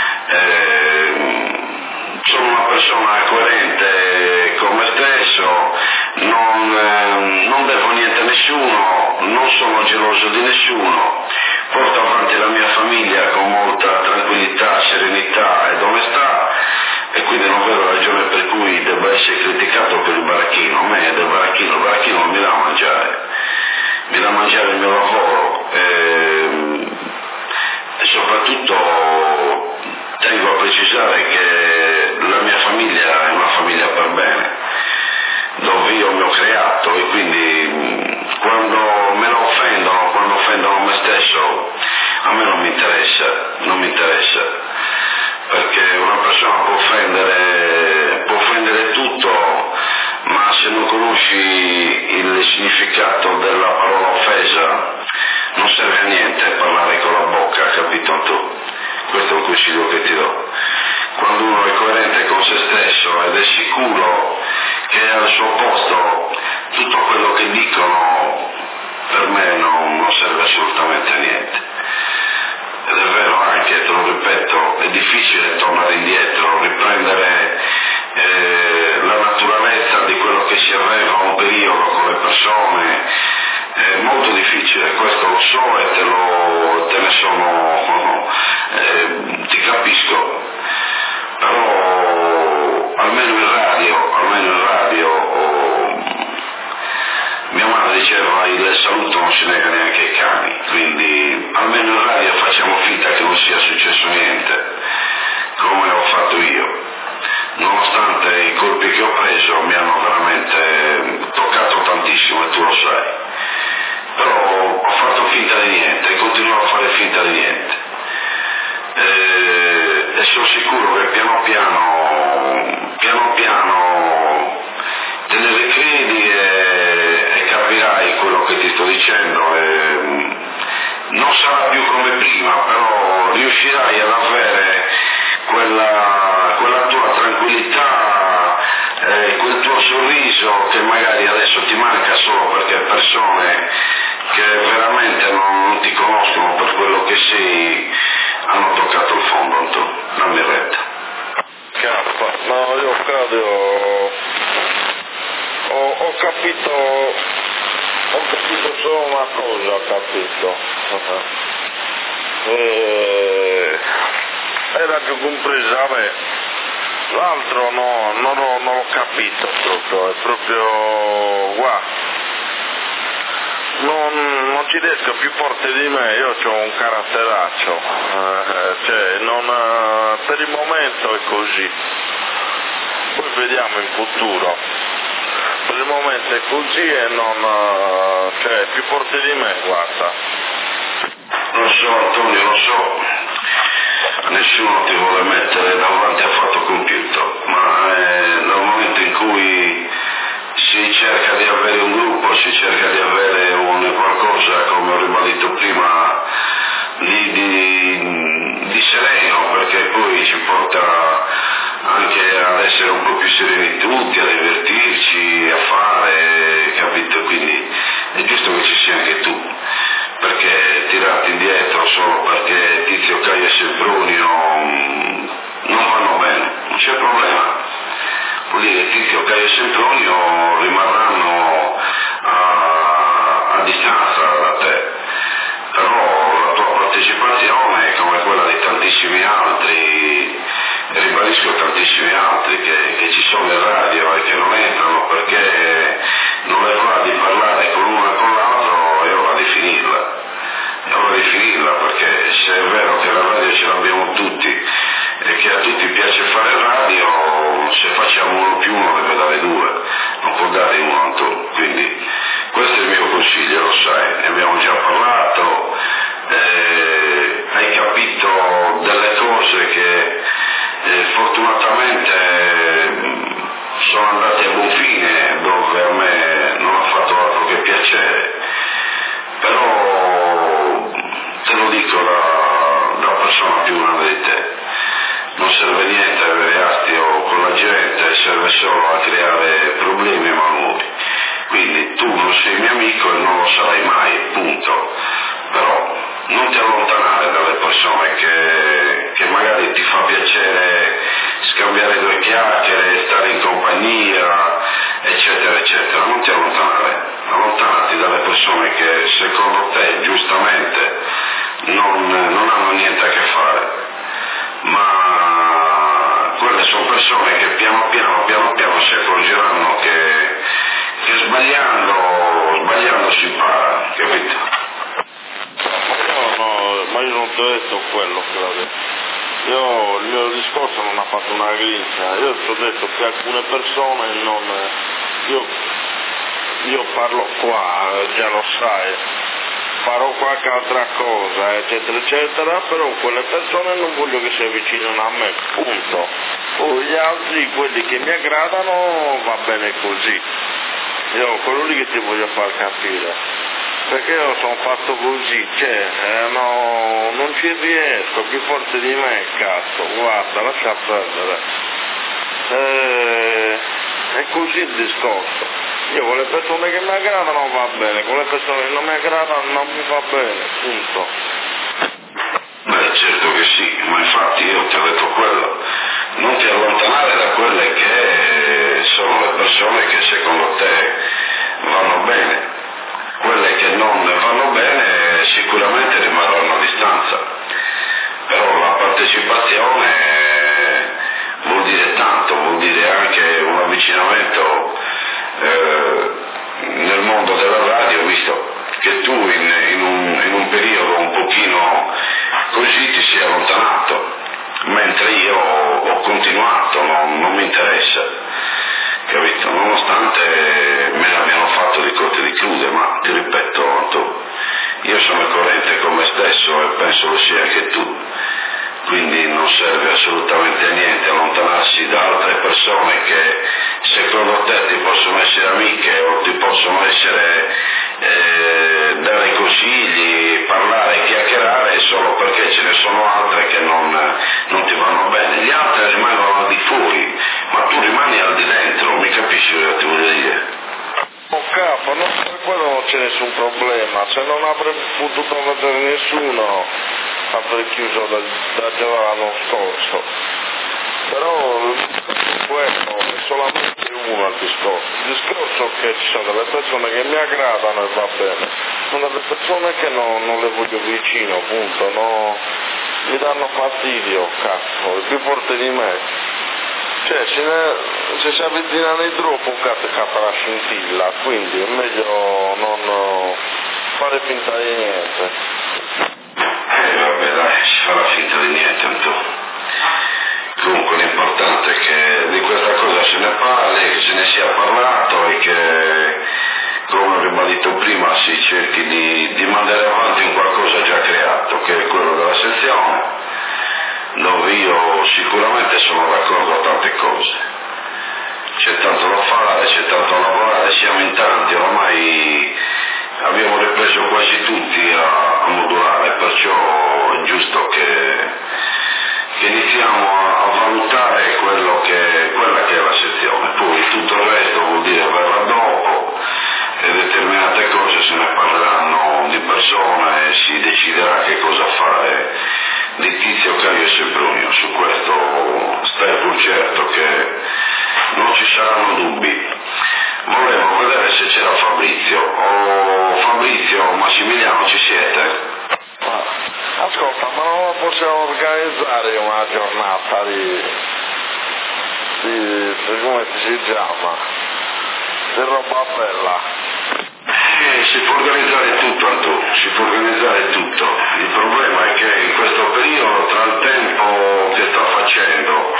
Sono una persona coerente con me stesso, non devo niente a nessuno, non sono geloso di nessuno, porto avanti la mia famiglia con molta tranquillità, serenità ed onestà, e quindi non vedo ragione per cui debba essere criticato per il baracchino. A me del baracchino, il baracchino non mi dà a mangiare, mi dà a mangiare il mio lavoro, e soprattutto tengo a precisare che la mia famiglia è una famiglia per bene, dove io mi ho creato, e quindi quando me la offendono, quando offendono me stesso, a me non mi interessa, perché una persona può offendere tutto, ma se non conosci il significato della parola offesa non serve a niente parlare con la bocca, capito tu? Questo è un consiglio che ti do. Quando uno è coerente con se stesso ed è sicuro che è al suo posto, tutto quello che dicono per me non serve assolutamente a niente. Ed è vero anche, te lo ripeto, è difficile tornare indietro, riprendere la naturalezza di quello che si aveva un periodo con le persone, è molto difficile, questo lo so e te ne sono, ti capisco, però almeno in radio, mia madre diceva il saluto non si nega neanche ai cani, quindi almeno in radio facciamo finta che non sia successo niente, come ho fatto io, nonostante i colpi che ho preso. mi hanno veramente toccato tantissimo e tu lo sai, però ho fatto finta di niente e continuo a fare finta di niente, e sono sicuro che piano piano te ne ricredi e capirai quello che ti sto dicendo, e non sarà più come prima, però riuscirai ad avere quella tua tranquillità, quel tuo sorriso che magari adesso ti manca solo perché persone che veramente non ti conoscono per quello che sei hanno toccato il fondo, Antonio, dammi retta. No, io credo, ho capito solo una cosa, era più compresa a me, l'altro no, non l'ho capito proprio, è proprio guarda. Non ci riesco, più forte di me, io ho un caratteraccio, per il momento è così, poi vediamo in futuro, per il momento è così e è più forte di me, guarda. Lo so Antonio, lo so, nessuno ti vuole mettere davanti al fatto compiuto, ma dal momento in cui si cerca di avere un gruppo, si cerca di avere qualcosa, come ho ribadito prima, di sereno, perché poi ci porta anche ad essere un po' più sereni tutti, a divertirci, a fare, capito? Quindi è giusto che ci sia anche tu, perché tirarti indietro solo perché Tizio, Caio e Sempronio non vanno bene, non c'è problema. Vuol dire che Tizio, Caio e Sempronio rimarranno a distanza da te, però la tua partecipazione, come quella di tantissimi altri, ribadisco tantissimi altri che ci sono in radio e che non entrano perché non è ora di parlare con uno e con l'altro, è ora di finirla. È ora di finirla, perché se è vero che la radio ce l'abbiamo tutti e che a tutti piace fare radio, se facciamo uno più uno deve dare due, non può dare uno, Antonio. Quindi questo è il mio consiglio, lo sai, ne abbiamo già parlato, hai capito delle cose che fortunatamente sono andate a buon fine, dove a me non ha fatto altro che piacere, però te lo dico da persona più grande di te, non serve niente avere astio con la gente, serve solo a creare problemi e malumori. Quindi tu non sei mio amico e non lo sarai mai, punto. Però non ti allontanare dalle persone che magari ti fa piacere scambiare due chiacchiere, stare in compagnia, eccetera, eccetera. Non ti allontanati dalle persone che secondo te giustamente non hanno niente a che fare, ma quelle sono persone che piano piano si accorgeranno che sbagliando si impara, capito? Ma io non ti ho detto quello, Claudio. Il mio discorso non ha fatto una grinza, io ti ho detto che alcune persone io parlo qua, già lo sai, farò qualche altra cosa, eccetera, eccetera, però quelle persone non voglio che si avvicinino a me, punto. Poi gli altri, quelli che mi aggradano, va bene così. Io quello lì che ti voglio far capire, perché io sono fatto così, non ci riesco, più forte di me, cazzo, guarda, lascia perdere. È così il discorso. Io con le persone che mi aggradano va bene, con le persone che non mi aggradano non mi va bene, punto. Beh, certo che sì, ma infatti io ti ho detto quello, non ti allontanare da quelle che sono le persone che secondo te vanno bene, quelle che non vanno bene sicuramente rimarranno a distanza, però la partecipazione vuol dire tanto, vuol dire anche un avvicinamento nel mondo della radio, visto che tu in un periodo un pochino così ti sei allontanato, mentre io ho continuato, non mi interessa, capito? sono coerente con me stesso e penso lo sia anche tu. Quindi non serve assolutamente a niente allontanarsi da altre persone che secondo te ti possono essere amiche o ti possono essere dare consigli, parlare, chiacchierare solo perché ce ne sono altre che non ti vanno bene. Gli altri rimangono al di fuori, ma tu rimani al di dentro, mi capisci cosa ti voglio dire? Oh capo, per quello non c'è nessun problema, se non avrei potuto vedere nessuno avrei chiuso da già l'anno scorso, però quello è solamente uno al discorso. Il discorso è che ci sono delle persone che mi aggradano e va bene, sono delle persone che non le voglio vicino, appunto, no, mi danno fastidio, cazzo, è più forte di me. Cioè, se si avvicinano troppo capita la scintilla, quindi è meglio non fare finta di niente. Vabbè dai, si farà finta di niente un po'. Comunque l'importante è che di questa cosa se ne parli, che se ne sia parlato e che, come ho ribadito prima, si cerchi di mandare avanti un qualcosa già creato, che è quello della sezione, dove io sicuramente sono d'accordo a tante cose. C'è tanto da fare, c'è tanto da lavorare, siamo in tanti, ormai abbiamo ripreso quasi tutti a modulare, perciò è giusto che iniziamo a valutare quella che è la sezione. Poi tutto il resto vuol dire verrà dopo e determinate cose se ne parleranno di persona e si deciderà che cosa fare di Tizio, Caio e Sempronio. Su questo stai pur certo che non ci saranno dubbi. Volevo vedere se c'era Fabrizio, Massimiliano, ci siete? Ascolta, ma non la possiamo organizzare una giornata di come si chiama? Di roba bella. Si può organizzare tutto, Antù, si può organizzare tutto. Il problema è che in questo periodo, tra il tempo che sta facendo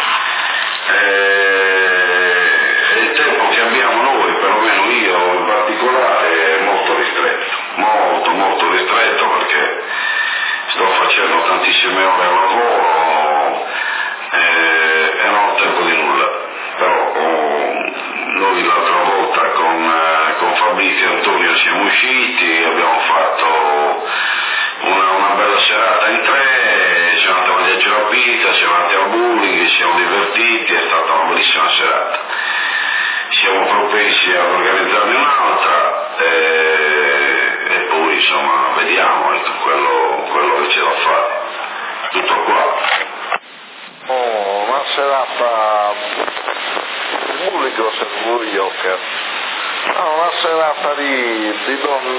e il tempo che abbiamo noi, perlomeno io in particolare, è molto ristretto, molto ristretto, perché sto facendo tantissime ore al lavoro e non ho tempo di nulla. Però noi l'altra volta con Fabrizio e Antonio siamo usciti, abbiamo fatto una bella serata in tre, siamo andati a mangiare la pizza, siamo andati al bowling, ci siamo divertiti, è stata una bellissima serata. Siamo propensi ad organizzarne un'altra e poi insomma vediamo, ecco, quello che c'è da fare. Tutto qua. Una serata pubblico servo io che una serata di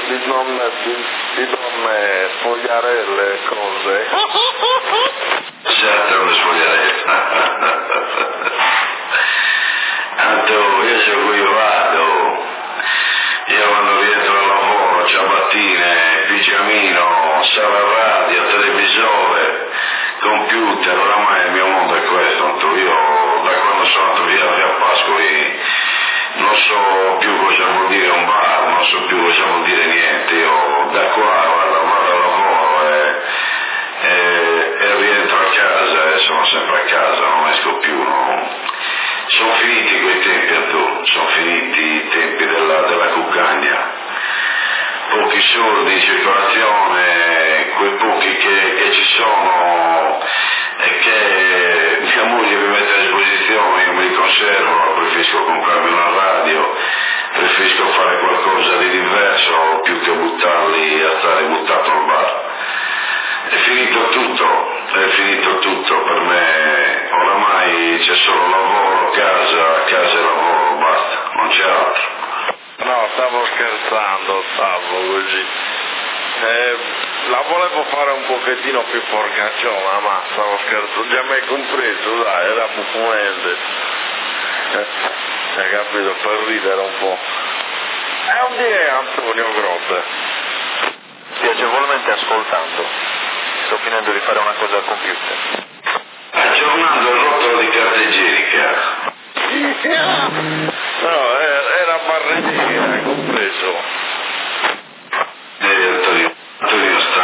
donne spogliarelle, cose. Certo, le spogliarelle. Tanto io so cui vado, io quando rientro al lavoro, ciabattine, pigiamino, sala radio, televisore, computer, oramai il mio mondo è questo. Io da quando sono andato via a Pascoli non so più cosa vuol dire un bar, non so più cosa vuol dire niente. Io da qua vado al lavoro e rientro a casa e sono sempre a casa, non esco più, no. Sono finiti quei tempi, sono finiti i tempi della cuccagna, pochi soldi in circolazione, quei pochi che ci sono e che mia moglie mi mette a disposizione, io me li conservo, preferisco comprarmi una radio, preferisco fare qualcosa di diverso più che buttarli a stare buttato al bar. È finito tutto per me, oramai c'è solo lavoro, casa e lavoro, basta, non c'è altro. No, stavo scherzando, così. La volevo fare un pochettino più porcacciona, ma stavo scherzando, già mi hai compreso, dai, era buffamente. Hai capito, per ridere un po'. È un dire Antonio Grotte. Piacevolmente ascoltando. Sto finendo di fare una cosa al computer. Aggiornando il rotolo di carta igienica. No, era barreria, hai compreso. Antonio sta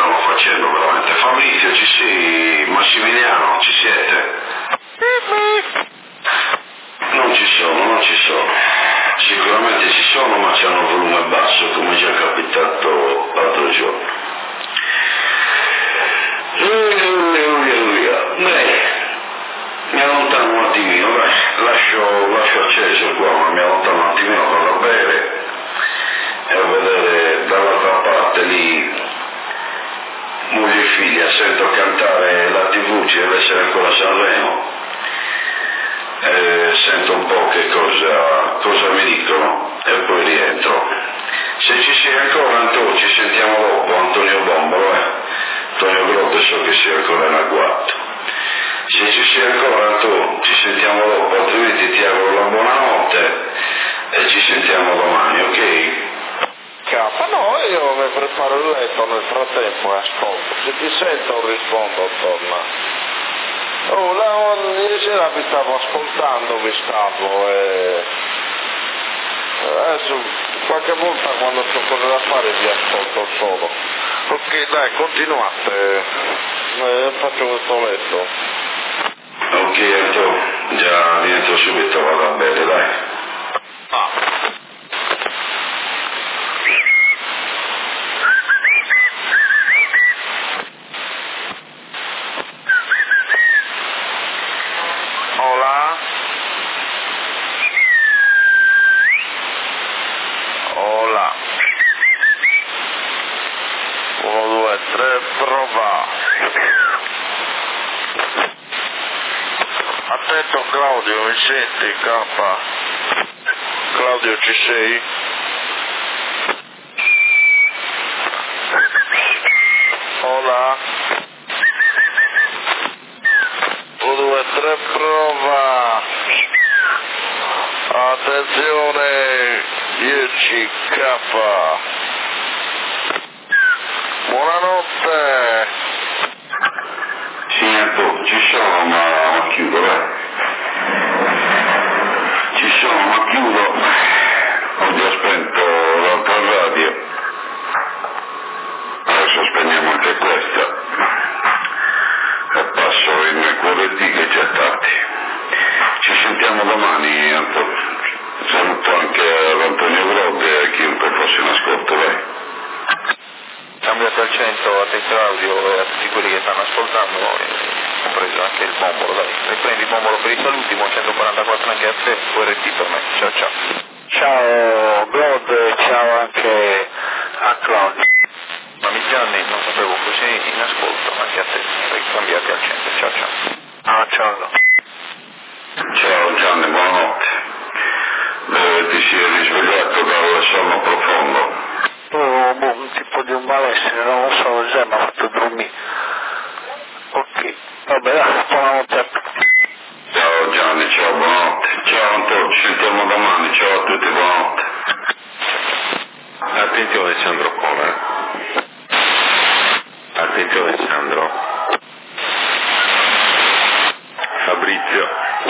stanno facendo veramente. Fabrizio, ci sei? Massimiliano, ci siete? Non ci sono. Sicuramente ci sono, ma c'hanno volume basso, come già capitato l'altro giorno. Mi allontano un attimino, lascio acceso qua, ma mi allontano un attimino a farla bere e a vedere dall'altra parte lì moglie e figlia, sento cantare la TV, ci deve essere ancora Sanremo, sento un po' che cosa mi dicono e poi rientro. Se ci sei ancora Antonio, ci sentiamo dopo. Antonio Bombolo, Antonio Grotte so che sei ancora in agguato. Se ci sei ancora Antonio, ci sentiamo dopo, altrimenti ti auguro la buonanotte e ci sentiamo domani, ok? No, io mi preparo il letto nel frattempo e ascolto. Se ti sento rispondo, torna. Ieri sera vi stavo ascoltando, adesso qualche volta quando ho cose da fare vi ascolto solo. Ok, dai, continuate, faccio questo letto. Ok, Antonio, già rientro subito, vado bene, dai. Hola? 1, 2, 3, prova. Attento Claudio, mi senti K? Claudio, ci sei? Hola? 1, 2, 3, prova. Attenzione, 10K. Buonanotte. Sì, Antonio, ci sono, ma chiudo, Ci sono, ma chiudo. Ho già spento l'altra radio. Adesso spegniamo anche questa. E passo in QRT che c'è tardi. Ci sentiamo domani, Antonio. Saluto anche ad Antonio Grode e a chiunque fosse in ascolto, vai. Cambiate al 100 a te Claudio e a tutti quelli che stanno ascoltando, compreso anche il Bombolo, dai, riprendi il Bombolo per i saluti, mo 144 anche a te, QRT per me, ciao. Ciao Glod, ciao anche a Claudio. Mami Gianni, non sapevo così in ascolto, anche a te, ricambiati al 100, ciao. Ciao. Ciao Gianni, buonanotte. Ti sei risvegliato dal sonno profondo? Un tipo di un malessere, non lo so, già mi ha fatto dormire. Ok, vabbè, buonanotte a tutti. Ciao Gianni, ciao, buonanotte. Ciao Antonio, ci sentiamo domani, ciao a tutti, buonanotte. Attenzione Sandro Cola. Attenzione Sandro. Fabrizio.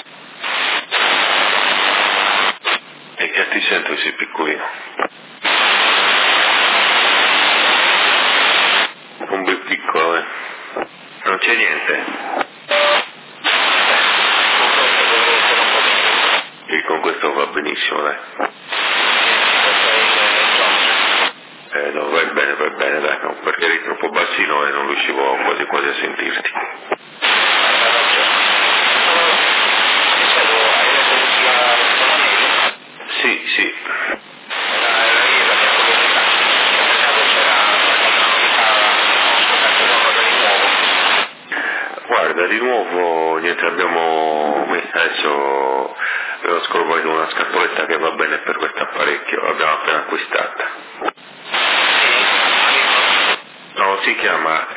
E che ti sento sei piccolino? Un bel piccolo, Non c'è niente. E con questo va benissimo, dai. No, vai bene, dai, no, perché eri troppo bassino e non riuscivo quasi a sentirti. Sì. Guarda, di nuovo niente, abbiamo messo adesso scorporo una scatoletta che va bene per questo apparecchio, l'abbiamo appena acquistata. No, si chiama,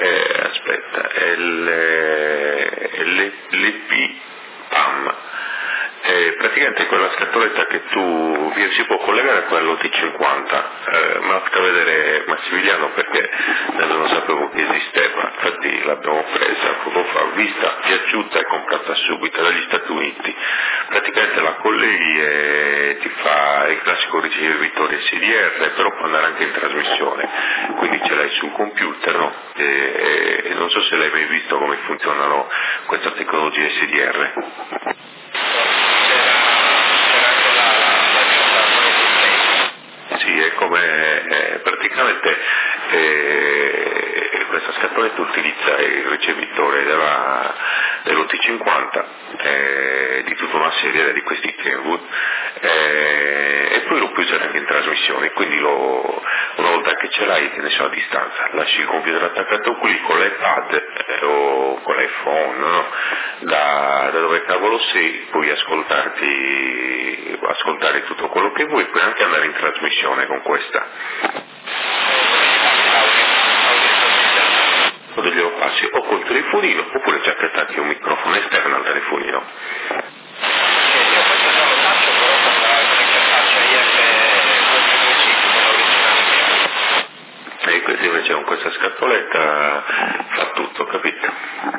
l'EP PAM, praticamente quella scatoletta che si può collegare a quello T50, ma a vedere Massimiliano perché non sapevo che esisteva, infatti l'abbiamo presa poco fa, vista, piaciuta e comprata subito dagli Stati Uniti. Praticamente la colleghi e ti fa il classico ricevitore SDR, però può andare anche in trasmissione, quindi ce l'hai sul computer, no? E non so se l'hai mai visto come funzionano questa tecnologia SDR. Sì, è come praticamente questa scatoletta utilizza il ricevitore dell'OT50 di tutta una serie di questi Kenwood e poi lo puoi usare anche in trasmissione, quindi una volta che ce l'hai, che ne so, a distanza, lasci il computer attaccato qui con l'iPad o con l'iPhone, no? Da dove cavolo sei, puoi ascoltare tutto quello che vuoi, puoi anche andare in trasmissione con questa. Glielo passi o col telefonino oppure c'è attacchi un microfono esterno al telefonino. Io questo già lo faccio, però con la interfaccia IF E questi invece con questa scatoletta fa tutto, capito?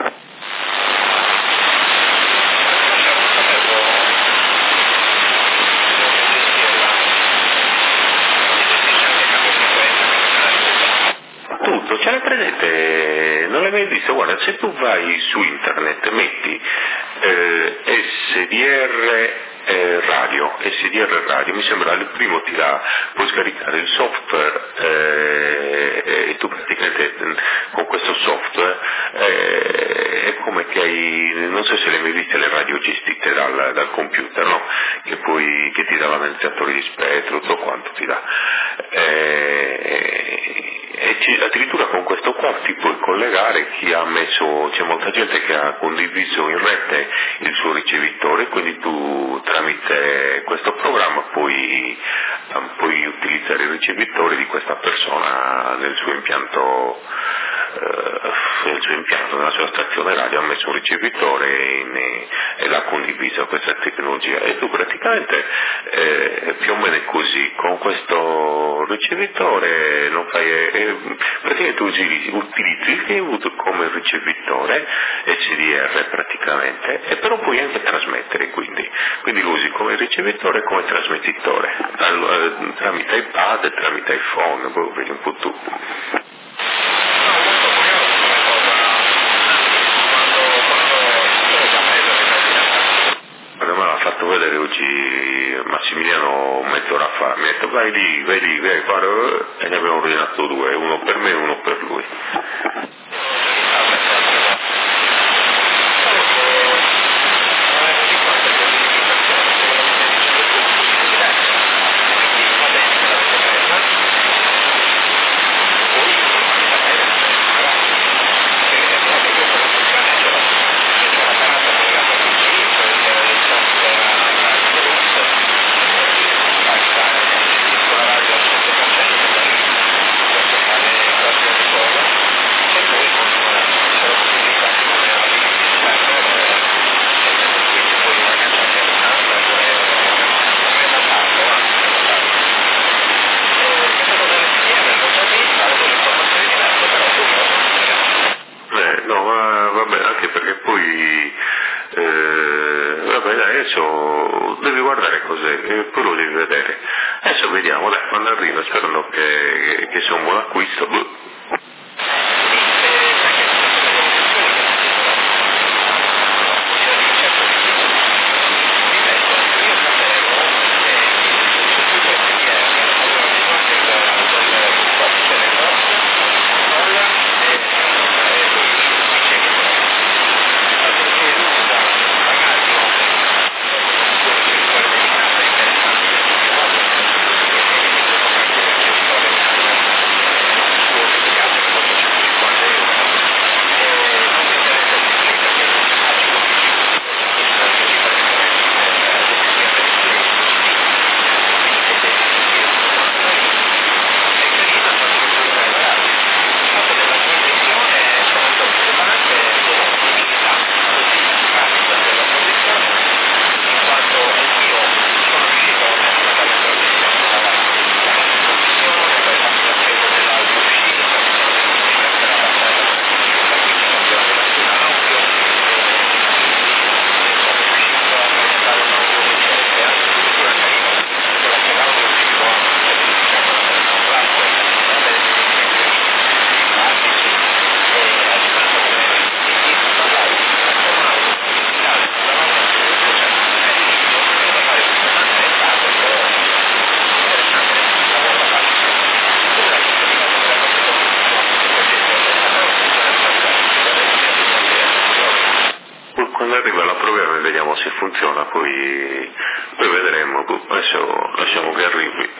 Tutto, ce l'hai presente? Non l'hai mai visto? Guarda, se tu vai su internet, metti SDR radio, mi sembra il primo puoi scaricare il software e tu praticamente con questo software è come che hai, non so se le hai mai viste le radio gestite dal computer, no? Che ti dà l'analizzatore di spettro, tutto quanto ti dà. Addirittura con questo qua ti puoi collegare, c'è molta gente che ha condiviso in rete il suo ricevitore, quindi tu tramite questo programma puoi utilizzare il ricevitore di questa persona nel suo impianto, nella sua stazione radio ha messo un ricevitore e l'ha condivisa questa tecnologia e tu praticamente più o meno è così, con questo ricevitore non fai, praticamente utilizzi il Kenwood come ricevitore SDR praticamente, e però puoi anche trasmettere, quindi lo usi come ricevitore e come trasmettitore tramite iPad, tramite iPhone, vedi un po' tu. Me l'ha fatto vedere oggi Massimiliano mezz'ora fa, mi ha detto vai lì, guarda, e ne abbiamo ordinato due, uno per me e uno per lui. Adesso devi guardare cos'è e poi lo devi vedere. Adesso vediamo, dai, quando arriva, sperando che sia un buon acquisto. arriva la proviamo e vediamo se funziona, poi vedremo, adesso lasciamo che arrivi.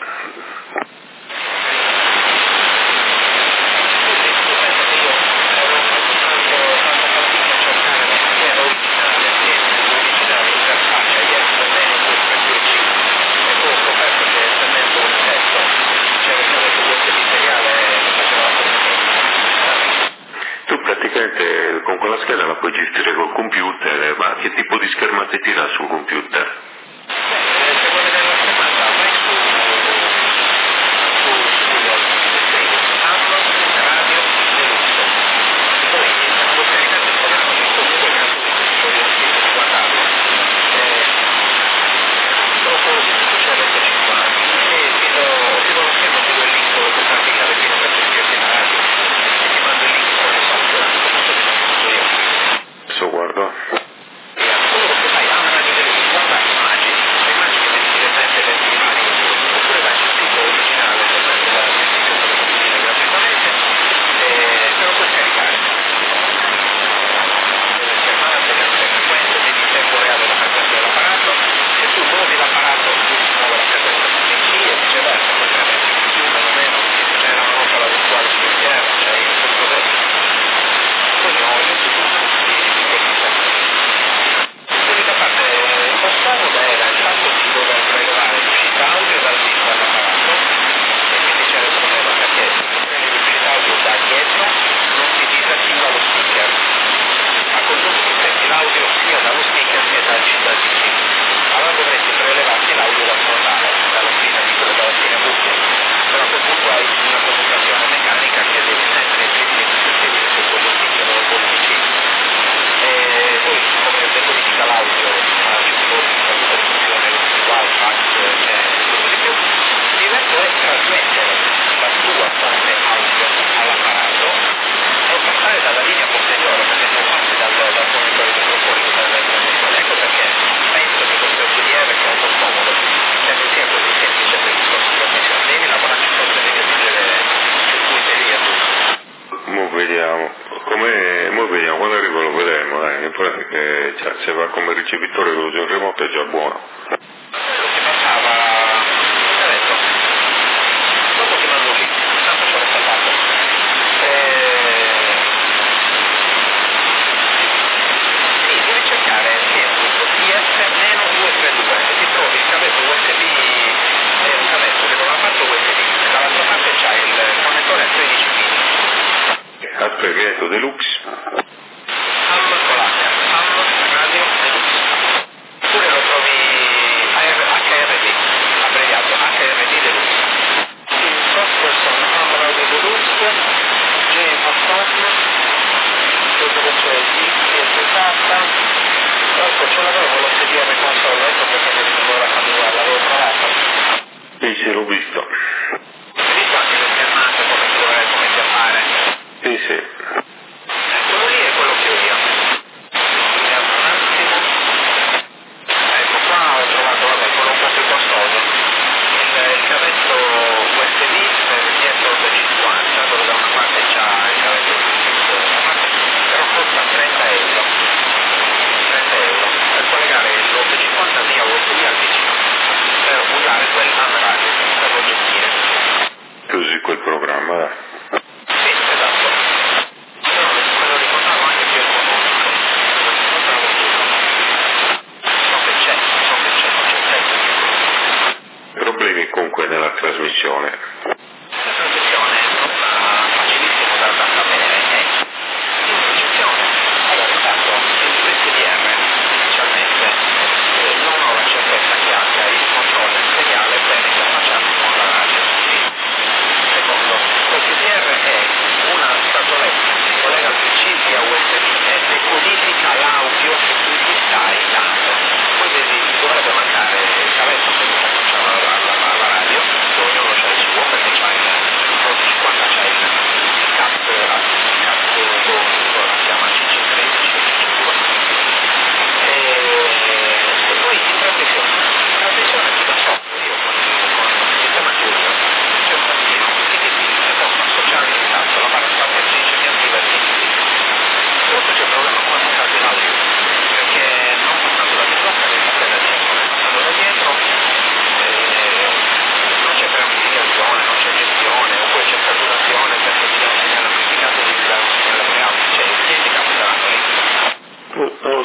Praticamente con quella scheda la puoi gestire col computer, ma che tipo di schermate tira sul computer? Se vuoi vedere la schermata vai su Radio Deluxe, poi se non vuoi caricare il programma che comunque è gratuito, poi ho scritto di guardarlo, dopo c'è l'F50 e ti do lo schema, ti do il link dove puoi praticare fino per iscriverti alla radio e ti mando il link per le software, questo ti mando io. Adesso guardo. Quello che fai, una radio Deluxe, guarda immagini, le immagini che vedi direttamente le immagini, oppure vai sul sito originale, sempre dal sito dove lo puoi vedere gratuitamente e te lo puoi scaricare. Le schermate, le frequenze, vedi in tempo reale la frequenza dell'apparato, se tu muovi l'apparato tu muovi la frequenza del PC e viceversa, puoi premere più o meno, c'è la manopola virtuale sull'interno, c'è il controller. Poi ho YouTube di questi settori. L'unica parte un po' scomoda era il fatto di dover prelevare l'uscita audio dal disco all'apparato e quindi c'era il problema perché se tu prendi l'uscita audio da dietro non si disattiva lo speaker, a quel punto tu senti l'audio sia dallo speaker che dal PC. Allora dovresti prelevarti l'audio dal frontale, dalla spina bucchia, però a quel punto hai una commutazione meccanica che devi sempre inserire su quello speaker o quello PC. E poi come decodifica l'audio a tutte le funzioni, wifi, fax, tutto di più, diverso è trasmettere la tua fonte audio all'apparato e passare dalla linea posteriore, perché non passi dal fornitore microfonico, dalla trasmissione. Ecco perché penso che questo HDR sia un po' scomodo, cioè non sia così semplice per il discorso di trasmissione, devi lavorarci sopra, devi aggiungere circuiteria. Mo vediamo, quando arriva lo vedremo, in pratica che se va come ricevitore con il remoto è già buono. Quello si passava, adesso, dopo ti mando lì, tanto ce l'ho salvato. Sì, devi cercare Kenwood TS-232 e ti trovi il cavetto USB, è un cavetto che da una parte USB, e dall'altra parte c'hai il connettore a 13 pin. Aspetta, Deluxe. Radio Deluxe. Oppure lo trovi HRD, abbreviato HRD Deluxe. Il software sono Radio Deluxe, JFON, dove c'è XSK, ecco ce l'avevo l'HDR console, ecco perché mi ritrovo la camera, l'avevo provato. Sì, l'ho visto. Hai visto anche le schermate come chiamare? Sì. Quello lì è quello che ho io. Vediamo un attimo. Ecco qua ho trovato, quello un po' più costoso. Il cavetto USB per dietro del 50, dove da una parte c'ha il cavetto da una parte, però costa 30 euro. 30 euro per collegare l'850 via USB al PC. Per usare quel radio, per lo gestire. Così quel programma, Sì, esatto. Me lo ricordavo anche più economico. So che c'è, non c'è tempo. problemi comunque nella trasmissione. La trasmissione non facilissimo da sapere è un'eccezione. Allora, intanto, il PSDR inizialmente non ho la certezza che abbia il controllo seriale per interfacciarsi con la radio. Secondo, il PSDR è una scatoletta che si collega al PC via USB e decodifica l'audio che tu gli stai dando. Poi dovrebbe mancare il cavetto per interfacciare alla radio, che ognuno c'ha il suo, perché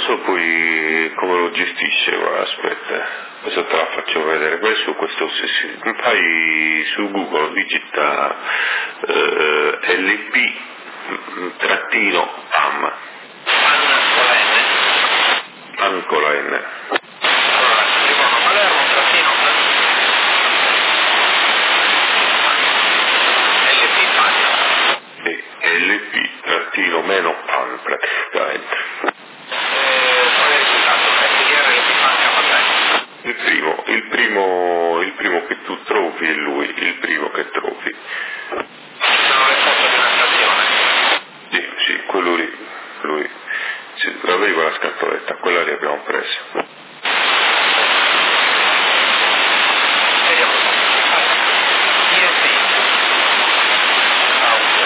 so poi come lo gestisce, guarda, aspetta, adesso te la faccio vedere, questo ossessivo, fai su Google digita LP-PAM. PAN con la N. Allora, scrivono Palermo trattino LP PAN. Sì, LP-meno PAN praticamente. Qual è il risultato? FDR LP PAN K3. Il primo che tu trovi è lui, il primo che trovi. Sono le foto di una stazione. Sì, quello lì, lui. Sì, avevi quella scatoletta, quella lì abbiamo preso. Vediamo. ISP. Auto.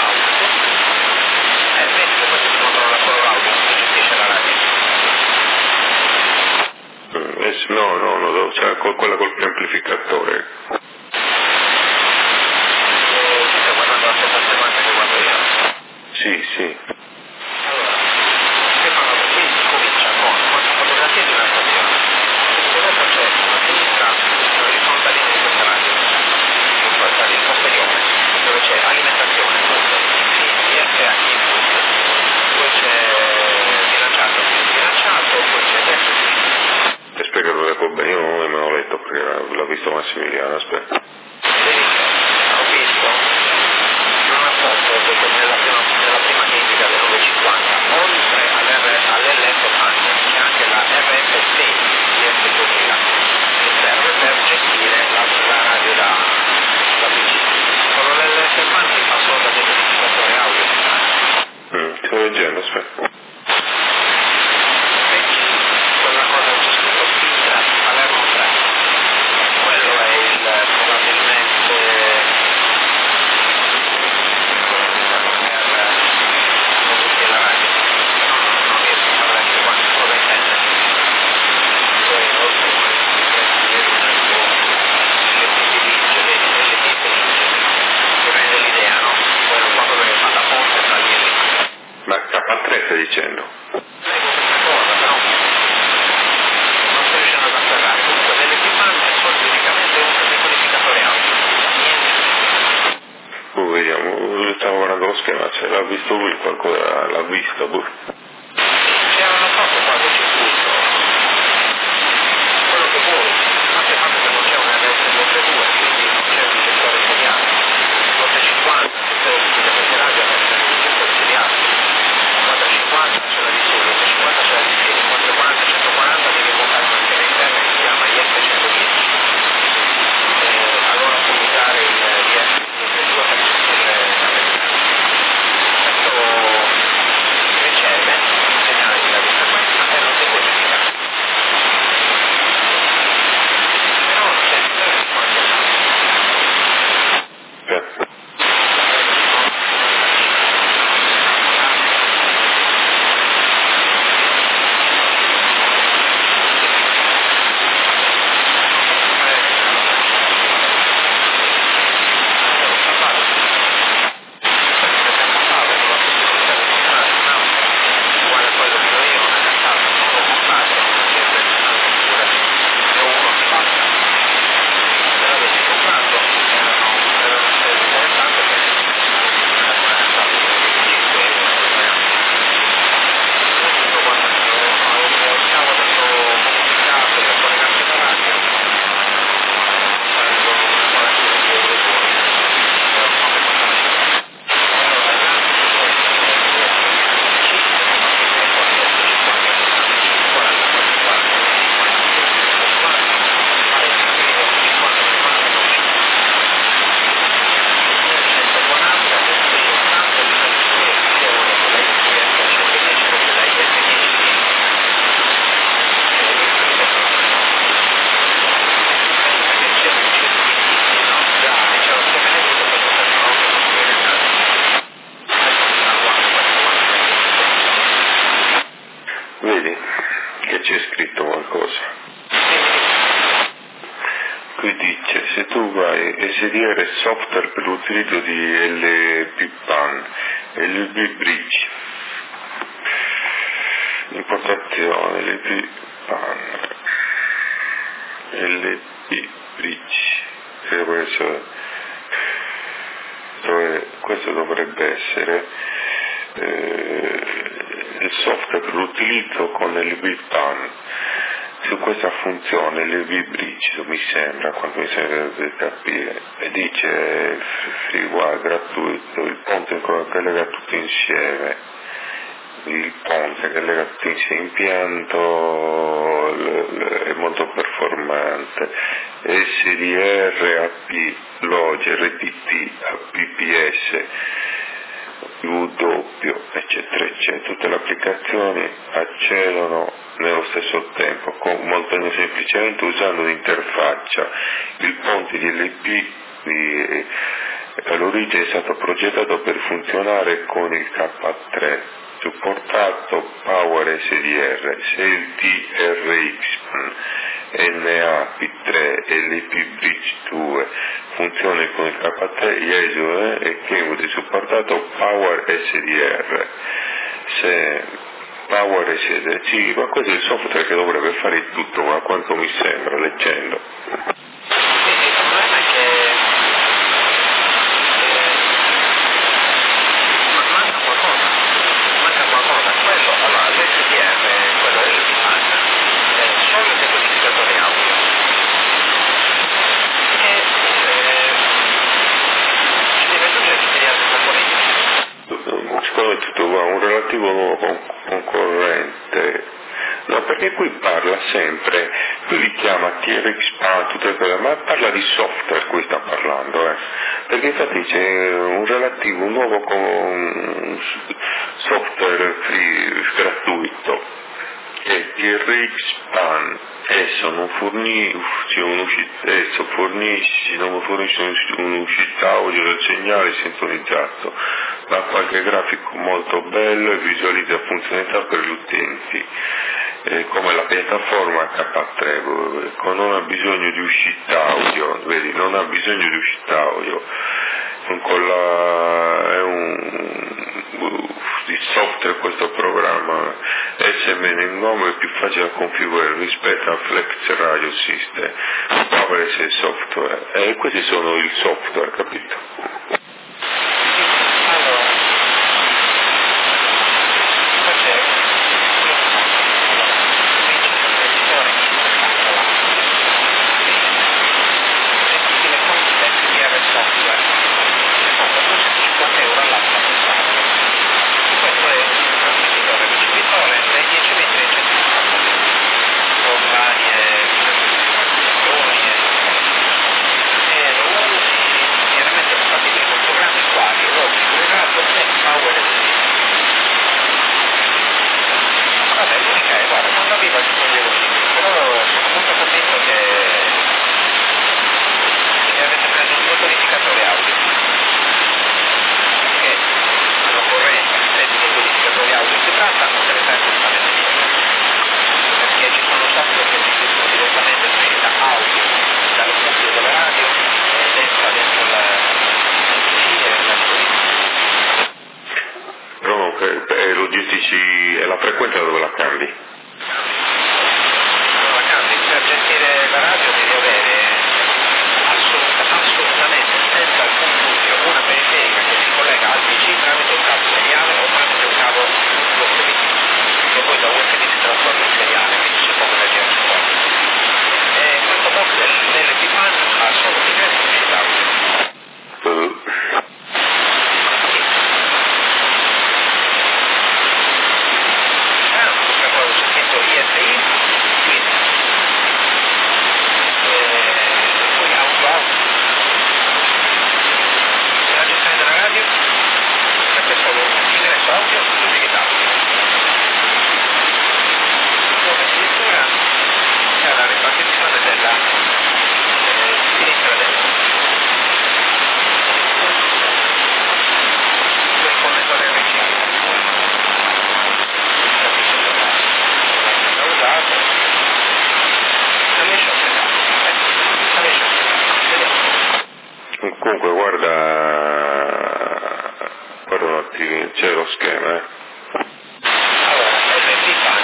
Vedi che questo si controlla solo l'auto, non si gestisce la radio. No, cioè quella col preamplificatore. Ti stai guardando la stessa sequenza che guardo io? Sì. Allora, Stefano qui comincia con questa fotografia di una stazione. Adesso c'è una sinistra orizzontale di questa radio, questa lì, posteriore, dove c'è alimentazione, questo DSA input, poi c'è bilanciato, poi c'è destra e sinistra. Ti spiego dove può bene, io non me l'ho letto perché l'ha visto Massimiliano, aspetta. Ho visto una foto nella prima che indica le 9.50, oltre all'LF PAN c'è anche la RFC IS2000 che serve per gestire la radio da PC. Solo l'LF PAN si fa solo da decodificatore audio. Sto leggendo, aspetta. Quella cosa c'è scritto Spintra Palermo 3, quello è probabilmente per la radio, non riesco a sapere quanto cosa intende. Poi oltre a ti rende l'idea, no? Quello proprio che fa la ponte tra lì e lì. Ma K3 stai dicendo? Cosa però non sto riuscendo ad afferrare. Comunque delle PAN è solo unicamente un decodificatore audio, niente. Vediamo, stavo guardando lo schema, cioè l'ha visto lui, qualcosa l'ha visto, C'erano fatto qualche circuito, quello che vuoi, fatto è fatto che non c'è un RS2, quindi non c'è un ricettore seriale, 850, tutte queste radio adesso hanno un ricettore seriale, 450 c'è la di su, 850 c'è la di piedi, 440, 140 devi montare un'antena interna che si chiama IS110, allora puoi usare il IS110 per gestire la rete. Questo riceve un segnale di radiofrequenza e lo decodifica. Però non c'è quando SDR software per l'utilizzo di LP PAN e LP Bridge. Importazione, LP PAN, LP Bridge, questo dovrebbe essere il software per l'utilizzo con LP PAN. Su questa funzione l'LP Bridge, mi sembra, quando mi sembra di capire, e dice freeware gratuito, il ponte che lega tutto insieme, il ponte che lega tutto insieme, impianto è molto performante, SDR, AP, Logi, RTT, APPS, UW, eccetera, eccetera. Tutte le applicazioni accedono nello stesso tempo, molto semplicemente usando l'interfaccia. Il ponte di LP all'origine è stato progettato per funzionare con il K3, supportato Power SDR. Se il TRX, NAP3 e LP Bridge 2 funziona con il K3, ISO e che è supportato Power SDR. Se Power SDR, sì, ma questo è il software che dovrebbe fare il tutto, ma quanto mi sembra leggendo. Il problema è che manca qualcosa, quello, allora l'SDR, quello è il PAN, solo il decodificatore audio, che ci deve aggiungere tutti gli altri componenti. Secondo me tutto qua, un relativo nuovo concorrente. No, perché qui parla sempre, qui li chiama TRX PAN, tutte quelle, ma parla di software, qui sta parlando, perché infatti c'è un relativo nuovo software free, gratuito, che è TRX PAN. Esso non fornisce un'uscita audio del segnale sintonizzato, ma qualche grafico molto bello e visualizza funzionalità per gli utenti, come la piattaforma K3, non ha bisogno di uscita audio, vedi, non ha bisogno di uscita audio, è di software questo programma, SMN in nome è più facile da configurare rispetto a Flex Radio System, Power SE software, e questi sono il software, capito? Logistici, e la frequenza dove la cambi? La cambi per gestire la radio, devi avere assolutamente senza alcun dubbio una periferica che si collega al PC tramite un cavo seriale o tramite un cavo USB, che poi da USB si trasforma in seriale, quindi c'è poco energia di fuori. E questo box dell'LP PAN ha solo ingresso e uscita audio. Comunque guarda un attimo, c'è lo schema. Allora, LP PAN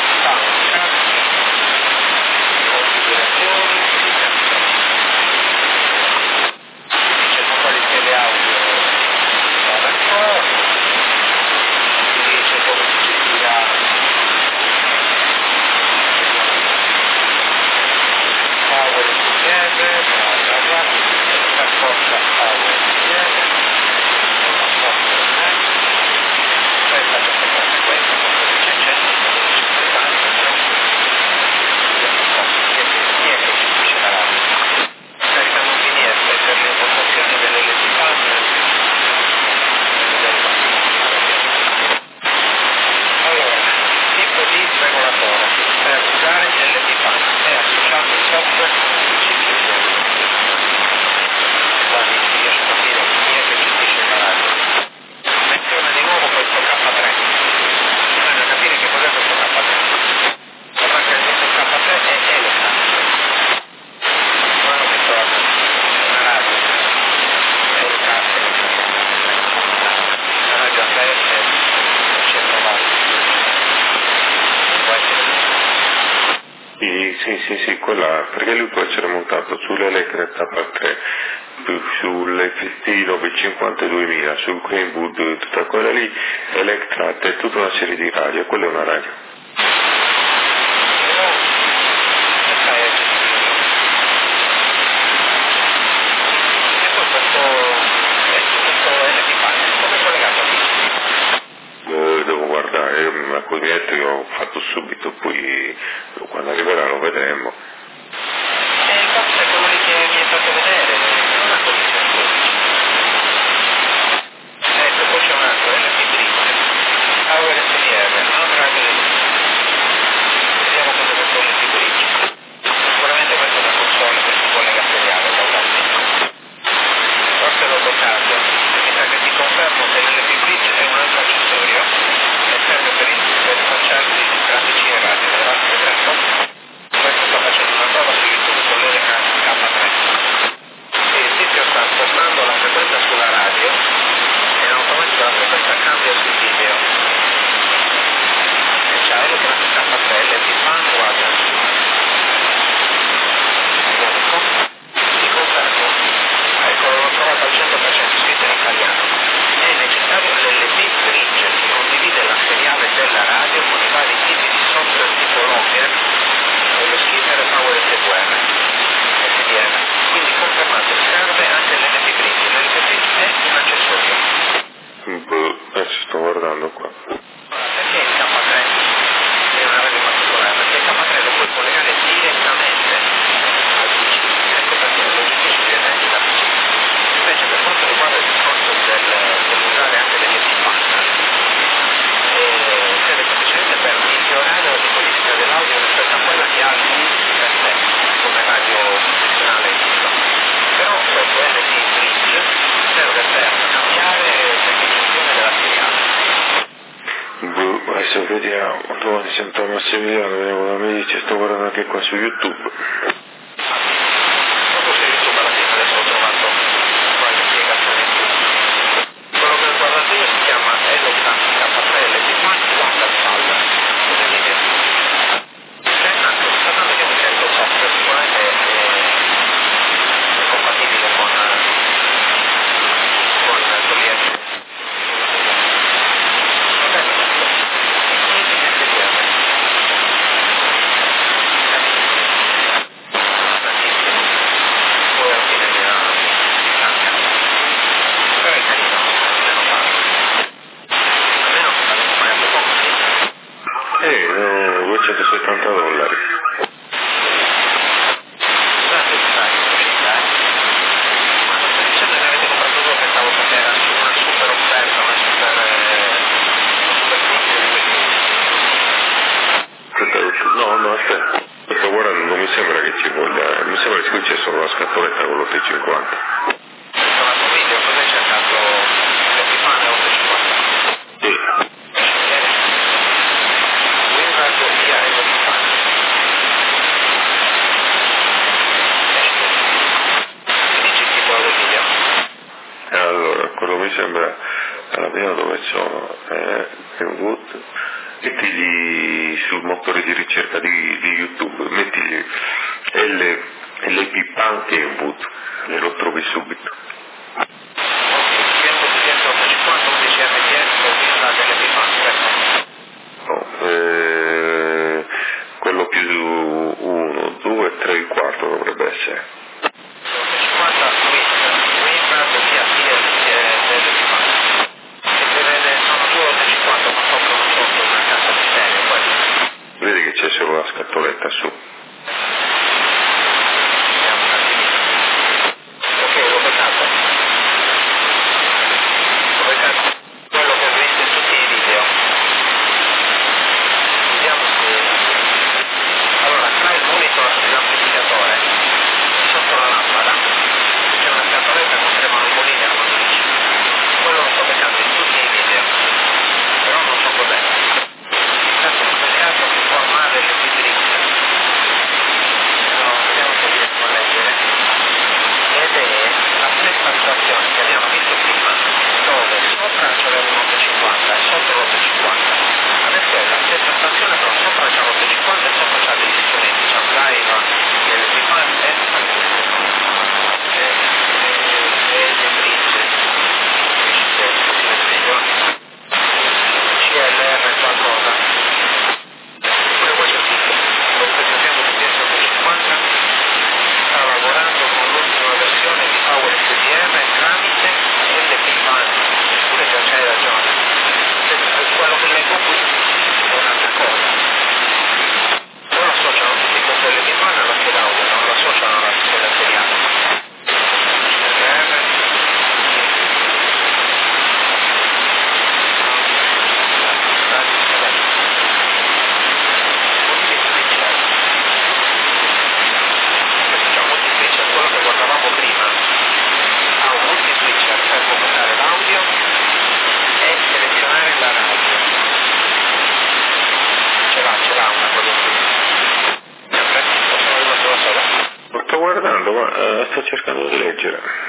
Sì, quella, perché lui può essere montato sull'Electra K3, sull'FT 952.000, sul Greenwood, tutta quella lì, Electra e tutta una serie di radio, quella è una radio. Devo guardare, ma con niente che ho fatto subito, poi quando arriverà lo vedremo. Il fatto è quello lì che mi hai fatto vedere, non una condizione. Ecco, poi c'è un altro, LP Bridge, Power SDR, non radio del... Vediamo cosa è questo LP Bridge. Sicuramente questa è una console che si collega seriale da un altro. Forse l'ho beccato, mi sa che ti confermo che l'LP Bridge è un altro accessorio e serve per interfacciarsi grafici e radio, corretto? Questo sta facendo una prova su YouTube con l'Electra K3 e il tizio sta spostando la frequenza sulla radio e in automatico la frequenza cambia sul video e c'ha Electra K3 LP-Fan Water. Ti confermo, ecco, l'ho trovato al 100% scritto in italiano. È necessario l'LP Bridge che condivide la seriale della radio con i vari tipi di software tipo Logger e lo skimmer Power SDR. Quindi confermato, serve anche l'LP Bridge. L'LP Bridge è un accessorio. Adesso sto guardando qua. Perché il K3 è una radio particolare? Perché il K3 lo puoi collegare direttamente al PC. Ecco perché lo gestisci direttamente dal PC. Invece per quanto riguarda il discorso dell'usare anche l'LP-Fan, serve semplicemente per migliorare la decodifica dell'audio rispetto a quella che ha lui per sé, come radio funzionale ISO. Però questo LP Bridge serve per cambiare l'efficienza della seriale. Adesso vediamo, domani sento Massimiliano, vediamo cosa mi dice, sto guardando anche qua su YouTube. Proprio su YouTube alla fine adesso ho trovato qualche spiegazione in più. Quello che ho guardato io si chiama Electra K3 LP-Fan Waterfall, come video. Guardate che certo software sicuramente è compatibile con l'IS. $270. No, aspetta, sto guardando, non mi sembra che ci voglia, mi sembra che qui c'è solo la scatoletta con l'850. Questo video cosa hai cercato? LP-Fan 850? Sì. WinRadio via LP-Fan. Mi dici il titolo del video? Allora, quello mi sembra alla prima dove sono Greenwood, mettigli sul motore di ricerca di YouTube, mettigli LP-Fan Greenwood e lo trovi subito. No, quello più 1, 2, 3, il quarto dovrebbe essere. 50 WinRadio via sono 250 ma coprono sotto una cassa di stereo, poi Vedi che c'è solo la scatoletta su. vediamo un attimino. Ok, l'ho beccato. Quello che vedete in tutti i video. Vediamo se... Allora, tra il monitor e l'amplificatore, sotto la lampada, c'è una scatoletta con 3 manubrini armonici. Quello lo sto beccando in tutti i video, però non so cos'è. Intanto ho beccato formare le Bridge.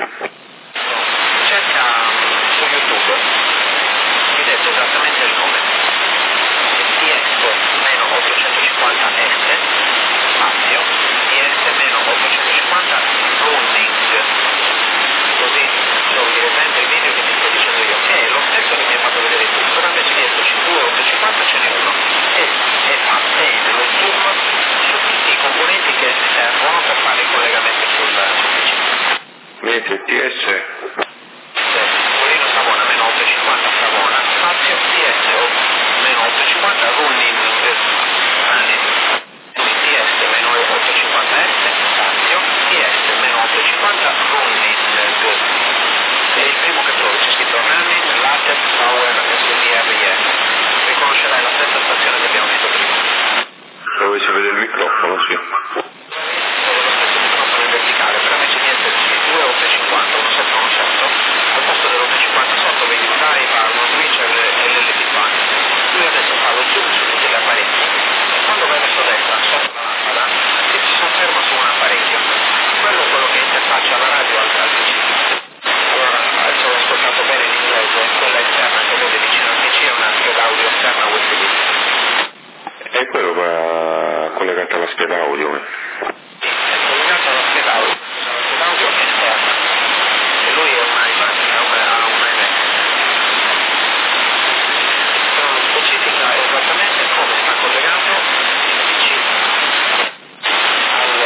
Cerca su YouTube, mi detto esattamente il nome, TS-850S, spazio, TS-850 running, così trovi direttamente il video che ti sto dicendo io, che è lo stesso che mi hai fatto vedere tu, però invece di esserci 2-850 ce n'è uno, e fa bene lo zoom su tutti i componenti che servono per fare il collegamento sul PC. Vedete, TS? Torino Savona meno 850 Savona, spazio TS-850 running, TS-850S, spazio TS-850 running. È il primo che trovi, c'è scritto running, latex, power, SDRIF. Riconoscerai la stessa stazione che abbiamo visto prima. Dove si vede il microfono, sì. Verticale, però invece di esserci 2-850, 1717, al posto dell'850 sotto vedi un driver, uno switcher e l'LP fan. Lui adesso fa lo zoom su tutti gli apparecchi e quando vai verso destra, sotto la lampada, si sofferma su un apparecchio. Quello è quello che interfaccia la radio al PC. Allora, adesso ho ascoltato bene in inglese, quella esterna che vede vicino al PC è una scheda audio esterna USB. E quello va collegato alla scheda audio. Collegato alla scheda audio esterna, e lui è un iMac, ha un iMac, però non specifica esattamente come sta collegato il PC al...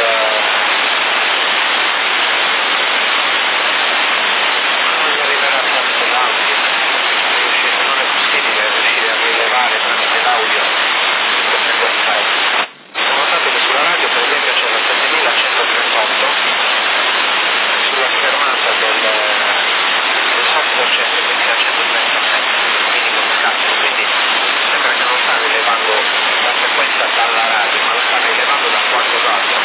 non gli arriverà tramite l'audio, non è possibile riuscire a rilevare tramite l'audio queste frequenze. Ho notato che sulla radio per esempio c'è la 7138, sulla schermata del software c'è 7137, minimo scatto, quindi sembra che non sta rilevando la frequenza dalla radio, ma la sta rilevando da qualcos'altro.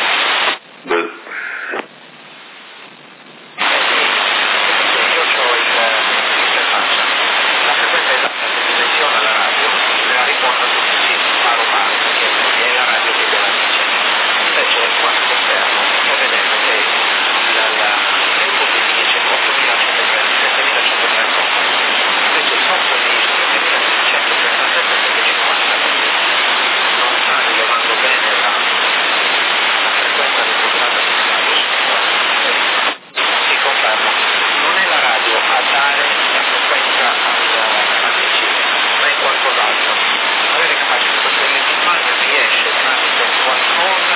Io ho l'interfaccia, la frequenza esatta che dimensiona la radio me la riporta sul PC paro paro, che è la radio che gliela dice. Invece qua confermo, sto vedendo che l'input mi dice 7138, invece il software dice 7137,750, non sta rilevando bene la frequenza riportata sul radio. Si conferma, non è la radio a dare la frequenza al PC, ma è qualcos'altro. Magari capace che questo LP riesce tramite qualcosa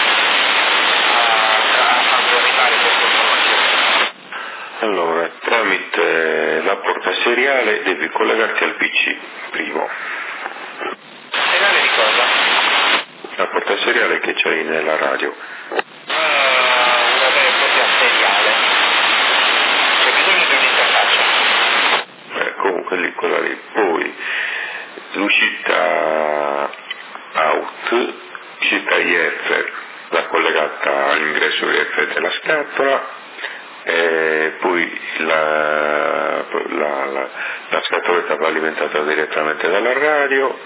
a farvi arrivare questa informazione. Allora, tramite la porta seriale devi collegarti al PC, primo. Seriale di cosa? La porta seriale che c'hai nella radio. Una vera e propria seriale. C'è bisogno di un'interfaccia. Comunque lì, quella lì. Poi l'uscita out, uscita IF, la collegata all'ingresso IF della scatola, e poi la scatoletta va alimentata direttamente dalla radio,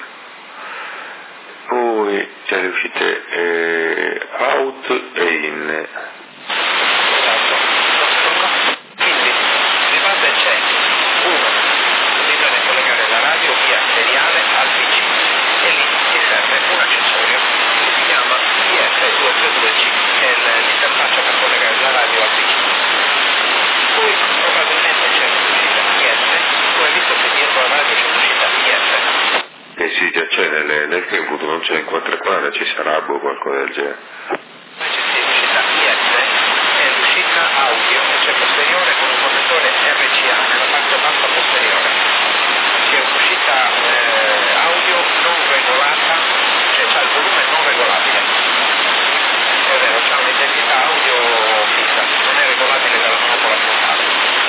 poi c'è le uscite out e in. Esatto. Quindi di base c'è uno, bisogna collegare la radio via seriale al PC e lì ti serve un accessorio che si chiama IF232C, che è l'interfaccia per collegare la radio al PC. Poi probabilmente c'è l'uscita IF, tu hai visto che dietro la radio c'è l'uscita IF. Sì, già c'è nel tempo, non c'è in 440, ci sarà qualcosa del genere. L'uscita IF è l'uscita audio, cioè posteriore con un connettore RCA nella parte bassa posteriore, che è un'uscita audio non regolata, cioè c'ha il volume non regolabile. È vero, c'ha un'intensità audio fissa, non è regolabile dalla monopola frontale.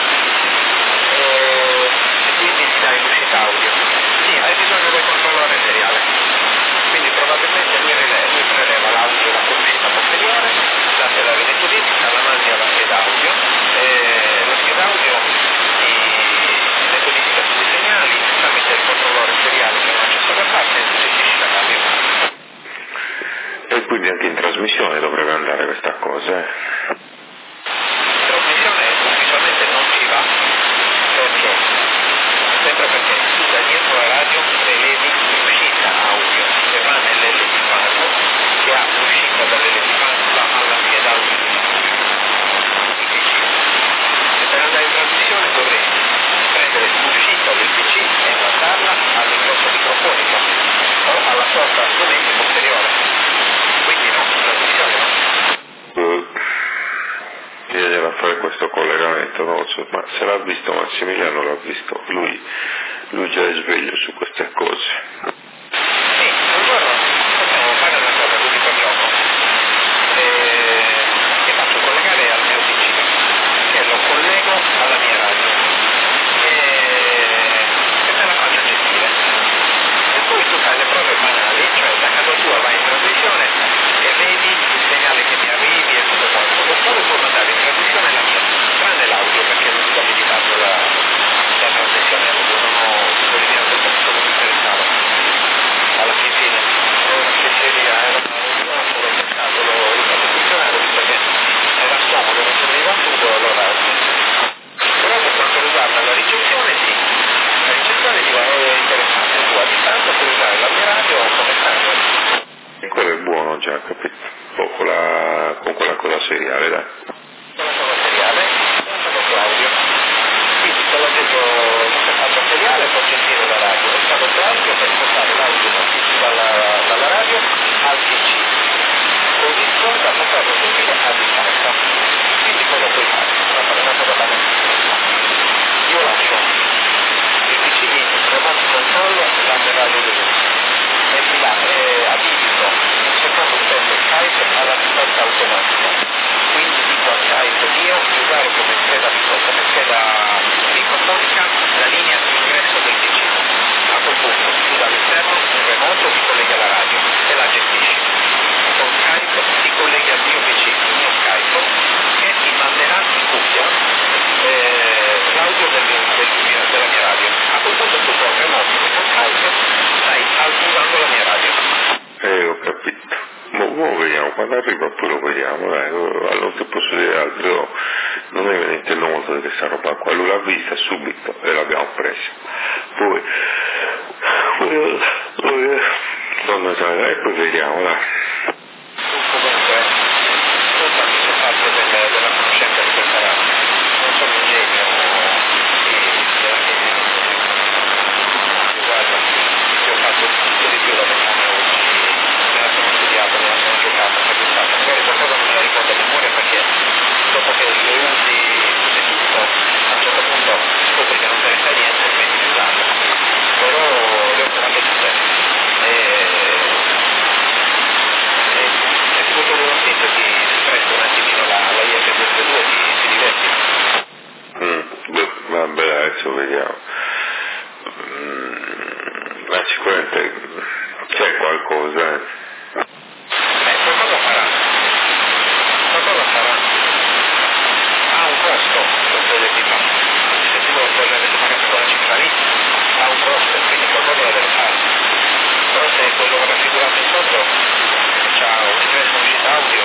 E quindi ti dai l'uscita audio. Sì, hai bisogno del controllore seriale. Quindi probabilmente lui preleva l'audio da quell'uscita posteriore, la scheda elettrolitica, la mandi alla scheda audio, e la scheda audio ti decodifica tutti i segnali tramite il controllore seriale che è un accesso per parte e gestisci la radio. E quindi anche in trasmissione dovrebbe andare questa cosa. Trasmissione Massimiliano l'ha visto, lui già è sveglio su queste cose. Sì, buongiorno, possiamo fare una cosa così per gioco, che faccio collegare al mio PC, che lo collego alla mia radio, e te la faccio gestire. E poi tu fai le prove banali, cioè da casa tua vai in trasmissione e vedi il segnale che mi arrivi e tutto quanto. Dove puoi mandare in trasmissione la mia, tranne l'audio perché non sto abilitato la trasmissione audio, non ho eliminato questo, non mi interessava. Alla fine è una fesseria, era una solo peccato, l'ho fatto funzionare perché era scomodo, non serviva un tubo, allora però per quanto riguarda la ricezione sì, la ricezione è interessante, tu a distanza puoi usare la mia radio come standard. E quello è buono già, capito? Con quella cosa seriale, dai. Con la cosa seriale, senza con Claudio. Quindi con l'oggetto interfaccia seriale può gestire la radio, è stato Claudio per spostare l'audio dalla radio al PC. Così da poterlo sentire a distanza. Quindi cosa puoi fare? Una cosa banalissima. Io lascio il PC in remote control dalle radio dell'uso e abilito un secondo utente Skype alla risposta automatica. Quindi dico a Skype mio di usare come scheda microfonica la linea di ingresso del PC. A quel punto tu dall'esterno in remoto ti colleghi alla radio e la gestisci. Con Skype ti colleghi al mio PC, il mio Skype, che ti manderà in cuffia l'audio della mia radio. A quel punto tu con remoto e con Skype stai usando la mia radio. Ho capito. Mo vediamo, quando arriva poi lo vediamo, dai. Allora non ti posso dire altro, non è veramente molto di questa roba qua, lui l'ha vista subito e l'abbiamo presa. Poi e poi vediamo, dai. Comunque, tutto mi sono fatto della conoscenza di questa radio. Non sono un genio guarda, io ho fatto tutto di più da 20 anni oggi, me la sono studiata, me la sono giocata, sacrificata, magari qualcosa non me la ricordo a memoria perché dopo che le usi tutto, a un certo punto scopri che non te ne sai niente e smetti di usarle. Però le ho provate tutte. E ti voto volentieri ti presto un attimino la IF22 ti diverti. Vabbè, adesso vediamo. Ma sicuramente c'è qualcosa. Qualcosa farà. Ha un costo questo dell'equipa. Se tu le avete pagato con la cifra lì, ha un costo, quindi qualcosa la deve fare. Però se quello che è raffigurato in sotto c'ha un ingresso e un'uscita audio,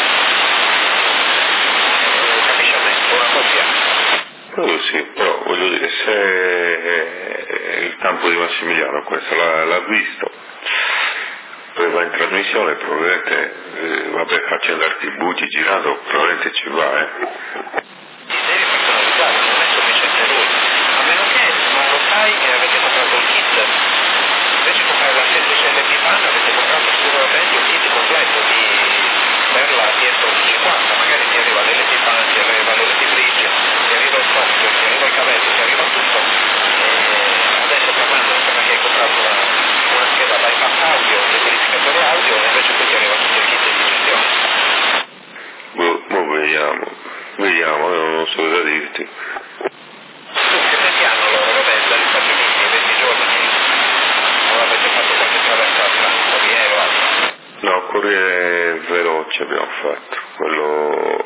capisci a me, è una coppia. Sì, però voglio dire, se il campo di Massimiliano questo l'ha visto, poi va in trasmissione, probabilmente, facendo arti buchi girato, probabilmente ci va, Devi personalizzare, non è sufficiente lui, a meno che non lo sai e avete comprato il kit, invece di comprare la semplice LP pan avete comprato sicuramente un kit completo per la DS50, magari ti arriva l'LP pan, ti arriva l'LP bridge, ti arriva il software, ti arriva il cavetto, ti arriva tutto, e adesso parlando sembra che hai comprato una scheda bypass audio, un verificatore audio, e invece poi ti arriva tutto il kit di gestione. Vediamo, non so cosa dirti. Che mesi hanno loro? Vabbè, dagli Stati Uniti, 20 giorni, non avete fatto qualche traversa al Corriere o altro? No, Corriere veloce abbiamo fatto, quello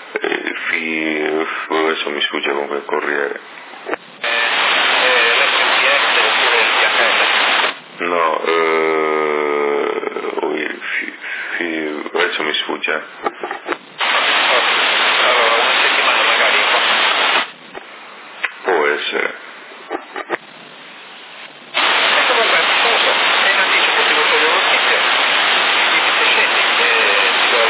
adesso mi sfugge comunque il Corriere. L'SPS oppure il DHL? No, adesso mi sfugge. Allora, una settimana magari qua. Può essere. E comunque, non lo so, è in anticipo, ti do solo le notizie, se scendi ti do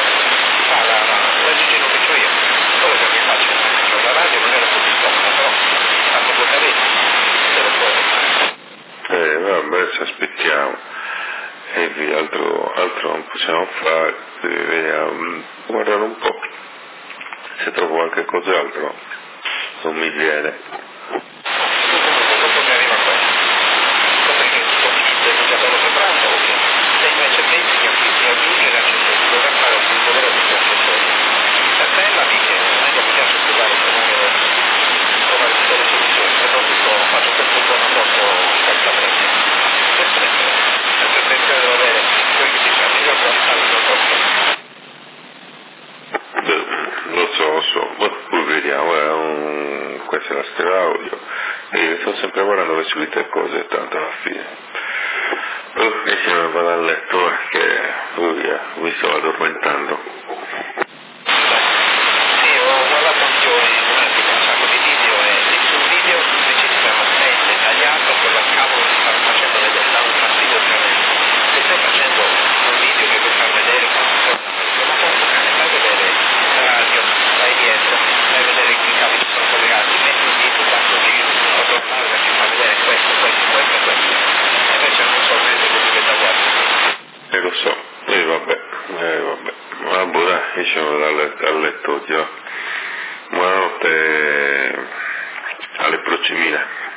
la gigino che c'ho io, quello che mi faccio, c'ho la radio, non era così scomoda, però tanto può cadere, te lo puoi. Vabbè, adesso aspettiamo. E via, altro non possiamo fare, vediamo, guardare un po', se trovo qualche cos'altro. non mi viene. Dopo mi arriva questo. Cosa che condividere già solo soprano o che se invece pensi che aggiungere accessori dovrà fare un doveroso di accessori. Per te la dice, non è che mi piace studiare trovare tutte le soluzioni, soprattutto faccio questo buon rapporto senza prezzi. Per cercare di avere quelli che dice la miglior qualità del prodotto. Lo so, poi vediamo, questa è la scheda audio e sto sempre guardando le solite cose, tanto alla fine. Invece me vado a letto perché mi sto addormentando. Sì, ho guardato anch'io un sacco di video e sul video invece ti danno ben dettagliato cosa cavolo ti stanno facendo vedere, dà un fastidio tremendo. Se stai facendo un video che vuoi far vedere come funziona, ma porco cane, fai vedere la radio, vai dietro, fai vedere che i cavi ci sono collegati, metti un dito, tanto giro, un controllare che ti fa vedere questo e invece non so niente quello che da guardare. Lo so, vabbè, ma buona, io sono a letto già. Buonanotte, alle prossime.